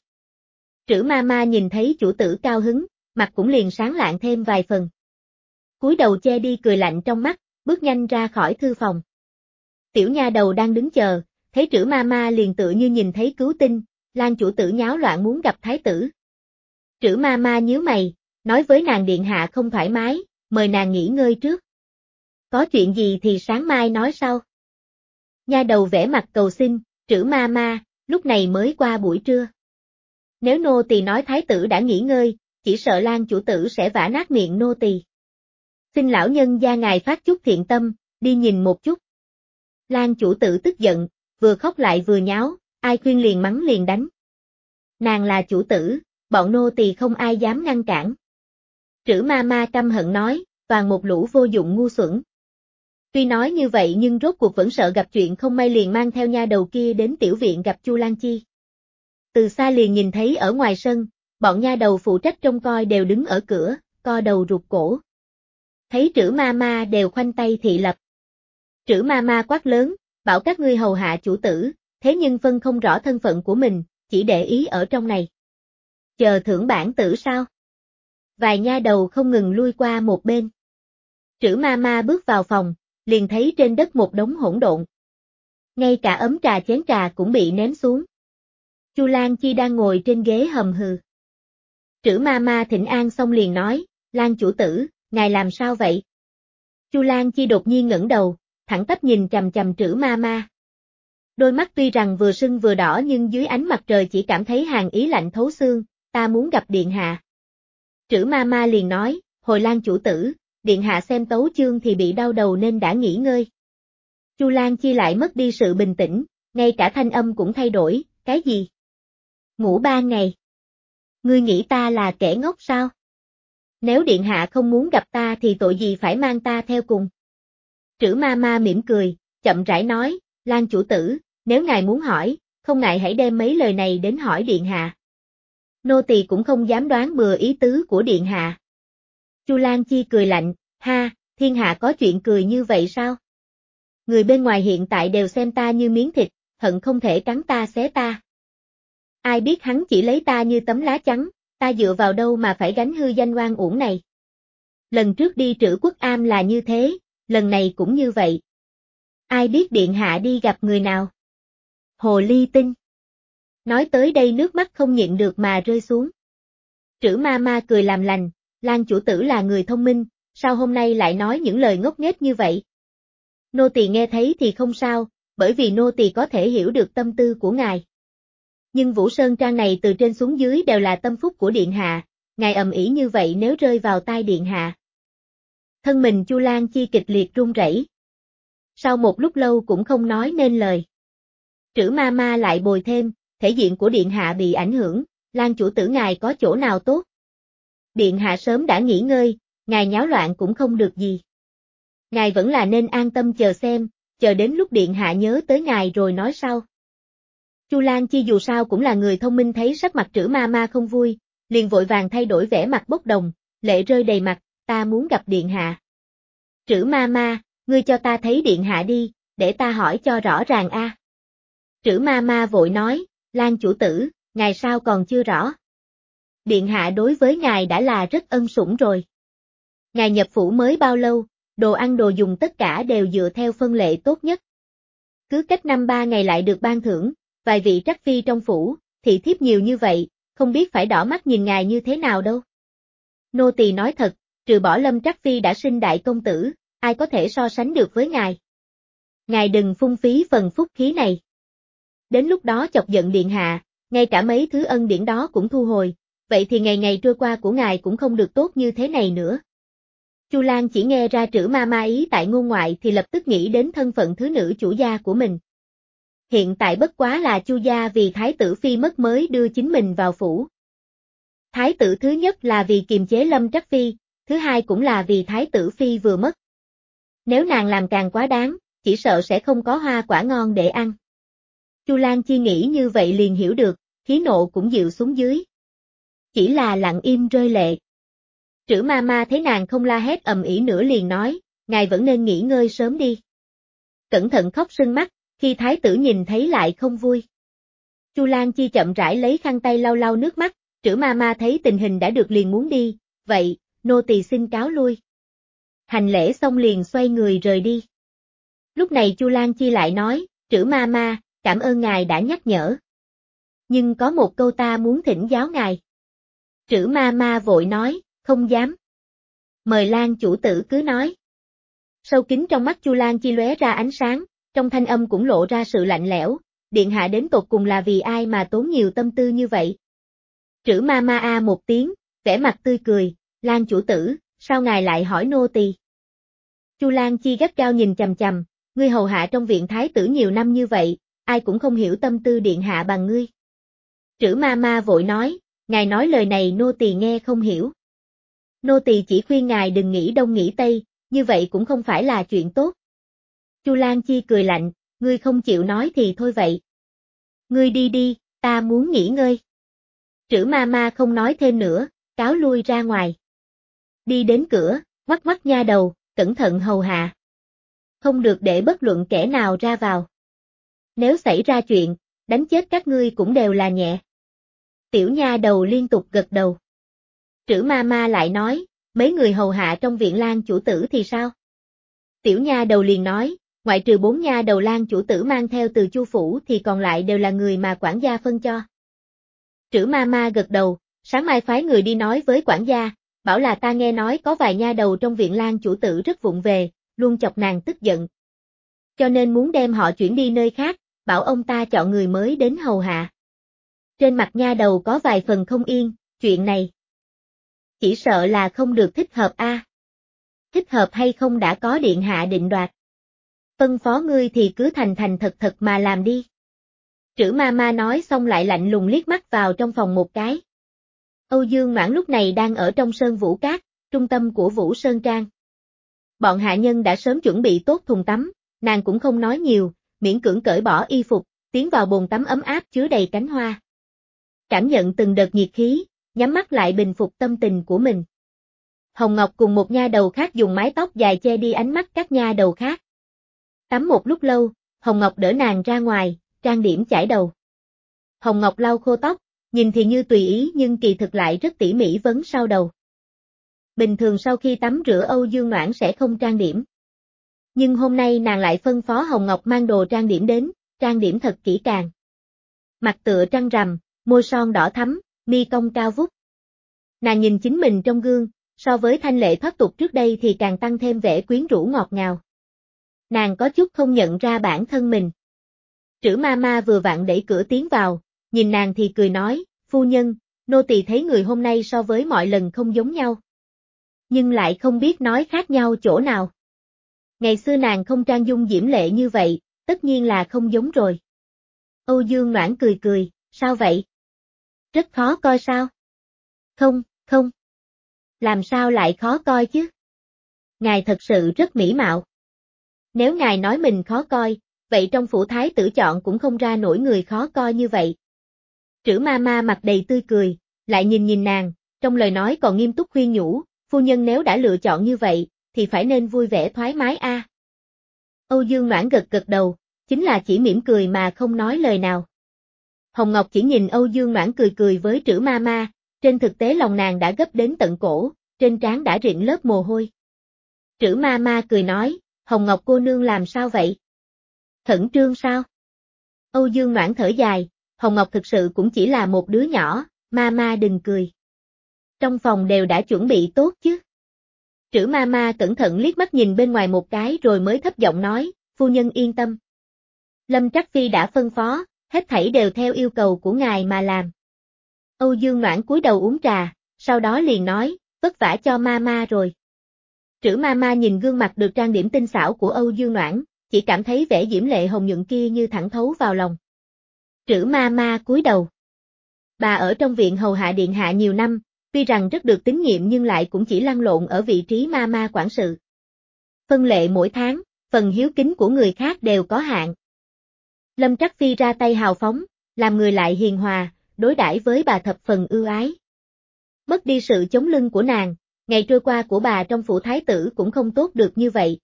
Trử ma ma nhìn thấy chủ tử cao hứng, mặt cũng liền sáng lạng thêm vài phần. Cúi đầu che đi cười lạnh trong mắt, bước nhanh ra khỏi thư phòng. Tiểu nha đầu đang đứng chờ, thấy Trử ma ma liền tựa như nhìn thấy cứu tinh, Lang chủ tử nháo loạn muốn gặp thái tử. Trử ma ma nhíu mày, nói với nàng điện hạ không thoải mái, mời nàng nghỉ ngơi trước. Có chuyện gì thì sáng mai nói sau. Nha đầu vẽ mặt cầu xin, Trử ma ma, lúc này mới qua buổi trưa. Nếu nô tỳ nói thái tử đã nghỉ ngơi, chỉ sợ Lang chủ tử sẽ vả nát miệng nô tỳ. Xin lão nhân gia ngài phát chút thiện tâm, đi nhìn một chút. Lang chủ tử tức giận, vừa khóc lại vừa nháo, ai khuyên liền mắng liền đánh. Nàng là chủ tử, bọn nô tỳ không ai dám ngăn cản. Trử ma ma căm hận nói, toàn một lũ vô dụng ngu xuẩn. Tuy nói như vậy nhưng rốt cuộc vẫn sợ gặp chuyện không may liền mang theo nha đầu kia đến tiểu viện gặp Chu Lang Chi. Từ xa liền nhìn thấy ở ngoài sân, bọn nha đầu phụ trách trông coi đều đứng ở cửa, co đầu rụt cổ. Thấy Trử ma ma đều khoanh tay thị lập. Trử ma ma quát lớn, bảo các ngươi hầu hạ chủ tử, thế nhưng phân không rõ thân phận của mình, chỉ để ý ở trong này. Chờ thưởng bản tử sao? Vài nha đầu không ngừng lui qua một bên. Trử ma ma bước vào phòng, liền thấy trên đất một đống hỗn độn. Ngay cả ấm trà chén trà cũng bị ném xuống. Chu Lang Chi đang ngồi trên ghế hầm hừ. Trử ma ma thỉnh an xong liền nói, Lang chủ tử, ngài làm sao vậy? Chu Lang Chi đột nhiên ngẩng đầu, thẳng tắp nhìn chằm chằm Trử ma ma. Đôi mắt tuy rằng vừa sưng vừa đỏ nhưng dưới ánh mặt trời chỉ cảm thấy hàn ý lạnh thấu xương, ta muốn gặp điện hạ. Trử ma ma liền nói, hồi Lang chủ tử, điện hạ xem tấu chương thì bị đau đầu nên đã nghỉ ngơi. Chu Lang Chi lại mất đi sự bình tĩnh, ngay cả thanh âm cũng thay đổi, cái gì? Ngủ ba ngày. Ngươi nghĩ ta là kẻ ngốc sao? Nếu điện hạ không muốn gặp ta thì tội gì phải mang ta theo cùng? Trử ma ma mỉm cười, chậm rãi nói, Lang chủ tử, nếu ngài muốn hỏi, không ngại hãy đem mấy lời này đến hỏi điện hạ. Nô tỳ cũng không dám đoán bừa ý tứ của điện hạ. Chu Lang Chi cười lạnh, ha, thiên hạ có chuyện cười như vậy sao? Người bên ngoài hiện tại đều xem ta như miếng thịt, hận không thể cắn ta xé ta. Ai biết hắn chỉ lấy ta như tấm lá chắn, ta dựa vào đâu mà phải gánh hư danh oan uổng này. Lần trước đi Trử Quốc Am là như thế, lần này cũng như vậy. Ai biết điện hạ đi gặp người nào? Hồ ly tinh. Nói tới đây nước mắt không nhịn được mà rơi xuống. Trử ma ma cười làm lành, Lang chủ tử là người thông minh, sao hôm nay lại nói những lời ngốc nghếch như vậy? Nô tỳ nghe thấy thì không sao, bởi vì nô tỳ có thể hiểu được tâm tư của ngài. Nhưng Vũ Sơn Trang này từ trên xuống dưới đều là tâm phúc của điện hạ, ngài ầm ĩ như vậy nếu rơi vào tai điện hạ. Thân mình Chu Lang Chi kịch liệt run rẩy. Sau một lúc lâu cũng không nói nên lời. Trử ma ma lại bồi thêm, thể diện của điện hạ bị ảnh hưởng, Lan chủ tử ngài có chỗ nào tốt? Điện hạ sớm đã nghỉ ngơi, ngài nháo loạn cũng không được gì. Ngài vẫn là nên an tâm chờ xem, chờ đến lúc điện hạ nhớ tới ngài rồi nói sau. Chu Lan Chi dù sao cũng là người thông minh, thấy sắc mặt Trử ma ma không vui, liền vội vàng thay đổi vẻ mặt bốc đồng, lệ rơi đầy mặt, ta muốn gặp điện hạ. Trử ma ma, ngươi cho ta thấy điện hạ đi, để ta hỏi cho rõ ràng a. À. Trử ma ma vội nói, Lan chủ tử, ngài sao còn chưa rõ? Điện hạ đối với ngài đã là rất ân sủng rồi. Ngài nhập phủ mới bao lâu, đồ ăn đồ dùng tất cả đều dựa theo phân lệ tốt nhất. Cứ cách năm ba ngày lại được ban thưởng, vài vị trắc phi trong phủ, thị thiếp nhiều như vậy, không biết phải đỏ mắt nhìn ngài như thế nào đâu. Nô tỳ nói thật, trừ bỏ Lâm Trắc Phi đã sinh đại công tử, ai có thể so sánh được với ngài. Ngài đừng phung phí phần phúc khí này. Đến lúc đó chọc giận điện hạ, ngay cả mấy thứ ân điển đó cũng thu hồi, vậy thì ngày ngày trôi qua của ngài cũng không được tốt như thế này nữa. Chu Lan chỉ nghe ra Trử ma ma ý tại ngôn ngoại thì lập tức nghĩ đến thân phận thứ nữ chủ gia của mình. Hiện tại bất quá là Chu gia vì Thái tử Phi mất mới đưa chính mình vào phủ. Thái tử thứ nhất là vì kiềm chế Lâm Trắc Phi, thứ hai cũng là vì Thái tử Phi vừa mất. Nếu nàng làm càng quá đáng, chỉ sợ sẽ không có hoa quả ngon để ăn. Chu Lan Chi nghĩ như vậy liền hiểu được, khí nộ cũng dịu xuống dưới. Chỉ là lặng im rơi lệ. Trử ma ma thấy nàng không la hét ầm ĩ nữa liền nói, ngài vẫn nên nghỉ ngơi sớm đi. Cẩn thận khóc sưng mắt, khi thái tử nhìn thấy lại không vui. Chu Lan Chi chậm rãi lấy khăn tay lau lau nước mắt, Trử ma ma thấy tình hình đã được liền muốn đi, vậy, nô tỳ xin cáo lui. Hành lễ xong liền xoay người rời đi. Lúc này Chu Lan Chi lại nói, Trử ma ma, cảm ơn ngài đã nhắc nhở. Nhưng có một câu ta muốn thỉnh giáo ngài. Trử ma ma vội nói, không dám. Mời Lan chủ tử cứ nói. Sâu kín trong mắt Chu Lan Chi lóe ra ánh sáng, trong thanh âm cũng lộ ra sự lạnh lẽo, điện hạ đến tột cùng là vì ai mà tốn nhiều tâm tư như vậy. Trử ma ma a một tiếng, vẻ mặt tươi cười, Lan chủ tử, sao ngài lại hỏi nô tỳ? Chu Lan Chi gắt gao nhìn chằm chằm, ngươi hầu hạ trong viện thái tử nhiều năm như vậy, ai cũng không hiểu tâm tư điện hạ bằng ngươi. Trử ma ma vội nói, ngài nói lời này nô tỳ nghe không hiểu. Nô tỳ chỉ khuyên ngài đừng nghĩ đông nghĩ tây, như vậy cũng không phải là chuyện tốt. Chu Lan Chi cười lạnh, ngươi không chịu nói thì thôi vậy. Ngươi đi đi, ta muốn nghỉ ngơi. Trử ma ma không nói thêm nữa, cáo lui ra ngoài. Đi đến cửa, ngoắc ngoắc nha đầu, cẩn thận hầu hạ. Không được để bất luận kẻ nào ra vào. Nếu xảy ra chuyện, đánh chết các ngươi cũng đều là nhẹ. Tiểu nha đầu liên tục gật đầu. Trử ma ma lại nói, mấy người hầu hạ trong viện Lan chủ tử thì sao? Tiểu nha đầu liền nói, ngoại trừ bốn nha đầu Lan chủ tử mang theo từ Chu phủ thì còn lại đều là người mà quản gia phân cho. Trử ma ma gật đầu, sáng mai phái người đi nói với quản gia, bảo là ta nghe nói có vài nha đầu trong viện Lan chủ tử rất vụng về, luôn chọc nàng tức giận. Cho nên muốn đem họ chuyển đi nơi khác, bảo ông ta chọn người mới đến hầu hạ. Trên mặt nha đầu có vài phần không yên, chuyện này. Chỉ sợ là không được thích hợp a. À. Thích hợp hay không đã có điện hạ định đoạt. Phân phó ngươi thì cứ thành thành thật thật mà làm đi. Trử ma ma nói xong lại lạnh lùng liếc mắt vào trong phòng một cái. Âu Dương Noãn lúc này đang ở trong Sơn Vũ Cát, trung tâm của Vũ Sơn Trang. Bọn hạ nhân đã sớm chuẩn bị tốt thùng tắm, nàng cũng không nói nhiều, miễn cưỡng cởi bỏ y phục, tiến vào bồn tắm ấm áp chứa đầy cánh hoa. Cảm nhận từng đợt nhiệt khí, nhắm mắt lại bình phục tâm tình của mình. Hồng Ngọc cùng một nha đầu khác dùng mái tóc dài che đi ánh mắt các nha đầu khác. Tắm một lúc lâu, Hồng Ngọc đỡ nàng ra ngoài, trang điểm chải đầu. Hồng Ngọc lau khô tóc, nhìn thì như tùy ý nhưng kỳ thực lại rất tỉ mỉ vấn sau đầu. Bình thường sau khi tắm rửa Âu Dương Noãn sẽ không trang điểm. Nhưng hôm nay nàng lại phân phó Hồng Ngọc mang đồ trang điểm đến, trang điểm thật kỹ càng. Mặt tựa trăng rằm, môi son đỏ thắm, mi cong cao vút. Nàng nhìn chính mình trong gương, so với thanh lệ thoát tục trước đây thì càng tăng thêm vẻ quyến rũ ngọt ngào. Nàng có chút không nhận ra bản thân mình. Trử ma ma vừa vặn đẩy cửa tiến vào, nhìn nàng thì cười nói, phu nhân, nô tỳ thấy người hôm nay so với mọi lần không giống nhau. Nhưng lại không biết nói khác nhau chỗ nào. Ngày xưa nàng không trang dung diễm lệ như vậy, tất nhiên là không giống rồi. Âu Dương Noãn cười cười, sao vậy? Rất khó coi sao? Không, không. Làm sao lại khó coi chứ? Ngài thật sự rất mỹ mạo. Nếu ngài nói mình khó coi, vậy trong phủ thái tử chọn cũng không ra nổi người khó coi như vậy. Trữ ma ma mặt đầy tươi cười, lại nhìn nhìn nàng, trong lời nói còn nghiêm túc khuyên nhủ, phu nhân nếu đã lựa chọn như vậy, thì phải nên vui vẻ thoải mái a. À. Âu Dương Noãn gật gật đầu, chính là chỉ mỉm cười mà không nói lời nào. Hồng Ngọc chỉ nhìn Âu Dương Noãn cười cười với Trữ ma ma, trên thực tế lòng nàng đã gấp đến tận cổ, trên trán đã rịn lớp mồ hôi. Trữ ma ma cười nói, Hồng Ngọc cô nương làm sao vậy? Khẩn trương sao? Âu Dương Noãn thở dài, Hồng Ngọc thực sự cũng chỉ là một đứa nhỏ, ma ma đừng cười. Trong phòng đều đã chuẩn bị tốt chứ. Trữ ma ma cẩn thận liếc mắt nhìn bên ngoài một cái rồi mới thấp giọng nói, phu nhân yên tâm. Lâm Trắc Phi đã phân phó, hết thảy đều theo yêu cầu của ngài mà làm. Âu Dương Noãn cúi đầu uống trà, sau đó liền nói, vất vả cho ma ma rồi. Trữ ma ma nhìn gương mặt được trang điểm tinh xảo của Âu Dương Noãn, chỉ cảm thấy vẻ diễm lệ hồng nhuận kia như thẳng thấu vào lòng. Trữ ma ma cúi đầu. Bà ở trong viện hầu hạ điện hạ nhiều năm, tuy rằng rất được tín nhiệm nhưng lại cũng chỉ lăn lộn ở vị trí ma ma quản sự. Phân lệ mỗi tháng, phần hiếu kính của người khác đều có hạn. Lâm Trắc Phi ra tay hào phóng, làm người lại hiền hòa, đối đãi với bà thập phần ưu ái. Mất đi sự chống lưng của nàng, ngày trôi qua của bà trong phủ thái tử cũng không tốt được như vậy.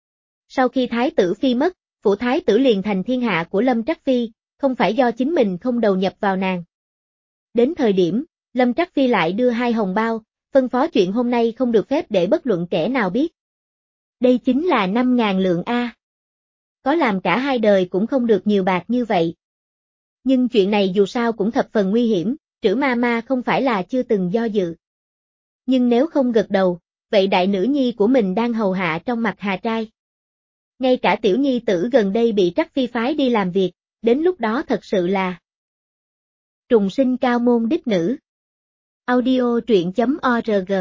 Sau khi thái tử phi mất, phủ thái tử liền thành thiên hạ của Lâm Trắc Phi, không phải do chính mình không đầu nhập vào nàng. Đến thời điểm, Lâm Trắc Phi lại đưa hai hồng bao, phân phó chuyện hôm nay không được phép để bất luận kẻ nào biết. Đây chính là năm ngàn lượng A. Có làm cả hai đời cũng không được nhiều bạc như vậy. Nhưng chuyện này dù sao cũng thập phần nguy hiểm, Trữ ma ma không phải là chưa từng do dự. Nhưng nếu không gật đầu, vậy đại nữ nhi của mình đang hầu hạ trong mặt Hà Trai. Ngay cả tiểu nhi tử gần đây bị Trắc Phi phái đi làm việc, đến lúc đó thật sự là trùng sinh cao môn đích nữ. Audio truyện chấm org.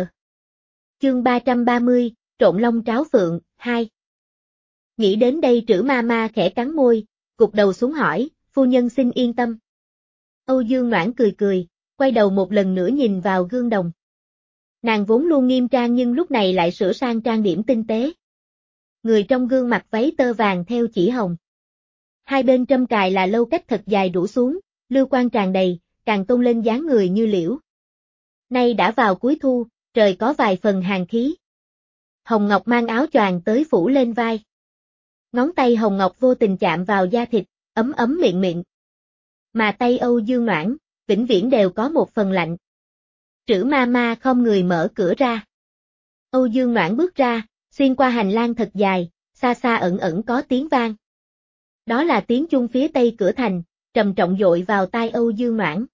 Chương ba trăm ba mươi, Trộn Long Tráo Phượng, hai. Nghĩ đến đây Trữ ma ma khẽ cắn môi, gục đầu xuống hỏi, phu nhân xin yên tâm. Âu Dương Noãn cười cười, quay đầu một lần nữa nhìn vào gương đồng. Nàng vốn luôn nghiêm trang nhưng lúc này lại sửa sang trang điểm tinh tế. Người trong gương mặc váy tơ vàng theo chỉ hồng. Hai bên trâm cài là lâu cách thật dài rủ xuống, lưu quan tràn đầy, càng tôn lên dáng người như liễu. Nay đã vào cuối thu, trời có vài phần hàn khí. Hồng Ngọc mang áo choàng tới phủ lên vai. Ngón tay Hồng Ngọc vô tình chạm vào da thịt, ấm ấm miệng miệng. Mà tay Âu Dương Noãn, vĩnh viễn đều có một phần lạnh. Trữ ma ma không người mở cửa ra. Âu Dương Noãn bước ra, xuyên qua hành lang thật dài, xa xa ẩn ẩn có tiếng vang. Đó là tiếng chuông phía tây cửa thành, trầm trọng dội vào tai Âu Dương Noãn.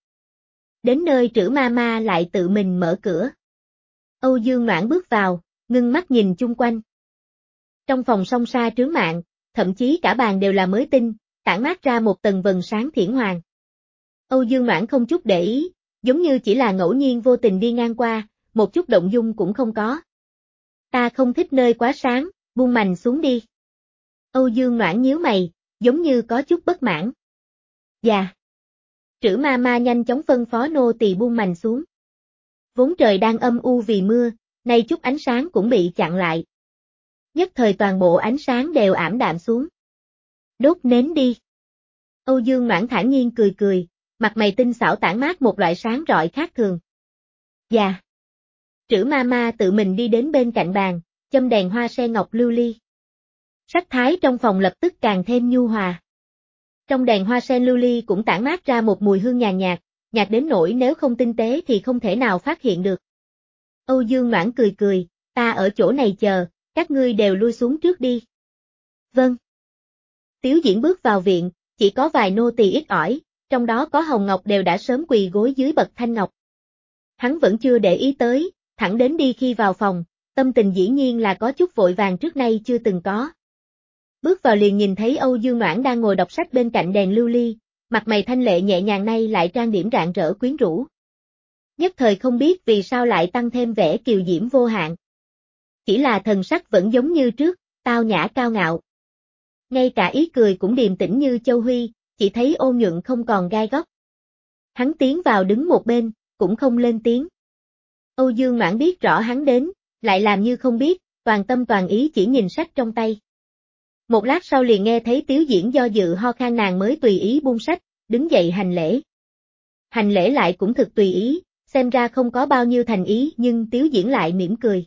Đến nơi Trữ ma ma lại tự mình mở cửa. Âu Dương Noãn bước vào, ngưng mắt nhìn chung quanh. Trong phòng song sa trướng mạng, thậm chí cả bàn đều là mới tinh, tản mát ra một tầng vầng sáng thiển hoàng. Âu Dương Noãn không chút để ý, giống như chỉ là ngẫu nhiên vô tình đi ngang qua, một chút động dung cũng không có. Ta không thích nơi quá sáng, buông mành xuống đi. Âu Dương Noãn nhíu mày, giống như có chút bất mãn. Dạ. Trữ ma ma nhanh chóng phân phó nô tỳ buông mành xuống. Vốn trời đang âm u vì mưa, nay chút ánh sáng cũng bị chặn lại. Nhất thời toàn bộ ánh sáng đều ảm đạm xuống. Đốt nến đi. Âu Dương Noãn thản nhiên cười cười, mặt mày tinh xảo tản mát một loại sáng rọi khác thường. Dạ. Trữ ma ma tự mình đi đến bên cạnh bàn, châm đèn hoa sen ngọc lưu ly. Sắc thái trong phòng lập tức càng thêm nhu hòa. Trong đèn hoa sen lưu ly cũng tản mát ra một mùi hương nhàn nhạt, nhạt đến nỗi nếu không tinh tế thì không thể nào phát hiện được. Âu Dương Noãn cười cười, ta ở chỗ này chờ, các ngươi đều lui xuống trước đi. Vâng. Tiếu Diễn bước vào viện, chỉ có vài nô tỳ ít ỏi, trong đó có Hồng Ngọc đều đã sớm quỳ gối dưới bậc thanh ngọc. Hắn vẫn chưa để ý tới, thẳng đến đi khi vào phòng, tâm tình dĩ nhiên là có chút vội vàng trước nay chưa từng có. Bước vào liền nhìn thấy Âu Dương Noãn đang ngồi đọc sách bên cạnh đèn lưu ly, mặt mày thanh lệ nhẹ nhàng nay lại trang điểm rạng rỡ quyến rũ. Nhất thời không biết vì sao lại tăng thêm vẻ kiều diễm vô hạn. Chỉ là thần sắc vẫn giống như trước, tao nhã cao ngạo. Ngay cả ý cười cũng điềm tĩnh như Châu Huy, chỉ thấy ôn nhuận không còn gai góc. Hắn tiến vào đứng một bên, cũng không lên tiếng. Âu Dương Noãn biết rõ hắn đến, lại làm như không biết, toàn tâm toàn ý chỉ nhìn sách trong tay. Một lát sau liền nghe thấy Tiếu Diễn do dự ho khan, nàng mới tùy ý buông sách, đứng dậy hành lễ. Hành lễ lại cũng thực tùy ý, xem ra không có bao nhiêu thành ý, nhưng Tiếu Diễn lại mỉm cười.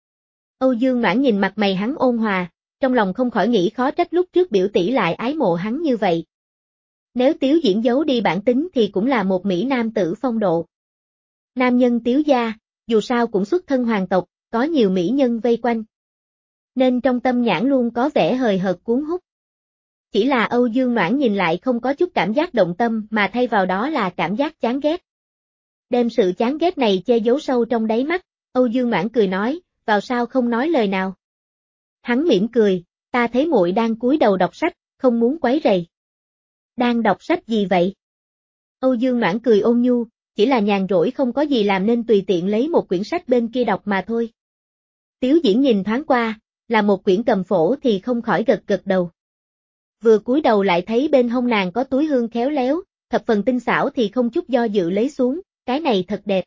Âu Dương Noãn nhìn mặt mày hắn ôn hòa, trong lòng không khỏi nghĩ khó trách lúc trước biểu tỷ lại ái mộ hắn như vậy. Nếu Tiếu Diễn giấu đi bản tính thì cũng là một mỹ nam tử phong độ. Nam nhân Tiếu gia, dù sao cũng xuất thân hoàng tộc, có nhiều mỹ nhân vây quanh. Nên trong tâm nhãn luôn có vẻ hời hợt cuốn hút. Chỉ là Âu Dương Noãn nhìn lại không có chút cảm giác động tâm mà thay vào đó là cảm giác chán ghét. Đem sự chán ghét này che giấu sâu trong đáy mắt, Âu Dương Noãn cười nói, vào sao không nói lời nào. Hắn mỉm cười, ta thấy muội đang cúi đầu đọc sách, không muốn quấy rầy. Đang đọc sách gì vậy? Âu Dương Noãn cười ôn nhu, chỉ là nhàn rỗi không có gì làm nên tùy tiện lấy một quyển sách bên kia đọc mà thôi. Tiếu Diễn nhìn thoáng qua, là một quyển cầm phổ thì không khỏi gật gật đầu. Vừa cúi đầu lại thấy bên hông nàng có túi hương khéo léo, thập phần tinh xảo thì không chút do dự lấy xuống, cái này thật đẹp.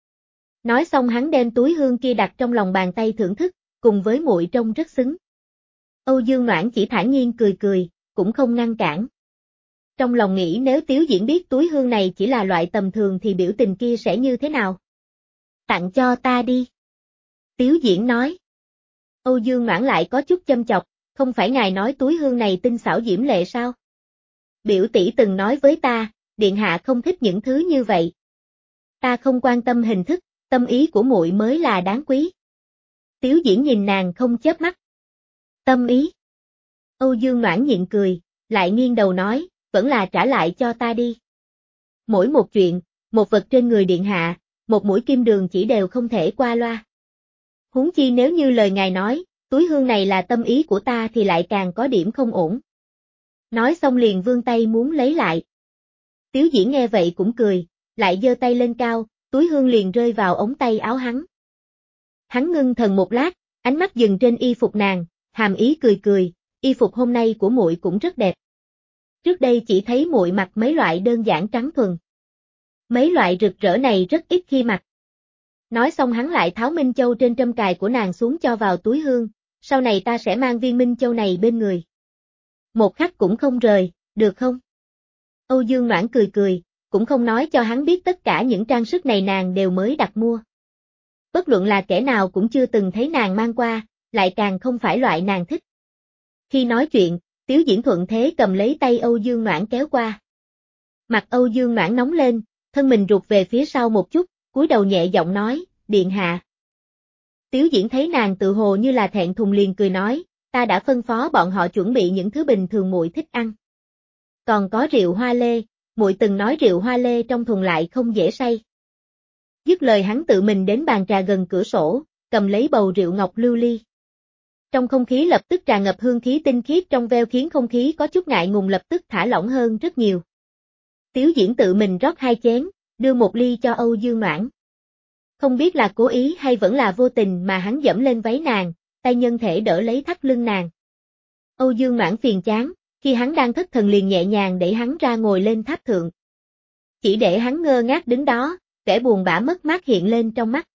Nói xong hắn đem túi hương kia đặt trong lòng bàn tay thưởng thức, cùng với muội trông rất xứng. Âu Dương Noãn chỉ thản nhiên cười cười, cũng không ngăn cản. Trong lòng nghĩ nếu Tiếu Diễn biết túi hương này chỉ là loại tầm thường thì biểu tình kia sẽ như thế nào? Tặng cho ta đi. Tiếu Diễn nói. Âu Dương Noãn lại có chút châm chọc, không phải ngài nói túi hương này tinh xảo diễm lệ sao? Biểu tỷ từng nói với ta, điện hạ không thích những thứ như vậy. Ta không quan tâm hình thức, tâm ý của muội mới là đáng quý. Tiếu Diễn nhìn nàng không chớp mắt. Tâm ý. Âu Dương Noãn nhịn cười, lại nghiêng đầu nói, vẫn là trả lại cho ta đi. Mỗi một chuyện, một vật trên người điện hạ, một mũi kim đường chỉ đều không thể qua loa. Huống chi nếu như lời ngài nói, túi hương này là tâm ý của ta thì lại càng có điểm không ổn. Nói xong liền vươn tay muốn lấy lại. Tiếu Diễn nghe vậy cũng cười, lại giơ tay lên cao, túi hương liền rơi vào ống tay áo hắn. Hắn ngưng thần một lát, ánh mắt dừng trên y phục nàng, hàm ý cười cười, y phục hôm nay của muội cũng rất đẹp. Trước đây chỉ thấy muội mặc mấy loại đơn giản trắng thuần. Mấy loại rực rỡ này rất ít khi mặc. Nói xong hắn lại tháo minh châu trên trâm cài của nàng xuống cho vào túi hương, sau này ta sẽ mang viên minh châu này bên người. Một khắc cũng không rời, được không? Âu Dương Noãn cười cười, cũng không nói cho hắn biết tất cả những trang sức này nàng đều mới đặt mua. Bất luận là kẻ nào cũng chưa từng thấy nàng mang qua, lại càng không phải loại nàng thích. Khi nói chuyện, Tiếu Diễn thuận thế cầm lấy tay Âu Dương Noãn kéo qua. Mặt Âu Dương Noãn nóng lên, thân mình rụt về phía sau một chút, cúi đầu nhẹ giọng nói, điện hạ. Tiếu Diễn thấy nàng tự hồ như là thẹn thùng liền cười nói, ta đã phân phó bọn họ chuẩn bị những thứ bình thường muội thích ăn. Còn có rượu hoa lê, muội từng nói rượu hoa lê trong thùng lại không dễ say. Dứt lời hắn tự mình đến bàn trà gần cửa sổ, cầm lấy bầu rượu ngọc lưu ly. Trong không khí lập tức tràn ngập hương khí tinh khiết trong veo khiến không khí có chút ngại ngùng lập tức thả lỏng hơn rất nhiều. Tiếu Diễn tự mình rót hai chén, đưa một ly cho Âu Dương Noãn. Không biết là cố ý hay vẫn là vô tình mà hắn dẫm lên váy nàng, tay nhân thể đỡ lấy thắt lưng nàng. Âu Dương Noãn phiền chán, khi hắn đang thất thần liền nhẹ nhàng đẩy hắn ra ngồi lên tháp thượng. Chỉ để hắn ngơ ngác đứng đó, vẻ buồn bã mất mát hiện lên trong mắt.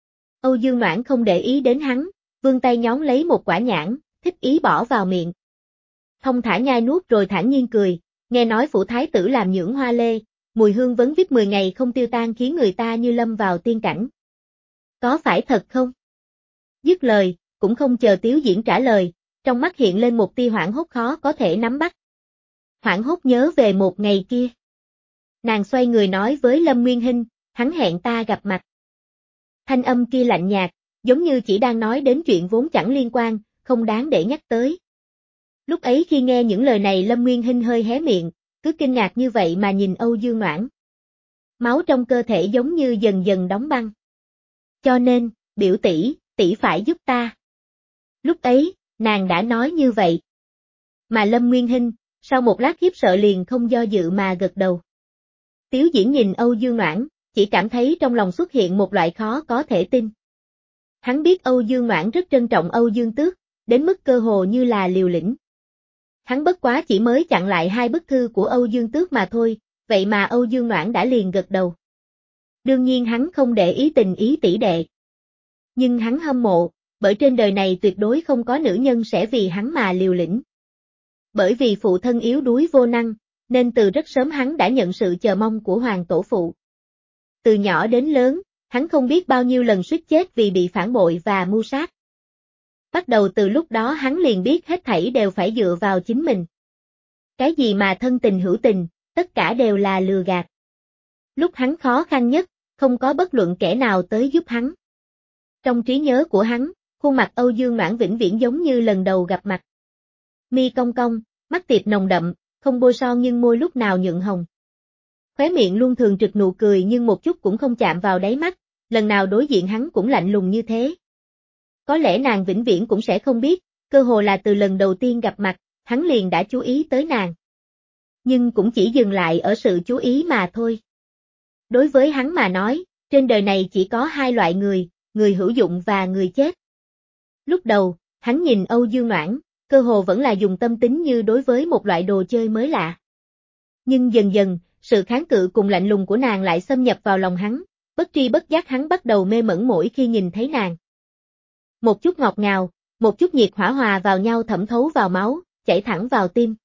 Âu Dương Noãn không để ý đến hắn, vươn tay nhón lấy một quả nhãn, thích ý bỏ vào miệng. Thông thả nhai nuốt rồi thản nhiên cười, nghe nói phủ thái tử làm nhưỡng hoa lê, mùi hương vấn vít mười ngày không tiêu tan khiến người ta như lâm vào tiên cảnh. Có phải thật không? Dứt lời, cũng không chờ Tiếu Diễn trả lời, trong mắt hiện lên một tia hoảng hốt khó có thể nắm bắt. Hoảng hốt nhớ về một ngày kia. Nàng xoay người nói với Lâm Nguyên Hinh, hắn hẹn ta gặp mặt. Thanh âm kia lạnh nhạt, giống như chỉ đang nói đến chuyện vốn chẳng liên quan, không đáng để nhắc tới. Lúc ấy khi nghe những lời này Lâm Nguyên Hinh hơi hé miệng, cứ kinh ngạc như vậy mà nhìn Âu Dương Noãn. Máu trong cơ thể giống như dần dần đóng băng. Cho nên, biểu tỷ, tỷ phải giúp ta. Lúc ấy, nàng đã nói như vậy. Mà Lâm Nguyên Hinh, sau một lát khiếp sợ liền không do dự mà gật đầu. Tiếu Diễn nhìn Âu Dương Noãn, chỉ cảm thấy trong lòng xuất hiện một loại khó có thể tin. Hắn biết Âu Dương Noãn rất trân trọng Âu Dương Tước, đến mức cơ hồ như là liều lĩnh. Hắn bất quá chỉ mới chặn lại hai bức thư của Âu Dương Tước mà thôi, vậy mà Âu Dương Noãn đã liền gật đầu. Đương nhiên hắn không để ý tình ý tỷ đệ. Nhưng hắn hâm mộ, bởi trên đời này tuyệt đối không có nữ nhân sẽ vì hắn mà liều lĩnh. Bởi vì phụ thân yếu đuối vô năng, nên từ rất sớm hắn đã nhận sự chờ mong của hoàng tổ phụ. Từ nhỏ đến lớn, hắn không biết bao nhiêu lần suýt chết vì bị phản bội và mưu sát. Bắt đầu từ lúc đó hắn liền biết hết thảy đều phải dựa vào chính mình. Cái gì mà thân tình hữu tình, tất cả đều là lừa gạt. Lúc hắn khó khăn nhất, không có bất luận kẻ nào tới giúp hắn. Trong trí nhớ của hắn, khuôn mặt Âu Dương Noãn vĩnh viễn giống như lần đầu gặp mặt. Mi cong cong, mắt tiệp nồng đậm, không bôi son nhưng môi lúc nào nhuận hồng. Khóe miệng luôn thường trực nụ cười nhưng một chút cũng không chạm vào đáy mắt, lần nào đối diện hắn cũng lạnh lùng như thế. Có lẽ nàng vĩnh viễn cũng sẽ không biết, cơ hồ là từ lần đầu tiên gặp mặt, hắn liền đã chú ý tới nàng. Nhưng cũng chỉ dừng lại ở sự chú ý mà thôi. Đối với hắn mà nói, trên đời này chỉ có hai loại người, người hữu dụng và người chết. Lúc đầu, hắn nhìn Âu Dương Noãn, cơ hồ vẫn là dùng tâm tính như đối với một loại đồ chơi mới lạ. Nhưng dần dần, sự kháng cự cùng lạnh lùng của nàng lại xâm nhập vào lòng hắn, bất tri bất giác hắn bắt đầu mê mẩn mỗi khi nhìn thấy nàng. Một chút ngọt ngào, một chút nhiệt hỏa hòa vào nhau thẩm thấu vào máu, chảy thẳng vào tim.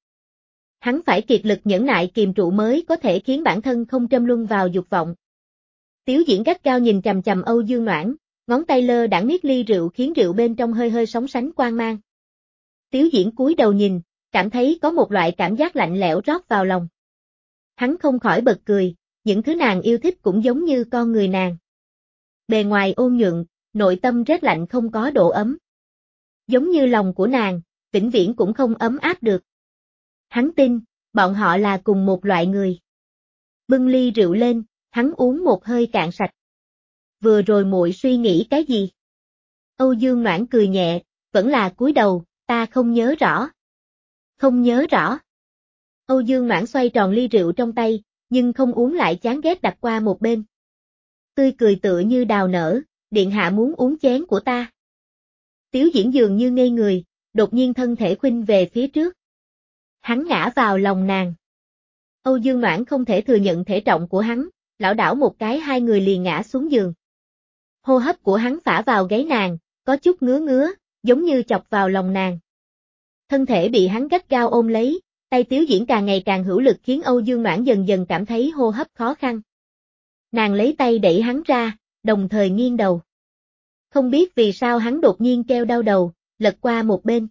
Hắn phải kiệt lực nhẫn nại kiềm trụ mới có thể khiến bản thân không trầm luân vào dục vọng. Tiếu Diễn gắt cao nhìn chằm chằm Âu Dương Noãn, ngón tay lơ đãng niết ly rượu khiến rượu bên trong hơi hơi sóng sánh quang mang. Tiếu Diễn cúi đầu nhìn, cảm thấy có một loại cảm giác lạnh lẽo rót vào lòng. Hắn không khỏi bật cười, những thứ nàng yêu thích cũng giống như con người nàng. Bề ngoài ôn nhuận, nội tâm rét lạnh không có độ ấm. Giống như lòng của nàng, vĩnh viễn cũng không ấm áp được. Hắn tin, bọn họ là cùng một loại người. Bưng ly rượu lên, hắn uống một hơi cạn sạch. Vừa rồi muội suy nghĩ cái gì? Âu Dương Noãn cười nhẹ, vẫn là cúi đầu, ta không nhớ rõ. Không nhớ rõ. Âu Dương Noãn xoay tròn ly rượu trong tay, nhưng không uống lại chán ghét đặt qua một bên. Tươi cười tựa như đào nở, điện hạ muốn uống chén của ta. Tiếu Diễn dường như ngây người, đột nhiên thân thể khuynh về phía trước. Hắn ngã vào lòng nàng. Âu Dương Noãn không thể thừa nhận thể trọng của hắn, lảo đảo một cái hai người liền ngã xuống giường. Hô hấp của hắn phả vào gáy nàng, có chút ngứa ngứa, giống như chọc vào lòng nàng. Thân thể bị hắn gắt gao ôm lấy, tay Tiếu Diễn càng ngày càng hữu lực khiến Âu Dương Noãn dần dần cảm thấy hô hấp khó khăn. Nàng lấy tay đẩy hắn ra, đồng thời nghiêng đầu. Không biết vì sao hắn đột nhiên kêu đau đầu, lật qua một bên.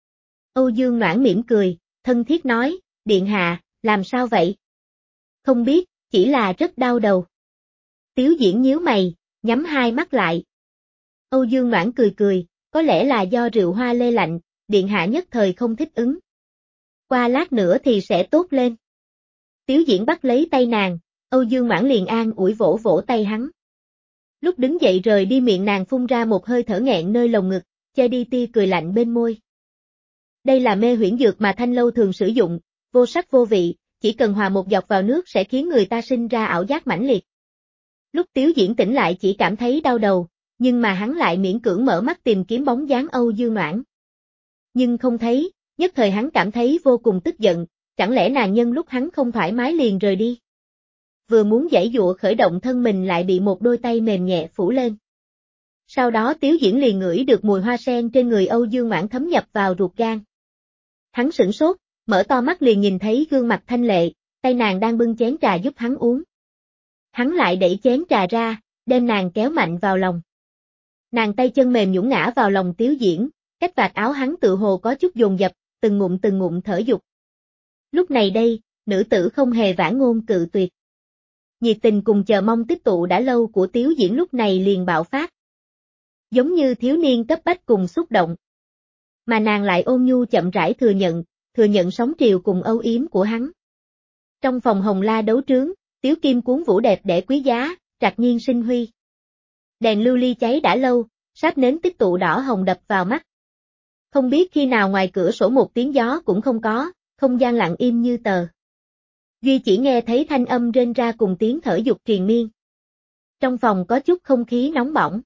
Âu Dương Noãn mỉm cười, thân thiết nói, điện hạ, làm sao vậy? Không biết, chỉ là rất đau đầu. Tiếu Diễn nhíu mày, nhắm hai mắt lại. Âu Dương Noãn cười cười, có lẽ là do rượu hoa lê lạnh, điện hạ nhất thời không thích ứng. Qua lát nữa thì sẽ tốt lên. Tiếu Diễn bắt lấy tay nàng, Âu Dương Noãn liền an ủi vỗ vỗ tay hắn. Lúc đứng dậy rời đi miệng nàng phun ra một hơi thở nghẹn nơi lồng ngực, che đi tia cười lạnh bên môi. Đây là mê huyễn dược mà Thanh Lâu thường sử dụng, vô sắc vô vị, chỉ cần hòa một giọt vào nước sẽ khiến người ta sinh ra ảo giác mãnh liệt. Lúc Tiếu Diễn tỉnh lại chỉ cảm thấy đau đầu, nhưng mà hắn lại miễn cưỡng mở mắt tìm kiếm bóng dáng Âu Dương Noãn. Nhưng không thấy, nhất thời hắn cảm thấy vô cùng tức giận, chẳng lẽ nàng nhân lúc hắn không thoải mái liền rời đi. Vừa muốn giãy giụa khởi động thân mình lại bị một đôi tay mềm nhẹ phủ lên. Sau đó Tiếu Diễn liền ngửi được mùi hoa sen trên người Âu Dương Noãn thấm nhập vào ruột gan. Hắn sửng sốt, mở to mắt liền nhìn thấy gương mặt thanh lệ, tay nàng đang bưng chén trà giúp hắn uống. Hắn lại đẩy chén trà ra, đem nàng kéo mạnh vào lòng. Nàng tay chân mềm nhũn ngã vào lòng Tiếu Diễn, cách vạt áo hắn tự hồ có chút dồn dập, từng ngụm từng ngụm thở dục. Lúc này đây, nữ tử không hề vãn ngôn cự tuyệt. Nhiệt tình cùng chờ mong tích tụ đã lâu của Tiếu Diễn lúc này liền bạo phát. Giống như thiếu niên cấp bách cùng xúc động. Mà nàng lại ôn nhu chậm rãi thừa nhận, thừa nhận sóng triều cùng âu yếm của hắn. Trong phòng hồng la đấu trướng, Tiếu Kim cuốn vũ đẹp để quý giá, trạc nhiên sinh huy. Đèn lưu ly cháy đã lâu, sáp nến tích tụ đỏ hồng đập vào mắt. Không biết khi nào ngoài cửa sổ một tiếng gió cũng không có, không gian lặng im như tờ. Duy chỉ nghe thấy thanh âm rên ra cùng tiếng thở dục triền miên. Trong phòng có chút không khí nóng bỏng.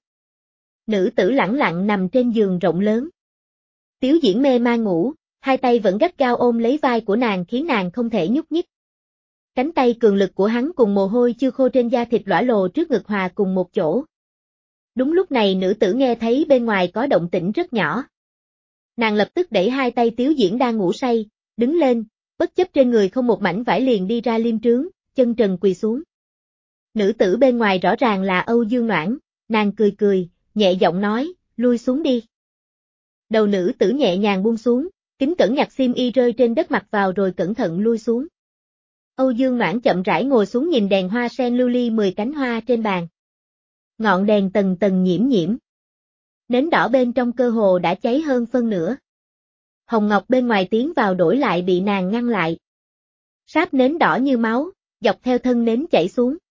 Nữ tử lẳng lặng nằm trên giường rộng lớn. Tiếu Diễn mê man ngủ, hai tay vẫn gắt gao ôm lấy vai của nàng khiến nàng không thể nhúc nhích. Cánh tay cường lực của hắn cùng mồ hôi chưa khô trên da thịt lõa lồ trước ngực hòa cùng một chỗ. Đúng lúc này nữ tử nghe thấy bên ngoài có động tĩnh rất nhỏ. Nàng lập tức đẩy hai tay Tiếu Diễn đang ngủ say, đứng lên, bất chấp trên người không một mảnh vải liền đi ra liêm trướng, chân trần quỳ xuống. Nữ tử bên ngoài rõ ràng là Âu Dương Noãn, nàng cười cười, nhẹ giọng nói, lui xuống đi. Đầu nữ tử nhẹ nhàng buông xuống, kính cẩn nhặt xiêm y rơi trên đất mặt vào rồi cẩn thận lui xuống. Âu Dương Noãn chậm rãi ngồi xuống nhìn đèn hoa sen lưu ly mười cánh hoa trên bàn. Ngọn đèn tầng tầng nhiễm nhiễm. Nến đỏ bên trong cơ hồ đã cháy hơn phân nửa. Hồng Ngọc bên ngoài tiến vào đổi lại bị nàng ngăn lại. Sáp nến đỏ như máu, dọc theo thân nến chảy xuống.